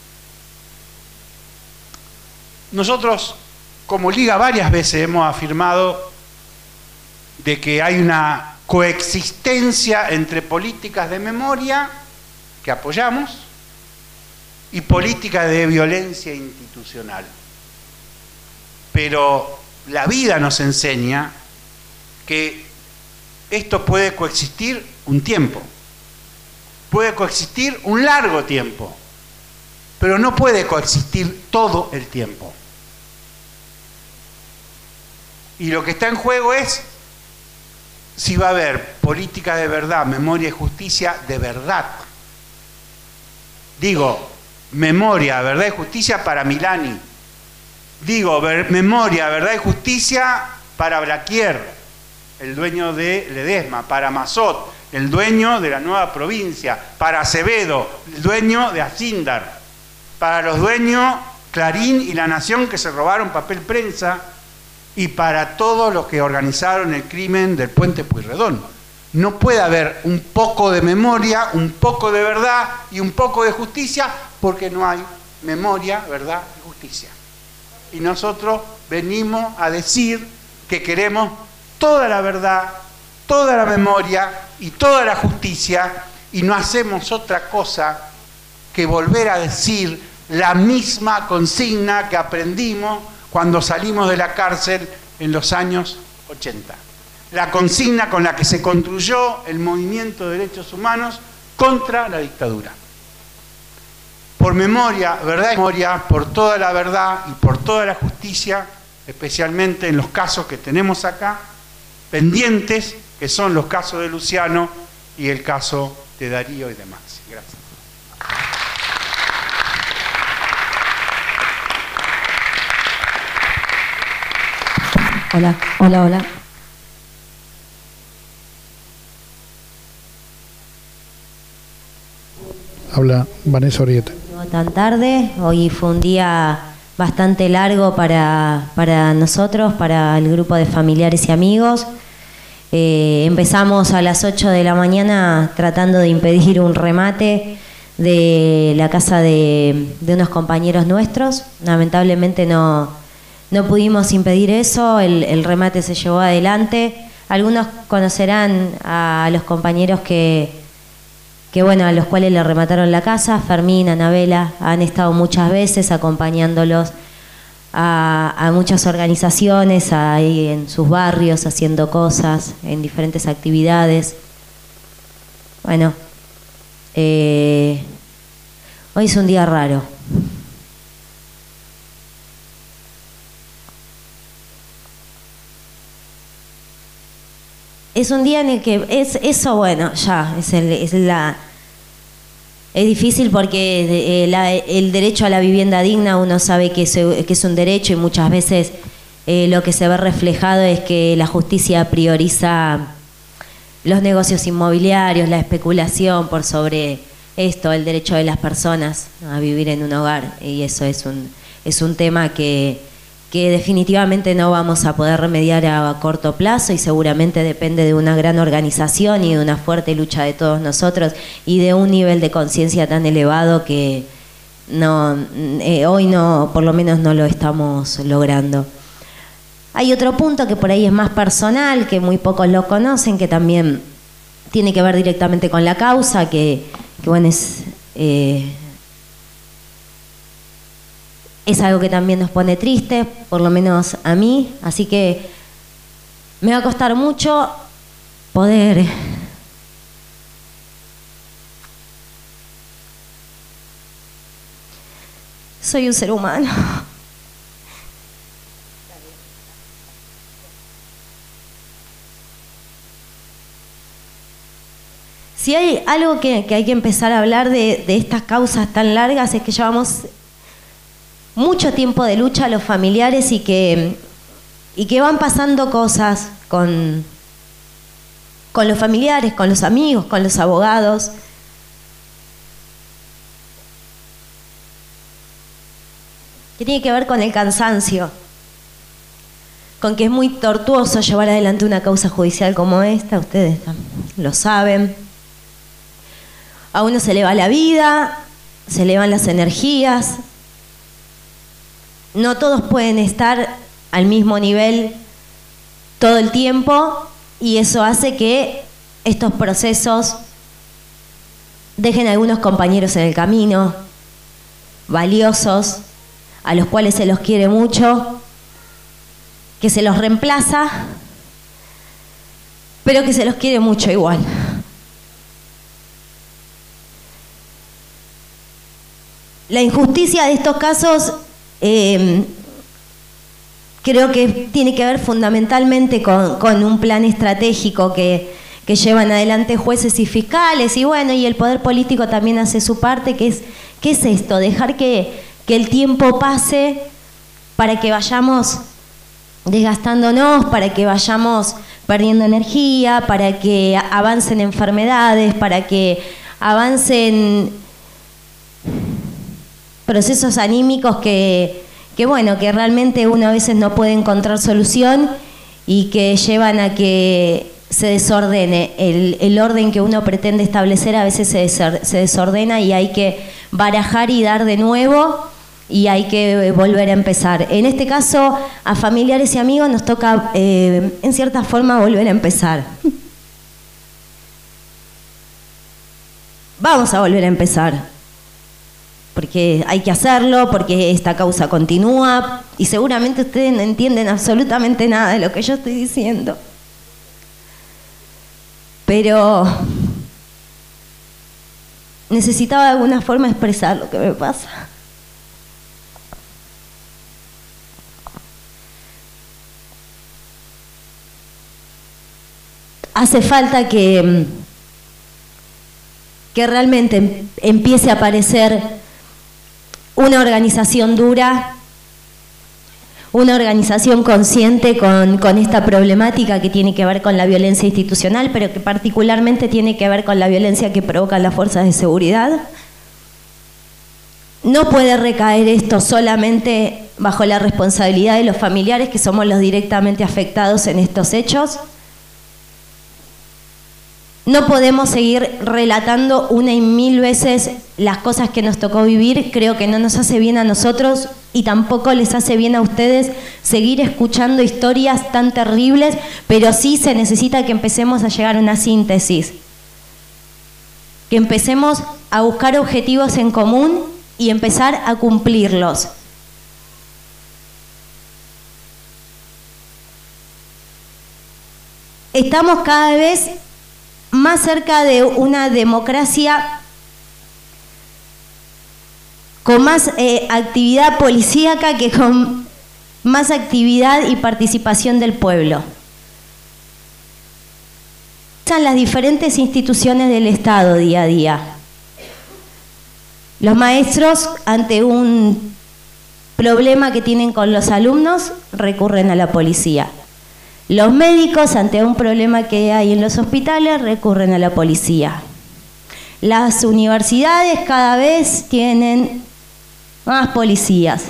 Nosotros, como Liga, varias veces hemos afirmado de que hay una coexistencia entre políticas de memoria, que apoyamos, y políticas de violencia institucional. Pero la vida nos enseña que esto puede coexistir un tiempo, puede coexistir un largo tiempo, pero no puede coexistir todo el tiempo. Y lo que está en juego es si va a haber política de verdad, memoria y justicia de verdad. Digo, memoria, verdad y justicia para Milani. Digo, memoria, verdad y justicia para Blaquier, el dueño de Ledesma, para Mazot, el dueño de la nueva provincia, para Acevedo, el dueño de Acíndar, para los dueños Clarín y La Nación que se robaron papel prensa, y para todos los que organizaron el crimen del Puente Pueyrredón. No puede haber un poco de memoria, un poco de verdad y un poco de justicia, porque no hay memoria, verdad y justicia. Y nosotros venimos a decir que queremos toda la verdad, toda la memoria y toda la justicia, y no hacemos otra cosa que volver a decir la misma consigna que aprendimos cuando salimos de la cárcel en los años 80. La consigna con la que se construyó el movimiento de derechos humanos contra la dictadura. Por memoria, verdad y memoria, por toda la verdad y por toda la justicia, especialmente en los casos que tenemos acá, pendientes, que son los casos de Luciano y el caso de Darío y demás. Gracias. Hola, hola, hola. Habla Vanessa Orieta. No tan tarde, hoy fue un día bastante largo para nosotros, para el grupo de familiares y amigos. Empezamos a las 8 de la mañana tratando de impedir un remate de la casa de unos compañeros nuestros. Lamentablemente no pudimos impedir eso, el remate se llevó adelante. Algunos conocerán a los compañeros que bueno, a los cuales le remataron la casa. Fermín, Anabela, han estado muchas veces acompañándolos a muchas organizaciones ahí en sus barrios, haciendo cosas, en diferentes actividades. Bueno, hoy es un día raro. Es un día en el que eso, bueno, ya, es difícil porque el derecho a la vivienda digna uno sabe que es un derecho, y muchas veces lo que se ve reflejado es que la justicia prioriza los negocios inmobiliarios, la especulación por sobre esto, el derecho de las personas a vivir en un hogar, y eso es un tema que definitivamente no vamos a poder remediar a corto plazo, y seguramente depende de una gran organización y de una fuerte lucha de todos nosotros y de un nivel de conciencia tan elevado que hoy no, por lo menos no lo estamos logrando. Hay otro punto que por ahí es más personal, que muy pocos lo conocen, que también tiene que ver directamente con la causa, que bueno, es algo que también nos pone triste, por lo menos a mí, así que me va a costar mucho poder soy un ser humano. Si hay algo que hay que empezar a hablar de estas causas tan largas, es que llevamos mucho tiempo de lucha a los familiares y que van pasando cosas con los familiares, con los amigos, con los abogados. Que tiene que ver con el cansancio, con que es muy tortuoso llevar adelante una causa judicial como esta, ustedes lo saben. A uno se le va la vida, se le van las energías. No todos pueden estar al mismo nivel todo el tiempo, y eso hace que estos procesos dejen a algunos compañeros en el camino, valiosos, a los cuales se los quiere mucho, que se los reemplaza, pero que se los quiere mucho igual. La injusticia de estos casos creo que tiene que ver fundamentalmente con un plan estratégico que llevan adelante jueces y fiscales, y bueno, y el poder político también hace su parte, que es esto, dejar que el tiempo pase para que vayamos desgastándonos, para que vayamos perdiendo energía, para que avancen enfermedades, para que avancen procesos anímicos que bueno, que realmente uno a veces no puede encontrar solución y que llevan a que se desordene. El orden que uno pretende establecer a veces se desordena, y hay que barajar y dar de nuevo y hay que volver a empezar. En este caso, a familiares y amigos nos toca, en cierta forma, volver a empezar. Vamos a volver a empezar, porque hay que hacerlo, porque esta causa continúa, y seguramente ustedes no entienden absolutamente nada de lo que yo estoy diciendo. Pero necesitaba de alguna forma expresar lo que me pasa. Hace falta que realmente empiece a aparecer una organización dura, una organización consciente con esta problemática que tiene que ver con la violencia institucional, pero que particularmente tiene que ver con la violencia que provocan las fuerzas de seguridad. No puede recaer esto solamente bajo la responsabilidad de los familiares, que somos los directamente afectados en estos hechos. No podemos seguir relatando una y mil veces las cosas que nos tocó vivir. Creo que no nos hace bien a nosotros y tampoco les hace bien a ustedes seguir escuchando historias tan terribles, pero sí se necesita que empecemos a llegar a una síntesis, que empecemos a buscar objetivos en común y empezar a cumplirlos. Estamos cada vez más cerca de una democracia con más actividad policíaca que con más actividad y participación del pueblo. Están las diferentes instituciones del Estado día a día. Los maestros, ante un problema que tienen con los alumnos, recurren a la policía. Los médicos, ante un problema que hay en los hospitales, recurren a la policía. Las universidades cada vez tienen más policías.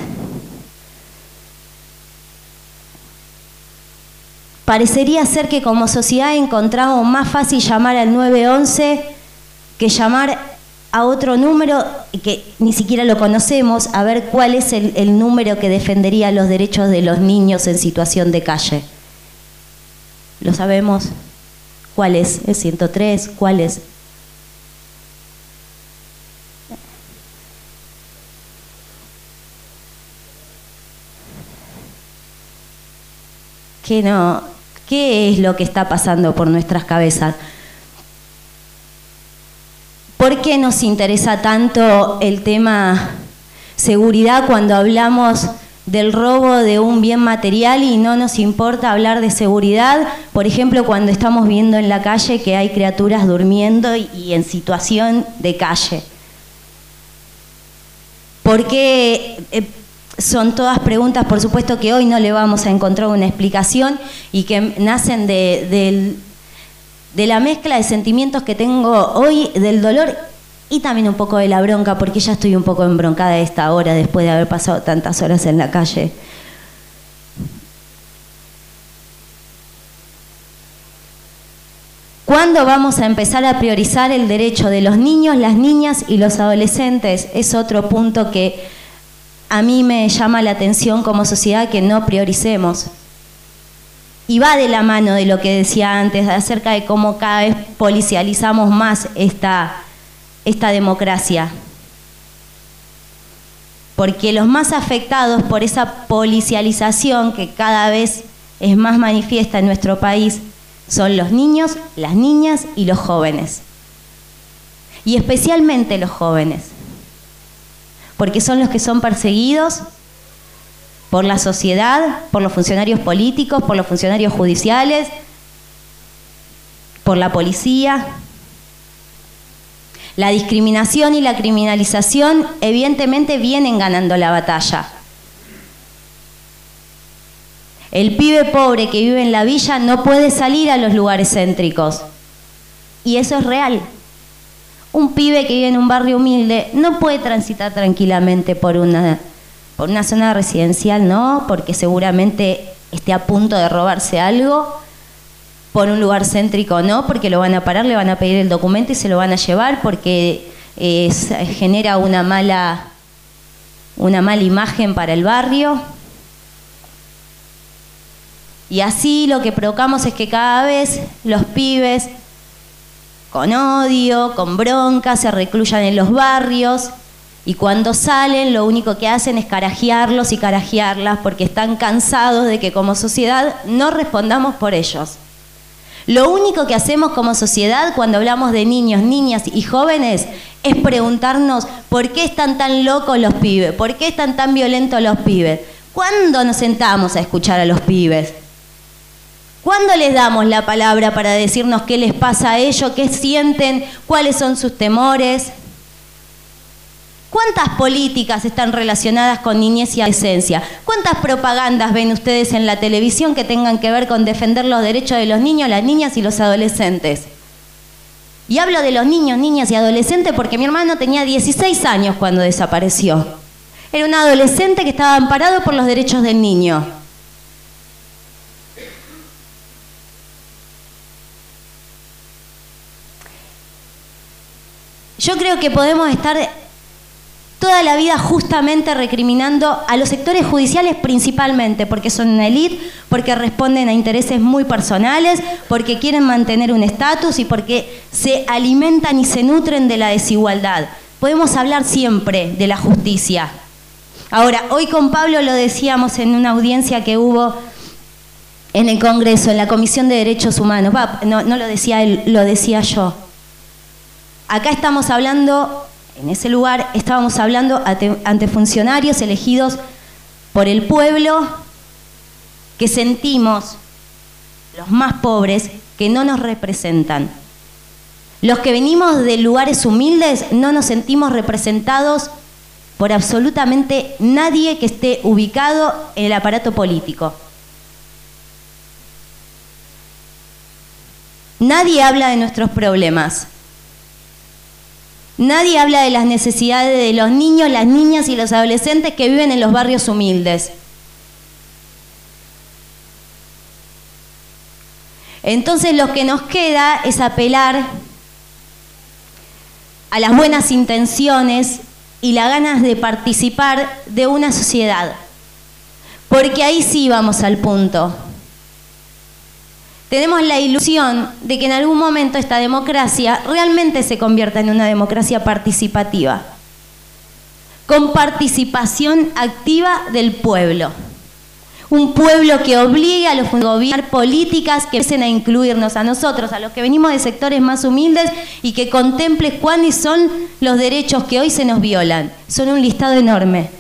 Parecería ser que como sociedad encontramos más fácil llamar al 911 que llamar a otro número que ni siquiera lo conocemos, a ver cuál es el número que defendería los derechos de los niños en situación de calle. ¿Lo sabemos? ¿Cuál es? ¿Es 103? ¿Cuál es? ¿Qué es lo que está pasando por nuestras cabezas? ¿Por qué nos interesa tanto el tema seguridad cuando hablamos del robo de un bien material y no nos importa hablar de seguridad? Por ejemplo, cuando estamos viendo en la calle que hay criaturas durmiendo y en situación de calle. ¿Por qué? Son todas preguntas, por supuesto, que hoy no le vamos a encontrar una explicación y que nacen de la mezcla de sentimientos que tengo hoy, del dolor y también un poco de la bronca, porque ya estoy un poco embroncada a esta hora después de haber pasado tantas horas en la calle. ¿Cuándo vamos a empezar a priorizar el derecho de los niños, las niñas y los adolescentes? Es otro punto que a mí me llama la atención como sociedad, que no prioricemos. Y va de la mano de lo que decía antes, acerca de cómo cada vez policializamos más esta democracia. Porque los más afectados por esa policialización que cada vez es más manifiesta en nuestro país son los niños, las niñas y los jóvenes. Y especialmente los jóvenes. Porque son los que son perseguidos por la sociedad, por los funcionarios políticos, por los funcionarios judiciales, por la policía. La discriminación y la criminalización evidentemente vienen ganando la batalla. El pibe pobre que vive en la villa no puede salir a los lugares céntricos. Y eso es real. Un pibe que vive en un barrio humilde no puede transitar tranquilamente por una zona residencial, ¿no? Porque seguramente esté a punto de robarse algo. Por un lugar céntrico, ¿no? Porque lo van a parar, le van a pedir el documento y se lo van a llevar porque genera una mala una mala imagen para el barrio. Y así lo que provocamos es que cada vez los pibes con odio, con bronca, se recluyan en los barrios y cuando salen lo único que hacen es carajearlos y carajearlas porque están cansados de que como sociedad no respondamos por ellos. Lo único que hacemos como sociedad cuando hablamos de niños, niñas y jóvenes es preguntarnos por qué están tan locos los pibes, por qué están tan violentos los pibes. ¿Cuándo nos sentamos a escuchar a los pibes? ¿Cuándo les damos la palabra para decirnos qué les pasa a ellos, qué sienten, cuáles son sus temores? ¿Cuántas políticas están relacionadas con niñez y adolescencia? ¿Cuántas propagandas ven ustedes en la televisión que tengan que ver con defender los derechos de los niños, las niñas y los adolescentes? Y hablo de los niños, niñas y adolescentes porque mi hermano tenía 16 años cuando desapareció. Era un adolescente que estaba amparado por los derechos del niño. Yo creo que podemos estar toda la vida justamente recriminando a los sectores judiciales principalmente, porque son una élite, porque responden a intereses muy personales, porque quieren mantener un estatus y porque se alimentan y se nutren de la desigualdad. Podemos hablar siempre de la justicia. Ahora, hoy con Pablo lo decíamos en una audiencia que hubo en el Congreso, en la Comisión de Derechos Humanos. No lo decía él, lo decía yo. Acá estamos hablando, en ese lugar, estábamos hablando ante funcionarios elegidos por el pueblo que sentimos, los más pobres, que no nos representan. Los que venimos de lugares humildes no nos sentimos representados por absolutamente nadie que esté ubicado en el aparato político. Nadie habla de nuestros problemas. Nadie habla de las necesidades de los niños, las niñas y los adolescentes que viven en los barrios humildes. Entonces lo que nos queda es apelar a las buenas intenciones y las ganas de participar de una sociedad. Porque ahí sí vamos al punto. Tenemos la ilusión de que en algún momento esta democracia realmente se convierta en una democracia participativa, con participación activa del pueblo. Un pueblo que obligue a los gobiernos políticas que empiecen a incluirnos a nosotros, a los que venimos de sectores más humildes y que contemple cuáles son los derechos que hoy se nos violan. Son un listado enorme.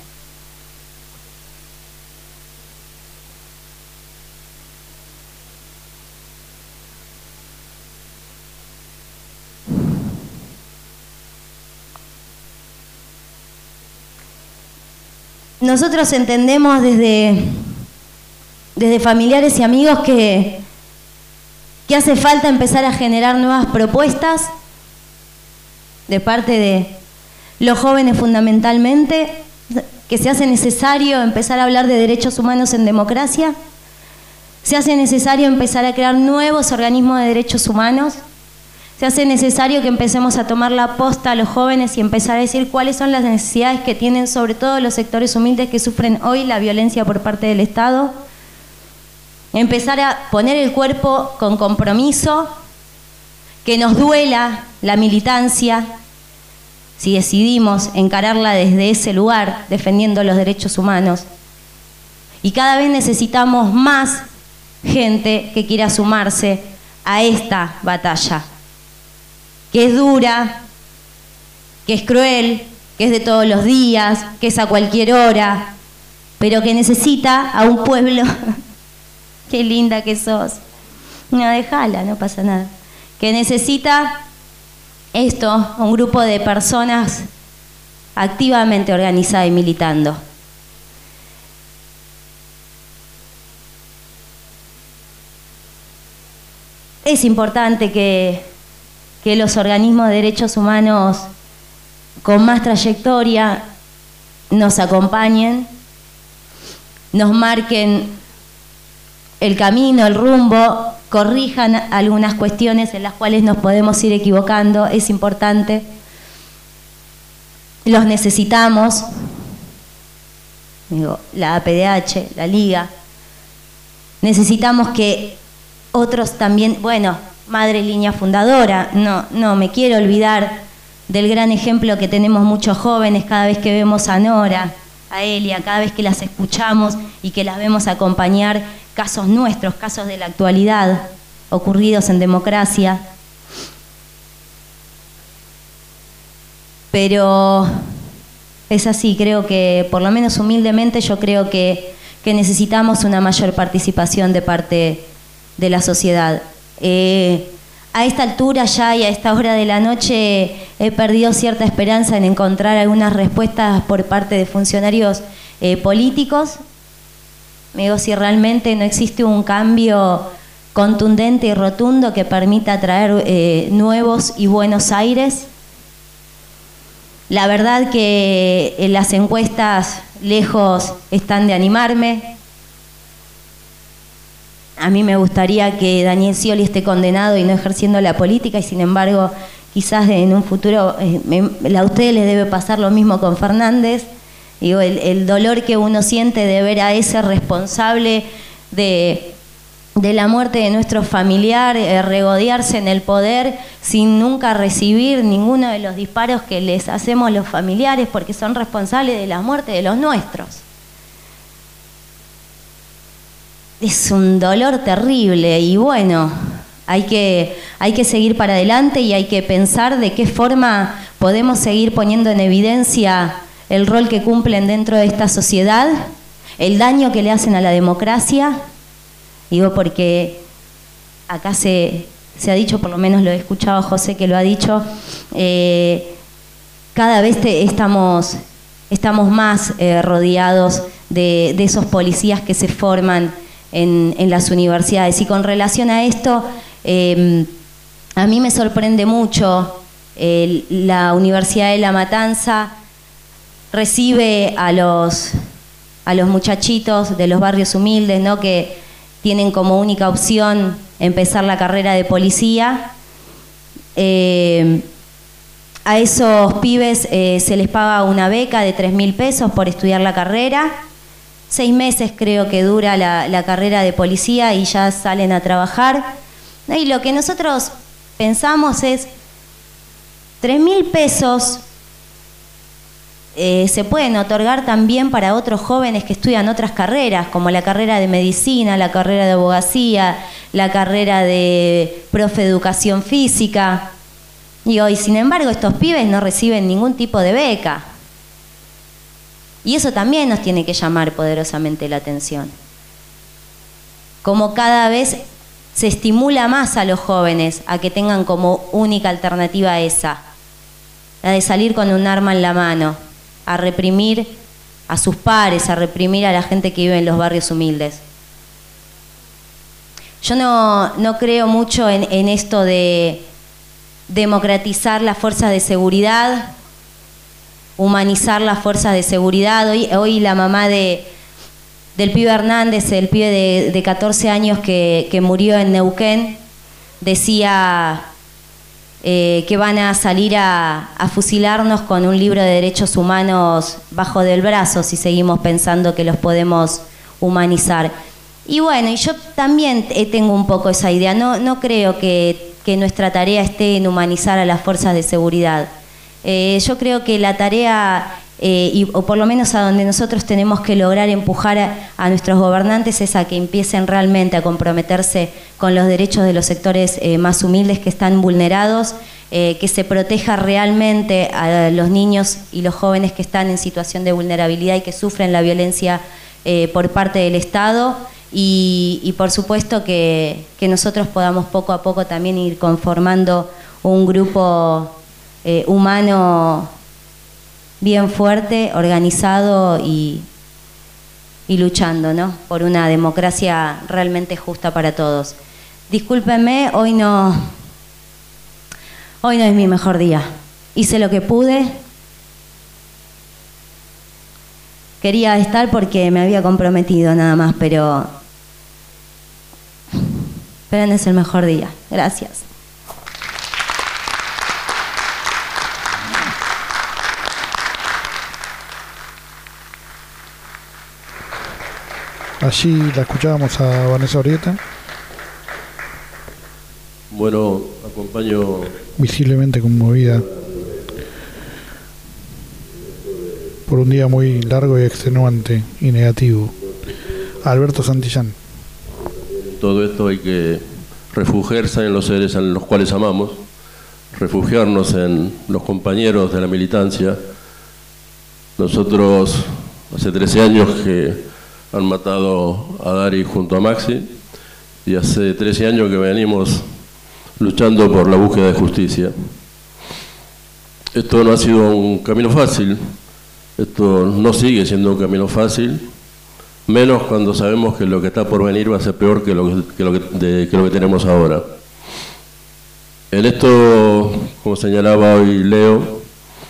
Nosotros entendemos desde familiares y amigos que hace falta empezar a generar nuevas propuestas de parte de los jóvenes fundamentalmente, que se hace necesario empezar a hablar de derechos humanos en democracia, se hace necesario empezar a crear nuevos organismos de derechos humanos, se hace necesario que empecemos a tomar la posta a los jóvenes y empezar a decir cuáles son las necesidades que tienen sobre todo los sectores humildes que sufren hoy la violencia por parte del Estado. Empezar a poner el cuerpo con compromiso, que nos duela la militancia, si decidimos encararla desde ese lugar, defendiendo los derechos humanos. Y cada vez necesitamos más gente que quiera sumarse a esta batalla, que es dura, que es cruel, que es de todos los días, que es a cualquier hora, pero que necesita a un pueblo. Qué linda que sos. No, dejala, no pasa nada. Que necesita esto, un grupo de personas activamente organizadas y militando. Es importante que los organismos de derechos humanos con más trayectoria nos acompañen, nos marquen el camino, el rumbo, corrijan algunas cuestiones en las cuales nos podemos ir equivocando. Es importante, los necesitamos. digo, la APDH, la Liga. Necesitamos que otros también, bueno, Madre Línea Fundadora, no me quiero olvidar del gran ejemplo que tenemos muchos jóvenes cada vez que vemos a Nora, a Elia, cada vez que las escuchamos y que las vemos acompañar casos nuestros, casos de la actualidad, ocurridos en democracia. Pero es así, creo que, por lo menos humildemente, yo creo que necesitamos una mayor participación de parte de la sociedad. A esta altura ya y a esta hora de la noche he perdido cierta esperanza en encontrar algunas respuestas por parte de funcionarios políticos. Me digo, si realmente no existe un cambio contundente y rotundo que permita traer nuevos y buenos aires. La verdad que las encuestas lejos están de animarme. A mí me gustaría que Daniel Scioli esté condenado y no ejerciendo la política, y sin embargo, quizás en un futuro a ustedes les debe pasar lo mismo con Fernández. Digo, el dolor que uno siente de ver a ese responsable de la muerte de nuestro familiar regodearse en el poder sin nunca recibir ninguno de los disparos que les hacemos los familiares, porque son responsables de la muerte de los nuestros. Es un dolor terrible y bueno, hay que seguir para adelante y hay que pensar de qué forma podemos seguir poniendo en evidencia el rol que cumplen dentro de esta sociedad, el daño que le hacen a la democracia. Digo, porque acá se ha dicho, por lo menos lo he escuchado a José que lo ha dicho, cada vez estamos más rodeados de esos policías que se forman en las universidades. Y con relación a esto, a mí me sorprende mucho, la Universidad de La Matanza recibe a los muchachitos de los barrios humildes, ¿no?, que tienen como única opción empezar la carrera de policía. A esos pibes se les paga una beca de 3.000 pesos por estudiar la carrera. 6 meses creo que dura la carrera de policía y ya salen a trabajar. Y lo que nosotros pensamos es, 3.000 pesos se pueden otorgar también para otros jóvenes que estudian otras carreras, como la carrera de medicina, la carrera de abogacía, la carrera de profe de educación física. Y sin embargo, estos pibes no reciben ningún tipo de beca. Y eso también nos tiene que llamar poderosamente la atención. Como cada vez se estimula más a los jóvenes a que tengan como única alternativa esa, la de salir con un arma en la mano, a reprimir a sus pares, a reprimir a la gente que vive en los barrios humildes. Yo no creo mucho en esto de democratizar las fuerzas de seguridad, humanizar las fuerzas de seguridad. Hoy la mamá del pibe Hernández, el pibe de 14 años que murió en Neuquén, decía que van a salir a fusilarnos con un libro de derechos humanos bajo del brazo si seguimos pensando que los podemos humanizar. Y bueno, y yo también tengo un poco esa idea. No creo que nuestra tarea esté en humanizar a las fuerzas de seguridad. Yo creo que la tarea, o por lo menos a donde nosotros tenemos que lograr empujar a nuestros gobernantes, es a que empiecen realmente a comprometerse con los derechos de los sectores más humildes que están vulnerados, que se proteja realmente a los niños y los jóvenes que están en situación de vulnerabilidad y que sufren la violencia por parte del Estado, y por supuesto que nosotros podamos poco a poco también ir conformando un grupo humano bien fuerte, organizado y luchando, ¿no?, por una democracia realmente justa para todos. Discúlpenme, hoy no es mi mejor día. Hice lo que pude. Quería estar porque me había comprometido nada más, pero no es el mejor día. Gracias. Allí la escuchábamos a Vanessa Orrieta. Bueno, acompaño visiblemente conmovida por un día muy largo y extenuante y negativo. Alberto Santillán. Todo esto hay que refugiarse en los seres en los cuales amamos, refugiarnos en los compañeros de la militancia. Nosotros hace 13 años que han matado a Dari junto a Maxi y hace 13 años que venimos luchando por la búsqueda de justicia. Esto no ha sido un camino fácil, esto no sigue siendo un camino fácil, menos cuando sabemos que lo que está por venir va a ser peor que lo que tenemos ahora. En esto, como señalaba hoy Leo,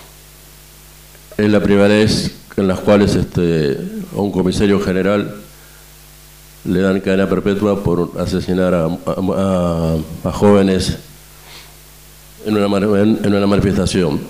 es la primera vez en las cuales a un comisario general le dan cadena perpetua por asesinar a jóvenes en una manifestación.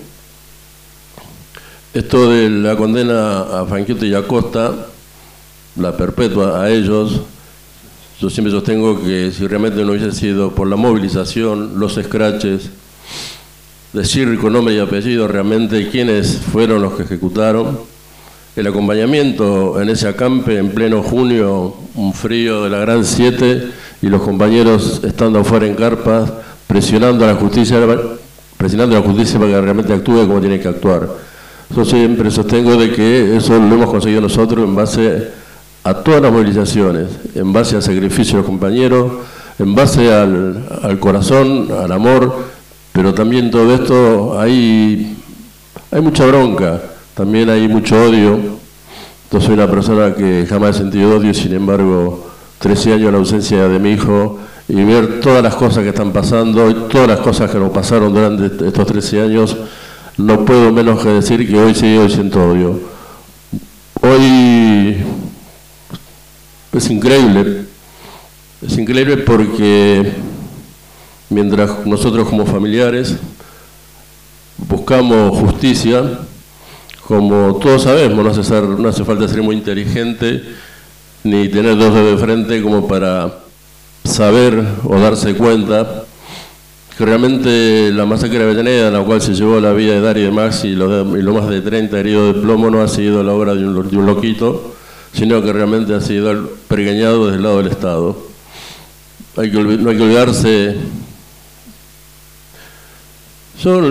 Esto de la condena a Fanchiotti y Acosta, la perpetua a ellos, yo siempre sostengo que si realmente no hubiese sido por la movilización, los escraches, decir con nombre y apellido realmente quiénes fueron los que ejecutaron, el acompañamiento en ese acampe en pleno junio, un frío de la Gran 7, y los compañeros estando afuera en carpas, presionando a la justicia para que realmente actúe como tiene que actuar. Yo siempre sostengo de que eso lo hemos conseguido nosotros en base a todas las movilizaciones, en base al sacrificio de los compañeros, en base al corazón, al amor, pero también todo esto hay mucha bronca, también hay mucho odio. Yo soy una persona que jamás he sentido odio, sin embargo, 13 años en la ausencia de mi hijo y ver todas las cosas que están pasando y todas las cosas que nos pasaron durante estos 13 años, no puedo menos que decir que hoy sí, hoy siento odio. Hoy es increíble porque mientras nosotros como familiares buscamos justicia, como todos sabemos, no hace falta ser muy inteligente ni tener dos dedos de frente como para saber o darse cuenta que realmente la masacre de Avellaneda, en la cual se llevó la vida de Dari y de Maxi y lo más de 30 heridos de plomo, no ha sido la obra de un loquito, sino que realmente ha sido pergeñado desde el lado del Estado. No hay que olvidarse. Yo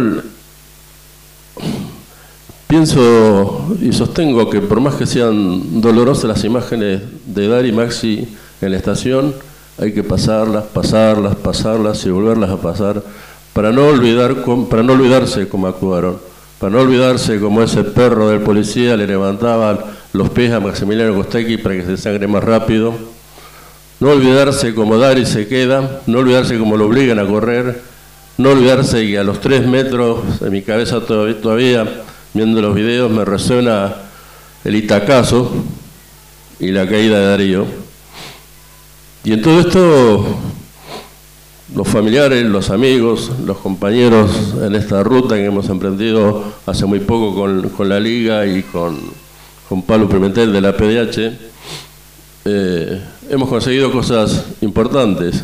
pienso y sostengo que por más que sean dolorosas las imágenes de Dari y Maxi en la estación, hay que pasarlas y volverlas a pasar para no olvidarse cómo actuaron, para no olvidarse cómo ese perro del policía le levantaba los pies a Maximiliano Costecchi para que se sangre más rápido, no olvidarse cómo Dari se queda, no olvidarse cómo lo obligan a correr, no olvidarse que a los 3 metros en mi cabeza todavía viendo los videos me resuena el Itacazo y la caída de Darío. Y en todo esto, los familiares, los amigos, los compañeros en esta ruta que hemos emprendido hace muy poco con la Liga y con Pablo Pimentel de la PDH, hemos conseguido cosas importantes.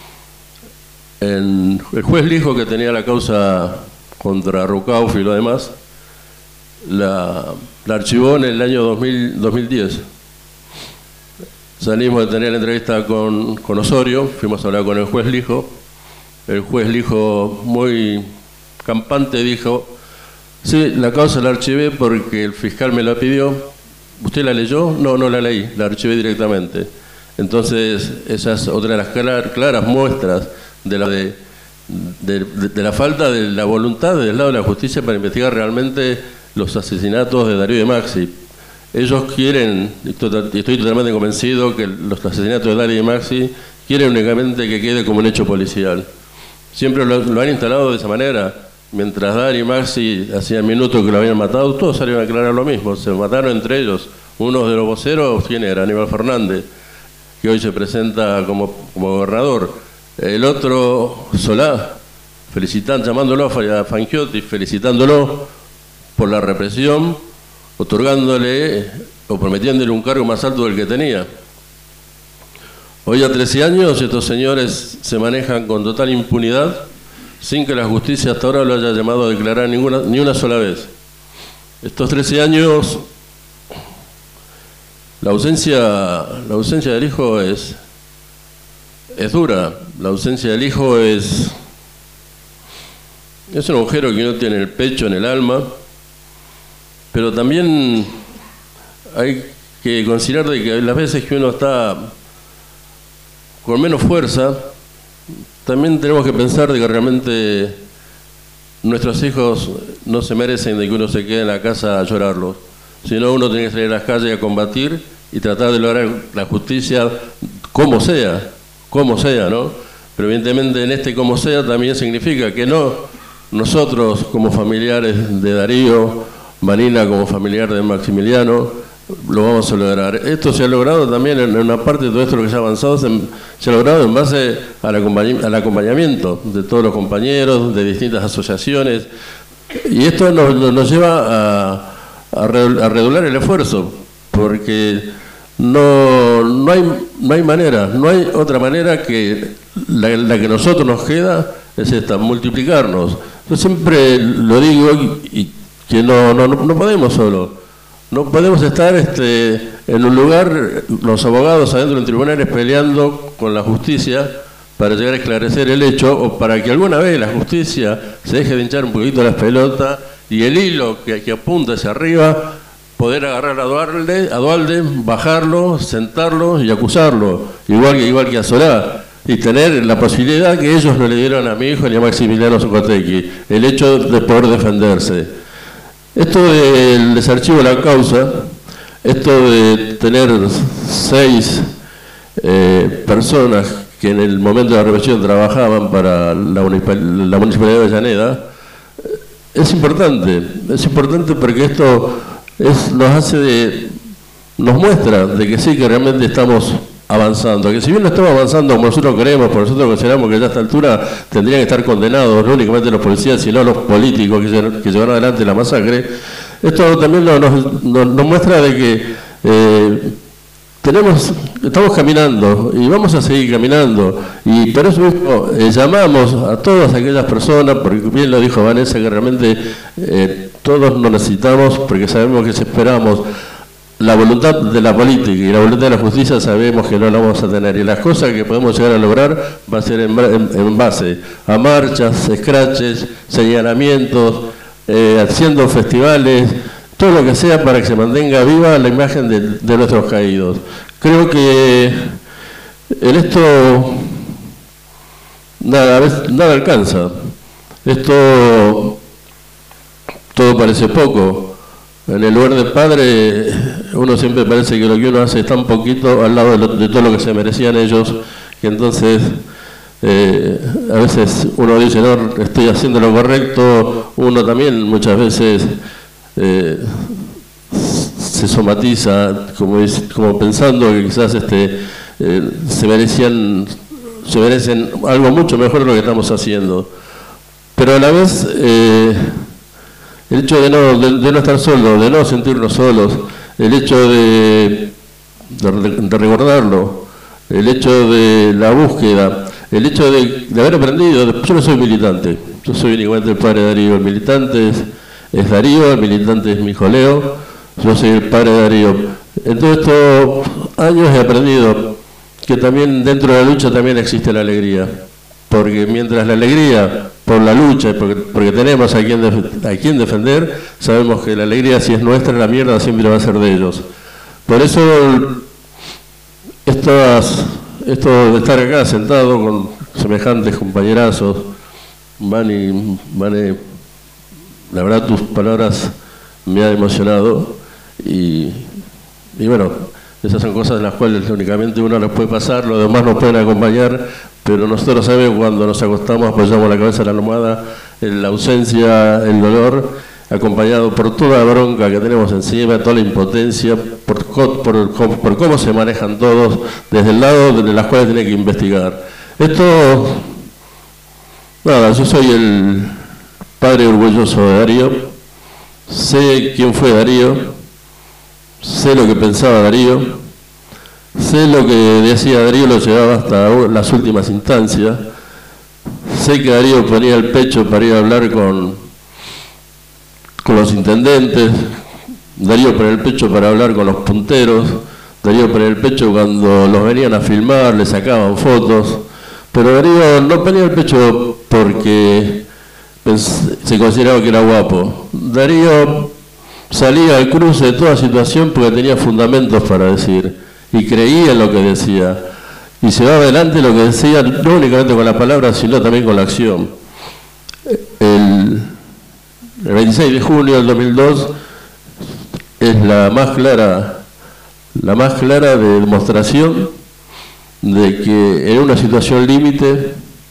El juez Lijo, que tenía la causa contra Rucauf y lo demás, la archivó en el año 2010. Salimos de tener la entrevista con Osorio, fuimos a hablar con el juez Lijo. El juez Lijo, muy campante, dijo: sí, la causa la archivé porque el fiscal me la pidió. ¿Usted la leyó? No, no la leí, la archivé directamente. Entonces, esa es otra de las claras muestras de la falta de la voluntad del lado de la justicia para investigar realmente los asesinatos de Darío y de Maxi. Ellos quieren, y estoy totalmente convencido, que los asesinatos de Dari y Maxi quieren únicamente que quede como un hecho policial. Siempre lo han instalado de esa manera. Mientras Dari y Maxi hacían minutos que lo habían matado, todos salieron a aclarar lo mismo. Se mataron entre ellos. Uno de los voceros, ¿quién era? Aníbal Fernández, que hoy se presenta como gobernador. El otro, Solá, llamándolo a Fanchiotti, felicitándolo por la represión, otorgándole o prometiéndole un cargo más alto del que tenía. Hoy a 13 años estos señores se manejan con total impunidad, sin que la justicia hasta ahora lo haya llamado a declarar ni una sola vez. Estos 13 años, la ausencia del hijo es dura. La ausencia del hijo es un agujero que uno tiene en el pecho, en el alma, pero también hay que considerar de que las veces que uno está con menos fuerza, también tenemos que pensar de que realmente nuestros hijos no se merecen de que uno se quede en la casa a llorarlos, sino uno tiene que salir a las calles a combatir y tratar de lograr la justicia como sea, ¿no? Pero evidentemente en este como sea también significa que no nosotros como familiares de Darío, Marina como familiar de Maximiliano, lo vamos a lograr. Esto se ha logrado también en una parte de todo esto lo que se ha avanzado, se ha logrado en base al acompañamiento de todos los compañeros, de distintas asociaciones, y esto nos lleva a redoblar el esfuerzo, porque no hay manera, no hay otra manera que la que nosotros nos queda es esta, multiplicarnos. Yo siempre lo digo y que no podemos solo. No podemos estar en un lugar, los abogados adentro de tribunales peleando con la justicia para llegar a esclarecer el hecho, o para que alguna vez la justicia se deje de hinchar un poquito las pelotas y el hilo que apunta hacia arriba, poder agarrar a Dualde, bajarlo, sentarlo y acusarlo, igual que a Solá, y tener la posibilidad que ellos no le dieron a mi hijo ni a Maximiliano Zuccotequi, el hecho de poder defenderse. Esto del desarchivo de la causa, esto de tener 6 personas que en el momento de la represión trabajaban para la Municipalidad de Avellaneda, es importante porque esto nos muestra de que sí, que realmente estamos avanzando, que si bien no estamos avanzando como nosotros queremos, porque nosotros consideramos que ya a esta altura tendrían que estar condenados no únicamente los policías, sino los políticos que llevaron adelante la masacre, esto también nos muestra de que estamos caminando y vamos a seguir caminando, y por eso mismo llamamos a todas aquellas personas, porque bien lo dijo Vanessa, que realmente todos nos necesitamos, porque sabemos que si esperamos la voluntad de la política y la voluntad de la justicia, sabemos que no la vamos a tener, y las cosas que podemos llegar a lograr va a ser en base a marchas, scratches, señalamientos, haciendo festivales, todo lo que sea para que se mantenga viva la imagen de nuestros caídos. Creo que en esto nada alcanza. Esto todo parece poco. En el lugar de padre, uno siempre parece que lo que uno hace es tan poquito al lado de todo lo que se merecían ellos, que entonces a veces uno dice, no, estoy haciendo lo correcto, uno también muchas veces se somatiza como pensando que quizás se merecen algo mucho mejor de lo que estamos haciendo. Pero a la vez el hecho de no estar solos, de no sentirnos solos, el hecho de recordarlo, el hecho de la búsqueda, el hecho de haber aprendido. Yo no soy militante, yo soy únicamente el padre de Darío. El militante es Darío, el militante es mi hijo Leo, yo soy el padre de Darío. En todos estos años he aprendido que también dentro de la lucha también existe la alegría, porque mientras la alegría por la lucha, porque tenemos a quien defender, sabemos que la alegría, si es nuestra, la mierda siempre va a ser de ellos. Por eso esto de estar acá sentado con semejantes compañerazos, Vane, la verdad tus palabras me han emocionado, y bueno, esas son cosas en las cuales únicamente uno las puede pasar, los demás nos pueden acompañar, pero nosotros sabemos cuando nos acostamos, apoyamos la cabeza en la almohada, en la ausencia, el dolor, acompañado por toda la bronca que tenemos encima, toda la impotencia, por cómo se manejan todos, desde el lado de las cuales tiene que investigar. Esto, nada, yo soy el padre orgulloso de Darío, sé quién fue Darío, sé lo que pensaba Darío, Sé lo que decía Darío, lo llevaba hasta las últimas instancias. Sé que Darío ponía el pecho para ir a hablar con los intendentes. Darío ponía el pecho para hablar con los punteros. Darío ponía el pecho cuando los venían a filmar, le sacaban fotos. Pero Darío no ponía el pecho porque se consideraba que era guapo. Darío salía al cruce de toda situación porque tenía fundamentos para decir y creía en lo que decía y llevaba adelante lo que decía no únicamente con la palabra sino también con la acción. El 26 de junio del 2002 es la más clara de demostración de que en una situación límite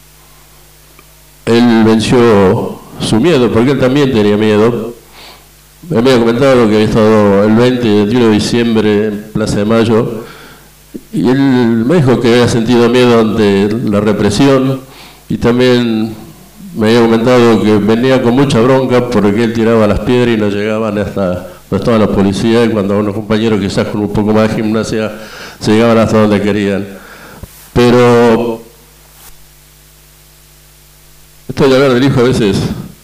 él venció su miedo, porque él también tenía miedo. Él me había comentado que había estado el 20 y 21 de diciembre en Plaza de Mayo y él me dijo que había sentido miedo ante la represión y también me había comentado que venía con mucha bronca porque él tiraba las piedras y no llegaban hasta donde estaban los policías y cuando unos compañeros quizás con un poco más de gimnasia se llegaban hasta donde querían. Pero esto de hablar del hijo a veces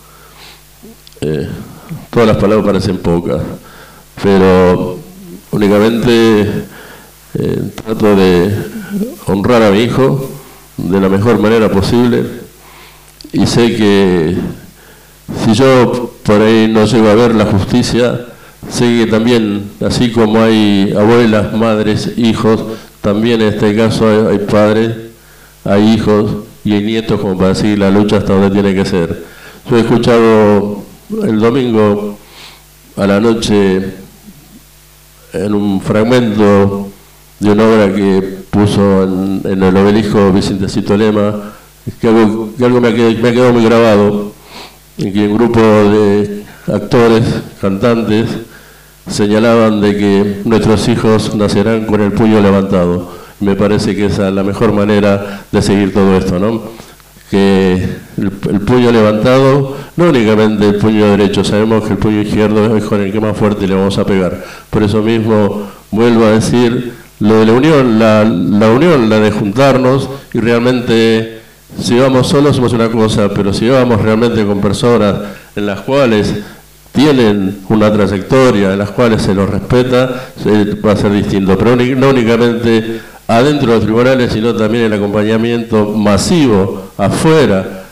todas las palabras parecen pocas, pero únicamente trato de honrar a mi hijo de la mejor manera posible y sé que si yo por ahí no llego a ver la justicia, sé que también, así como hay abuelas, madres, hijos, también en este caso hay padres, hay hijos y hay nietos como para seguir la lucha hasta donde tiene que ser. Yo he escuchado el domingo a la noche en un fragmento de una obra que puso en el obelisco Vicentecito Lema, que algo me ha quedado muy grabado, en que un grupo de actores, cantantes, señalaban de que nuestros hijos nacerán con el puño levantado. Me parece que esa es la mejor manera de seguir todo esto, ¿no? Que el puño levantado, no únicamente el puño derecho, sabemos que el puño izquierdo es con el que más fuerte le vamos a pegar. Por eso mismo vuelvo a decir lo de la unión, la unión, la de juntarnos y realmente si vamos solos somos una cosa, pero si vamos realmente con personas en las cuales tienen una trayectoria, en las cuales se los respeta, va a ser distinto, pero no únicamente adentro de los tribunales, sino también el acompañamiento masivo afuera,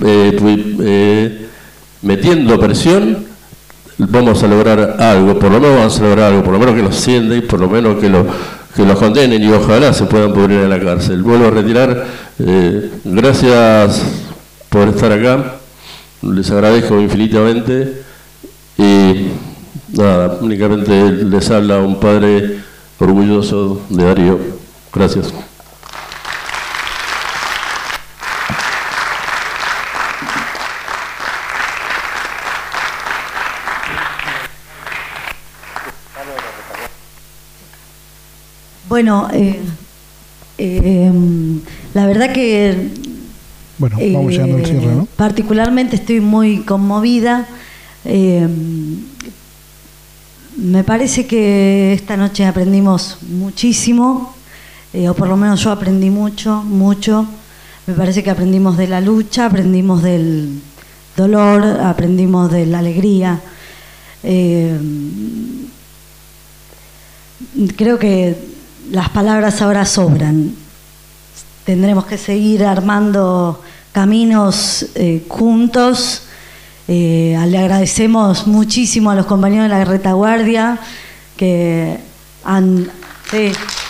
metiendo presión, vamos a lograr algo, por lo menos vamos a lograr algo, por lo menos que los sienten y por lo menos que los condenen y ojalá se puedan pudrir en la cárcel. Vuelvo a retirar, gracias por estar acá, les agradezco infinitamente y nada, únicamente les habla un padre orgulloso de Darío. Gracias. Bueno, la verdad que bueno, vamos llegando al cierre, ¿no? Particularmente estoy muy conmovida. Me parece que esta noche aprendimos muchísimo, o por lo menos yo aprendí mucho. Me parece que aprendimos de la lucha, aprendimos del dolor, aprendimos de la alegría. Creo que las palabras ahora sobran. Tendremos que seguir armando caminos juntos. Le agradecemos muchísimo a los compañeros de la retaguardia que han... Sí.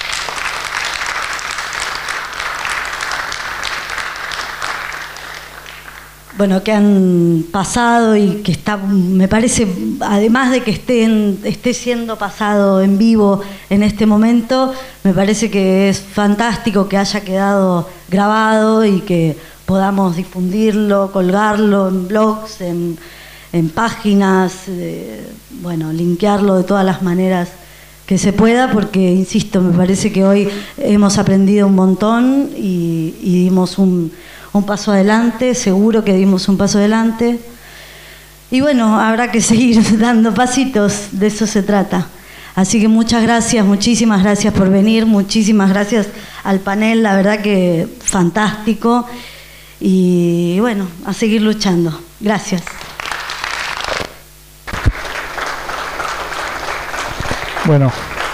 Bueno, que han pasado y que está, me parece, además de que esté siendo pasado en vivo en este momento, me parece que es fantástico que haya quedado grabado y que podamos difundirlo, colgarlo en blogs, en páginas, bueno, linkearlo de todas las maneras que se pueda, porque, insisto, me parece que hoy hemos aprendido un montón y dimos un paso adelante, seguro que dimos un paso adelante. Y bueno, habrá que seguir dando pasitos, de eso se trata. Así que muchas gracias, muchísimas gracias por venir, muchísimas gracias al panel, la verdad que fantástico. Y bueno, a seguir luchando. Gracias. Bueno,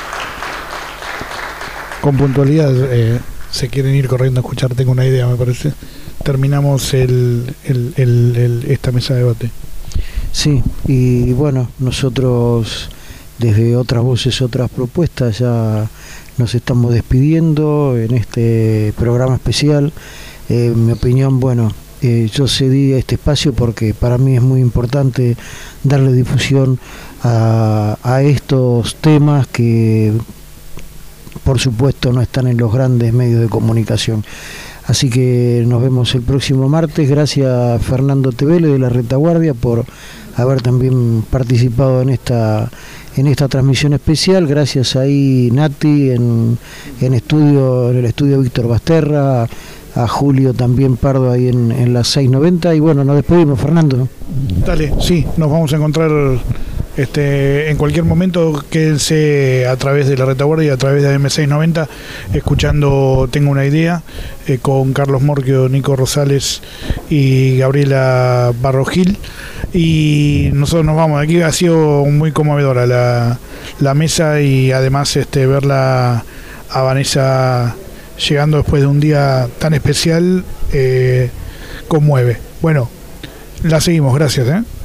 con puntualidad, se quieren ir corriendo a escuchar, tengo una idea, me parece. Terminamos esta mesa de debate. Sí, y bueno, nosotros desde otras voces, otras propuestas, ya nos estamos despidiendo en este programa especial. En mi opinión, bueno, yo cedí este espacio porque para mí es muy importante darle difusión a estos temas que por supuesto no están en los grandes medios de comunicación. Así que nos vemos el próximo martes. Gracias Fernando Tevele de la Retaguardia por haber también participado en esta transmisión especial. Gracias ahí Nati en el estudio Víctor Basterra, a Julio también Pardo ahí en la 690. Y bueno, nos despedimos, Fernando. Dale, sí, nos vamos a encontrar en cualquier momento. Quédense a través de la Retaguardia y a través de AM690 escuchando Tengo una idea, con Carlos Morquio, Nico Rosales y Gabriela Barrogil. Y nosotros nos vamos de aquí. Ha sido muy conmovedora la mesa, y además verla a Vanessa llegando después de un día tan especial conmueve. Bueno, la seguimos, gracias.